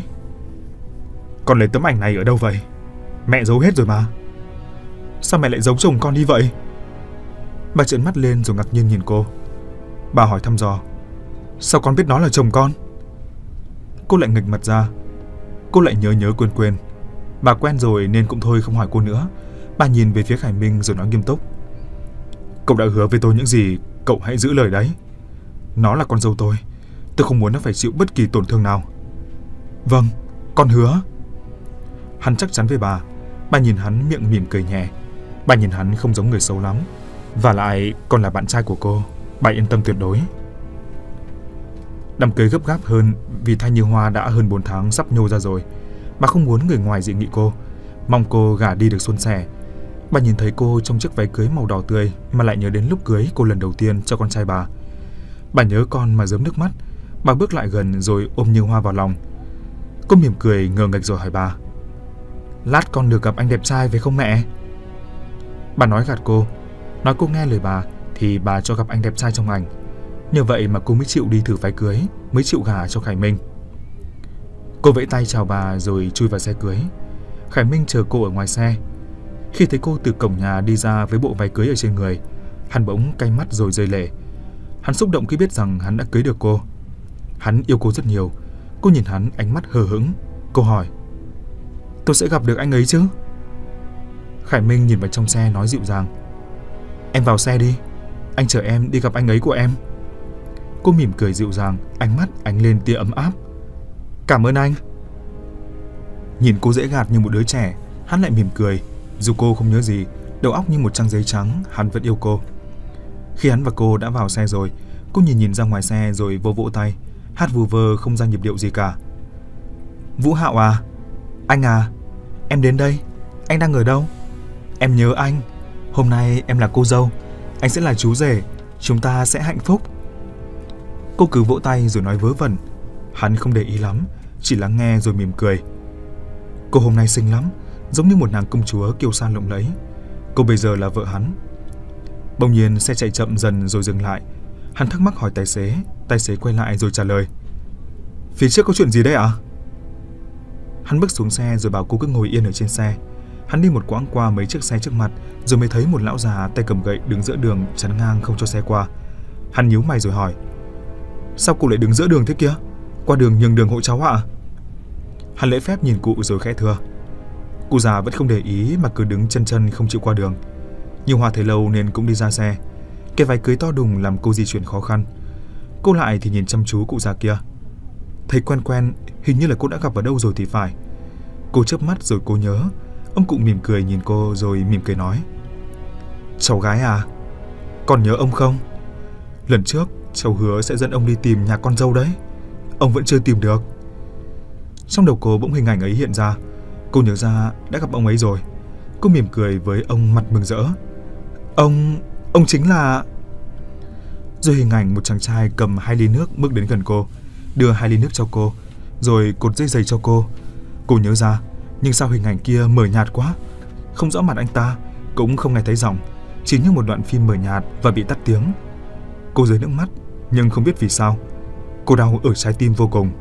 Con lấy tấm ảnh này ở đâu vậy? Mẹ giấu hết rồi mà. Sao mẹ lại giấu chồng con đi vậy? Bà trợn mắt lên rồi ngạc nhiên nhìn cô. Bà hỏi thăm dò: Sao con biết nó là chồng con? Cô lại nghịch mặt ra. Cô lại nhớ nhớ quên quên. Bà quen rồi nên cũng thôi không hỏi cô nữa. Bà nhìn về phía Khải Minh rồi nói nghiêm túc: Cậu đã hứa với tôi những gì, cậu hãy giữ lời đấy. Nó là con dâu tôi. Tôi không muốn nó phải chịu bất kỳ tổn thương nào. Vâng, con hứa. Hắn chắc chắn với bà. Bà nhìn hắn miệng mỉm cười nhẹ. Bà nhìn hắn không giống người xấu lắm. Và lại còn là bạn trai của cô. Bà yên tâm tuyệt đối. Đám cưới gấp gáp hơn vì thai Như Hoa đã hơn bốn tháng sắp nhô ra rồi. Bà không muốn người ngoài dị nghị cô, mong cô gả đi được suôn sẻ. Bà nhìn thấy cô trong chiếc váy cưới màu đỏ tươi mà lại nhớ đến lúc cưới cô lần đầu tiên cho con trai bà. Bà nhớ con mà rớm nước mắt. Bà bước lại gần rồi ôm Như Hoa vào lòng. Cô mỉm cười ngờ nghệch rồi hỏi bà: Lát con được gặp anh đẹp trai phải không mẹ? Bà nói gạt cô. Nói cô nghe lời bà thì bà cho gặp anh đẹp trai trong ảnh. Nhờ vậy mà cô mới chịu đi thử váy cưới, mới chịu gả cho Khải Minh. Cô vẫy tay chào bà rồi chui vào xe cưới. Khải Minh chờ cô ở ngoài xe. Khi thấy cô từ cổng nhà đi ra với bộ váy cưới ở trên người, hắn bỗng cay mắt rồi rơi lệ. Hắn xúc động khi biết rằng hắn đã cưới được cô. Hắn yêu cô rất nhiều. Cô nhìn hắn ánh mắt hờ hững. Cô hỏi: Tôi sẽ gặp được anh ấy chứ? Khải Minh nhìn vào trong xe nói dịu dàng: Em vào xe đi, anh chở em đi gặp anh ấy của em. Cô mỉm cười dịu dàng, ánh mắt ánh lên tia ấm áp. Cảm ơn anh. Nhìn cô dễ gạt như một đứa trẻ, Hắn lại mỉm cười, dù cô không nhớ gì, đầu óc như một trang giấy trắng, hắn vẫn yêu cô. Khi hắn và cô đã vào xe rồi, cô nhìn nhìn ra ngoài xe rồi vỗ vỗ tay, hát vù vơ không ra nhịp điệu gì cả. Vũ Hạo à? Anh à? Em đến đây. Anh đang ở đâu? Em nhớ anh. Hôm nay em là cô dâu, anh sẽ là chú rể. Chúng ta sẽ hạnh phúc. Cô cứ vỗ tay rồi nói vớ vẩn. Hắn không để ý lắm, chỉ lắng nghe rồi mỉm cười. Cô hôm nay xinh lắm, giống như một nàng công chúa kiêu sa lộng lẫy. Cô bây giờ là vợ hắn. Bỗng nhiên xe chạy chậm dần rồi dừng lại. Hắn thắc mắc hỏi tài xế. Tài xế quay lại rồi trả lời. Phía trước có chuyện gì đấy ạ? À? Hắn bước xuống xe rồi bảo cô cứ ngồi yên ở trên xe. Hắn đi một quãng qua mấy chiếc xe trước mặt rồi mới thấy một lão già tay cầm gậy đứng giữa đường chắn ngang không cho xe qua. Hắn nhíu mày rồi hỏi. Sao cô lại đứng giữa đường thế kia? Qua đường nhường đường hộ cháu ạ? À? Hắn lễ phép nhìn cụ rồi khẽ thưa. Cụ già vẫn không để ý mà cứ đứng chân chân không chịu qua đường. Nhiều Hoa thấy lâu nên cũng đi ra xe. Cái váy cưới to đùng làm cô di chuyển khó khăn. Cô lại thì nhìn chăm chú cụ già kia. Thấy quen quen, hình như là cô đã gặp ở đâu rồi thì phải. Cô chớp mắt rồi cô nhớ. Ông cụ mỉm cười nhìn cô rồi mỉm cười nói. Cháu gái à? Còn nhớ ông không? Lần trước cháu hứa sẽ dẫn ông đi tìm nhà con dâu đấy. Ông vẫn chưa tìm được. Trong đầu cô bỗng hình ảnh ấy hiện ra. Cô nhớ ra đã gặp ông ấy rồi. Cô mỉm cười với ông mặt mừng rỡ. Ông... ông chính là... Rồi hình ảnh một chàng trai cầm hai ly nước bước đến gần cô, đưa hai ly nước cho cô, rồi cột dây giày cho cô. Cô nhớ ra, nhưng sao hình ảnh kia mờ nhạt quá, không rõ mặt anh ta, cũng không nghe thấy giọng, chỉ như một đoạn phim mờ nhạt và bị tắt tiếng. Cô rơi nước mắt, nhưng không biết vì sao. Cô đau ở trái tim vô cùng.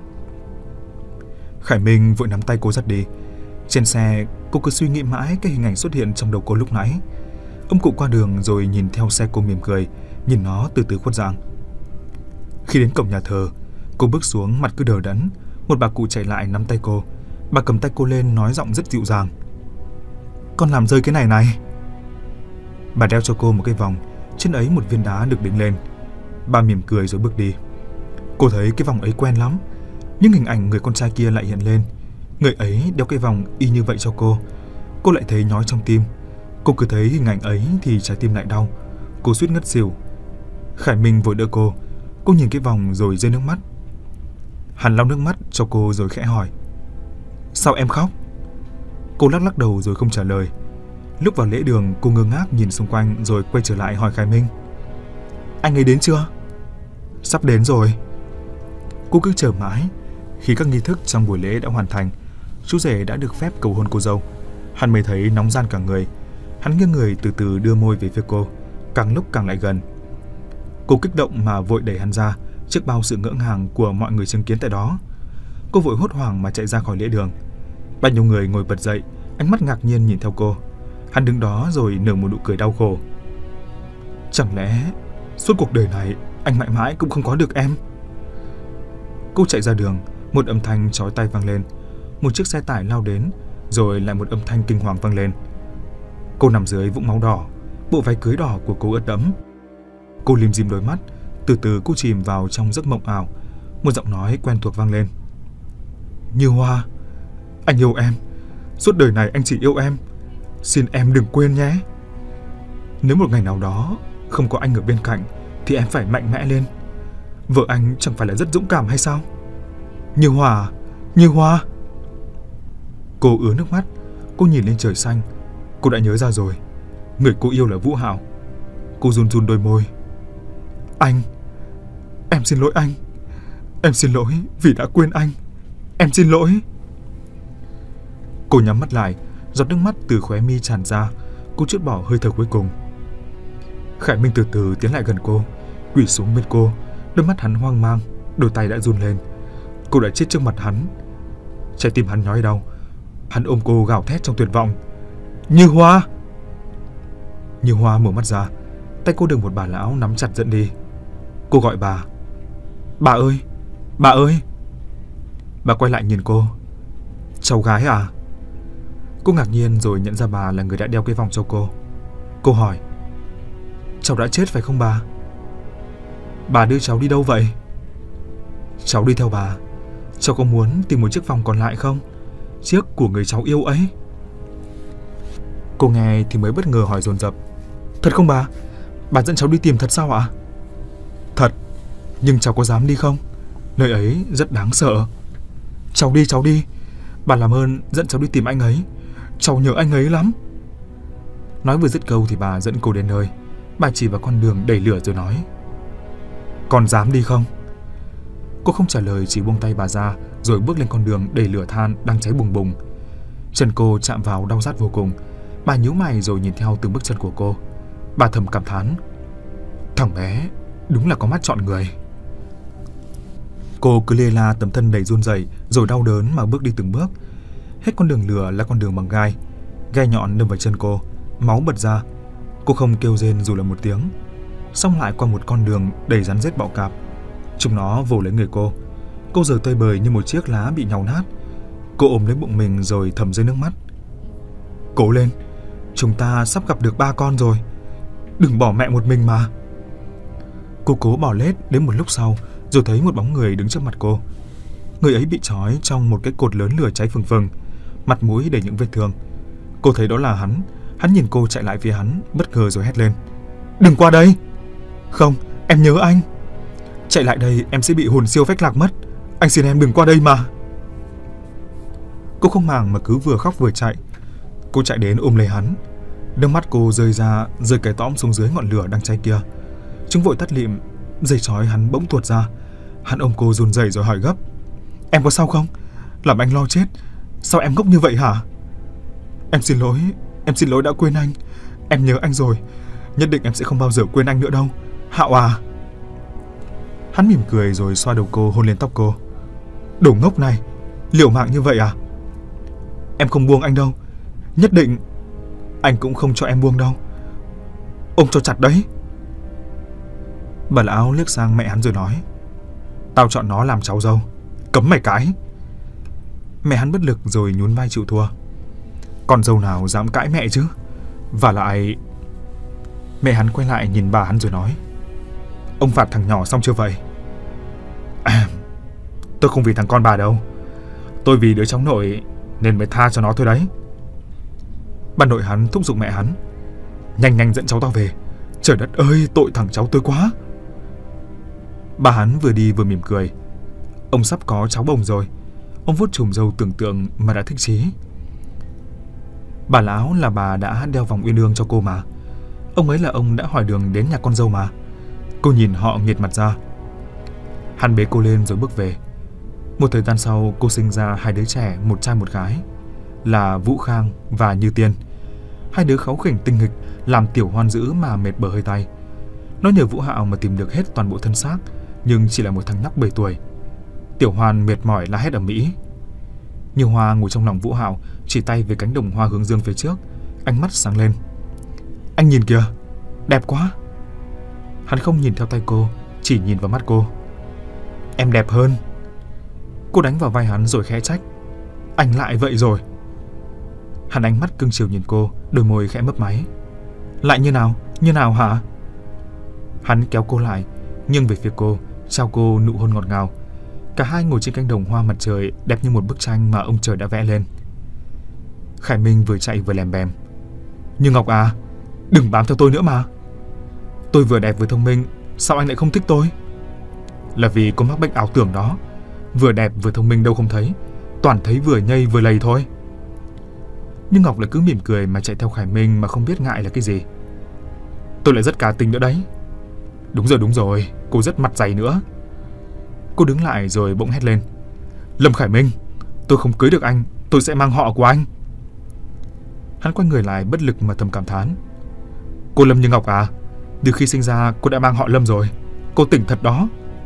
Khải Minh vội nắm tay cô dắt đi. Trên xe, cô cứ suy nghĩ mãi cái hình ảnh xuất hiện trong đầu cô lúc nãy. Ông cụ qua đường rồi nhìn theo xe cô mỉm cười, nhìn nó từ từ khuất dạng. Khi đến cổng nhà thờ, cô bước xuống mặt cứ đờ đẫn. Một bà cụ chạy lại nắm tay cô. Bà cầm tay cô lên nói giọng rất dịu dàng. Con làm rơi cái này này. Bà đeo cho cô một cái vòng, trên ấy một viên đá được đính lên. Bà mỉm cười rồi bước đi. Cô thấy cái vòng ấy quen lắm, nhưng hình ảnh người con trai kia lại hiện lên. Người ấy đeo cái vòng y như vậy cho cô. Cô lại thấy nhói trong tim. Cô cứ thấy hình ảnh ấy thì trái tim lại đau. Cô suýt ngất xỉu. Khải Minh vội đỡ cô. Cô nhìn cái vòng rồi rơi nước mắt. Hắn lau nước mắt cho cô rồi khẽ hỏi. Sao em khóc? Cô lắc lắc đầu rồi không trả lời. Lúc vào lễ đường, cô ngơ ngác nhìn xung quanh rồi quay trở lại hỏi Khải Minh. Anh ấy đến chưa? Sắp đến rồi. Cô cứ chờ mãi. Khi các nghi thức trong buổi lễ đã hoàn thành, chú rể đã được phép cầu hôn cô dâu. Hắn mới thấy nóng ran cả người. Hắn nghiêng người từ từ đưa môi về phía cô, càng lúc càng lại gần. Cô kích động mà vội đẩy hắn ra trước bao sự ngỡ ngàng của mọi người chứng kiến tại đó. Cô vội hốt hoảng mà chạy ra khỏi lễ đường. Bao nhiêu người ngồi bật dậy, ánh mắt ngạc nhiên nhìn theo cô. Hắn đứng đó rồi nở một nụ cười đau khổ. Chẳng lẽ suốt cuộc đời này anh mãi mãi cũng không có được em? Cô chạy ra đường, một âm thanh chói tai vang lên. Một chiếc xe tải lao đến, rồi lại một âm thanh kinh hoàng vang lên. Cô nằm dưới vũng máu đỏ, bộ váy cưới đỏ của cô ướt đẫm. Cô lim dim đôi mắt, từ từ cô chìm vào trong giấc mộng ảo. Một giọng nói quen thuộc vang lên. Như Hoa, anh yêu em. Suốt đời này anh chỉ yêu em. Xin em đừng quên nhé. Nếu một ngày nào đó không có anh ở bên cạnh thì em phải mạnh mẽ lên. Vợ anh chẳng phải là rất dũng cảm hay sao? Như Hoa, Như Hoa. Cô ứa nước mắt. Cô nhìn lên trời xanh. Cô đã nhớ ra rồi. Người cô yêu là Vũ Hạo. Cô run run đôi môi. Anh, em xin lỗi anh. Em xin lỗi vì đã quên anh. Em xin lỗi. Cô nhắm mắt lại, giọt nước mắt từ khóe mi tràn ra. Cô trút bỏ hơi thở cuối cùng. Khải Minh từ từ tiến lại gần cô, quỳ xuống bên cô. Đôi mắt hắn hoang mang, đôi tay đã run lên. Cô đã chết trước mặt hắn. Trái tim hắn nhói đau. Hắn ôm cô gào thét trong tuyệt vọng. Như Hoa. Như Hoa mở mắt ra. Tay cô được một bà lão nắm chặt dẫn đi. Cô gọi bà. Bà ơi, bà ơi. Bà quay lại nhìn cô. Cháu gái à? Cô ngạc nhiên rồi nhận ra bà là người đã đeo cái vòng cho cô. Cô hỏi. Cháu đã chết phải không bà? Bà đưa cháu đi đâu vậy? Cháu đi theo bà. Cháu có muốn tìm một chiếc vòng còn lại không? Chiếc của người cháu yêu ấy. Cô nghe thì mới bất ngờ hỏi dồn dập. Thật không bà? Bà dẫn cháu đi tìm thật sao ạ? Thật, nhưng cháu có dám đi không? Nơi ấy rất đáng sợ. Cháu đi, cháu đi. Bà làm ơn dẫn cháu đi tìm anh ấy. Cháu nhớ anh ấy lắm. Nói vừa dứt câu thì bà dẫn cô đến nơi. Bà chỉ vào con đường đầy lửa rồi nói. Con dám đi không? Cô không trả lời, chỉ buông tay bà ra rồi bước lên con đường đầy lửa than đang cháy bùng bùng. Chân cô chạm vào đau rát vô cùng. Bà nhíu mày rồi nhìn theo từng bước chân của cô. Bà thầm cảm thán. Thằng bé đúng là có mắt chọn người. Cô cứ lê la tấm thân đầy run rẩy rồi đau đớn mà bước đi từng bước. Hết con đường lửa là con đường bằng gai. Gai nhọn đâm vào chân cô, máu bật ra. Cô không kêu rên dù là một tiếng. Xong lại qua một con đường đầy rắn rết bọ cạp. Chúng nó vồ lấy người cô. Cô giờ tơi bời như một chiếc lá bị nhàu nát. Cô ôm lấy bụng mình rồi thầm rơi nước mắt. Cố lên, chúng ta sắp gặp được ba con rồi. Đừng bỏ mẹ một mình mà. Cô cố bỏ lết đến một lúc sau rồi thấy một bóng người đứng trước mặt cô. Người ấy bị trói trong một cái cột lớn lửa cháy phừng phừng, mặt mũi đầy những vết thương. Cô thấy đó là hắn. Hắn nhìn cô chạy lại phía hắn, bất ngờ rồi hét lên. Đừng qua đây. Không, em nhớ anh. Chạy lại đây em sẽ bị hồn siêu phách lạc mất. Anh xin em đừng qua đây mà. Cô không màng mà cứ vừa khóc vừa chạy. Cô chạy đến ôm lấy hắn. Nước mắt cô rơi ra, rơi cái tõm xuống dưới ngọn lửa đang cháy kia. Chúng vội tắt lịm. Dây trói hắn bỗng tuột ra. Hắn ôm cô run rẩy rồi hỏi gấp. Em có sao không? Làm anh lo chết. Sao em ngốc như vậy hả? Em xin lỗi. Em xin lỗi đã quên anh. Em nhớ anh rồi. Nhất định em sẽ không bao giờ quên anh nữa đâu. Hạo à. Hắn mỉm cười rồi xoa đầu cô, hôn lên tóc cô. Đồ ngốc này, liều mạng như vậy à? Em không buông anh đâu. Nhất định. Anh cũng không cho em buông đâu. Ôm cho chặt đấy. Bà lão liếc sang mẹ hắn rồi nói. Tao chọn nó làm cháu dâu. Cấm mày cái. Mẹ hắn bất lực rồi nhún vai chịu thua. Con dâu nào dám cãi mẹ chứ? Và lại... Mẹ hắn quay lại nhìn bà hắn rồi nói. Ông phạt thằng nhỏ xong chưa vậy? À, tôi không vì thằng con bà đâu. Tôi vì đứa cháu nội nên mới tha cho nó thôi đấy. Bà nội hắn thúc giục mẹ hắn. Nhanh nhanh dẫn cháu tao về. Trời đất ơi, tội thằng cháu tôi quá. Bà hắn vừa đi vừa mỉm cười. Ông sắp có cháu bồng rồi. Ông vuốt chùm râu tưởng tượng mà đã thích chí. Bà lão là bà đã đeo vòng uyên ương cho cô mà. Ông ấy là ông đã hỏi đường đến nhà con dâu mà. Cô nhìn họ nghiệt mặt ra. Hắn bế cô lên rồi bước về. Một thời gian sau cô sinh ra hai đứa trẻ, một trai một gái, là Vũ Khang và Như Tiên. Hai đứa kháu khỉnh tinh nghịch, làm Tiểu Hoan dữ mà mệt bờ hơi tay. Nó nhờ Vũ Hạo mà tìm được hết toàn bộ thân xác, nhưng chỉ là một thằng nhóc bảy tuổi. Tiểu Hoan mệt mỏi la hét ầm ĩ. Như Hoa ngồi trong lòng Vũ Hạo, chỉ tay về cánh đồng hoa hướng dương phía trước, ánh mắt sáng lên. Anh nhìn kìa, đẹp quá. Hắn không nhìn theo tay cô, chỉ nhìn vào mắt cô. Em đẹp hơn. Cô đánh vào vai hắn rồi khẽ trách. Anh lại vậy rồi. Hắn ánh mắt cưng chiều nhìn cô, đôi môi khẽ mấp máy. Lại như nào, như nào hả? Hắn kéo cô lại, nghiêng về phía cô, trao cô nụ hôn ngọt ngào. Cả hai ngồi trên cánh đồng hoa mặt trời đẹp như một bức tranh mà ông trời đã vẽ lên. Khải Minh vừa chạy vừa lèm bèm. Nhưng Ngọc à, đừng bám theo tôi nữa mà. Tôi vừa đẹp vừa thông minh, sao anh lại không thích tôi? Là vì cô mắc bệnh ảo tưởng đó. Vừa đẹp vừa thông minh đâu không thấy, toàn thấy vừa nhây vừa lầy thôi. Nhưng Ngọc lại cứ mỉm cười mà chạy theo Khải Minh mà không biết ngại là cái gì. Tôi lại rất cá tính nữa đấy. Đúng rồi đúng rồi, cô rất mặt dày nữa. Cô đứng lại rồi bỗng hét lên. Lâm Khải Minh, tôi không cưới được anh, tôi sẽ mang họ của anh. Hắn quay người lại bất lực mà thầm cảm thán. Cô Lâm Như Ngọc à, từ khi sinh ra cô đã mang họ Lâm rồi. Cô tỉnh thật đó.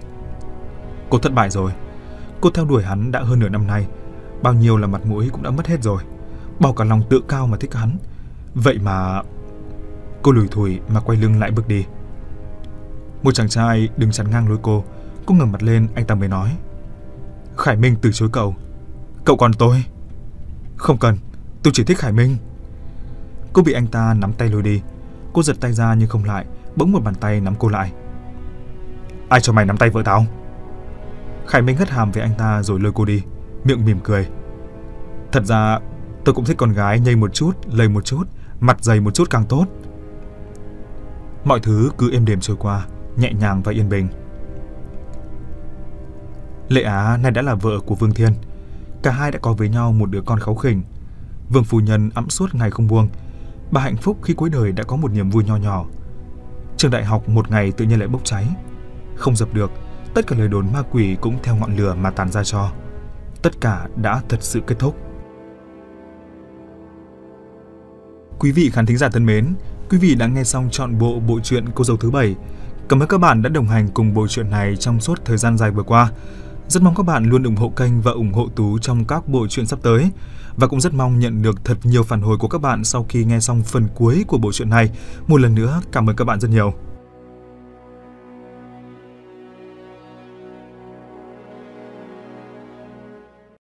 Cô thất bại rồi. Cô theo đuổi hắn đã hơn nửa năm nay. Bao nhiêu là mặt mũi cũng đã mất hết rồi. Bỏ cả lòng tự cao mà thích hắn. Vậy mà... Cô lủi thủi mà quay lưng lại bước đi. Một chàng trai đứng chắn ngang lối cô. Cô ngẩng mặt lên, anh ta mới nói. Khải Minh từ chối cậu. Cậu còn tôi. Không cần, tôi chỉ thích Khải Minh. Cô bị anh ta nắm tay lôi đi. Cô giật tay ra nhưng không lại. Bỗng một bàn tay nắm cô lại. Ai cho mày nắm tay vợ tao? Khải Minh hất hàm với anh ta rồi lôi cô đi, miệng mỉm cười. Thật ra Tôi cũng thích con gái nhây một chút, lầy một chút, mặt dày một chút càng tốt. Mọi thứ cứ êm đềm trôi qua, nhẹ nhàng và yên bình. Lệ Á nay đã là vợ của Vương Thiên. Cả hai đã có với nhau một đứa con kháu khỉnh. Vương phu nhân ẵm suốt ngày không buông. Bà hạnh phúc khi cuối đời đã có một niềm vui nho nhỏ. Trường đại học một ngày tự nhiên lại bốc cháy. Không dập được, tất cả lời đồn ma quỷ cũng theo ngọn lửa mà tàn ra cho. Tất cả đã thật sự kết thúc. Quý vị khán thính giả thân mến, quý vị đã nghe xong trọn bộ bộ truyện Cô dâu thứ bảy. Cảm ơn các bạn đã đồng hành cùng bộ truyện này trong suốt thời gian dài vừa qua. Rất mong các bạn luôn ủng hộ kênh và ủng hộ Tú trong các bộ truyện sắp tới. Và cũng rất mong nhận được thật nhiều phản hồi của các bạn sau khi nghe xong phần cuối của bộ truyện này. Một lần nữa, cảm ơn các bạn rất nhiều.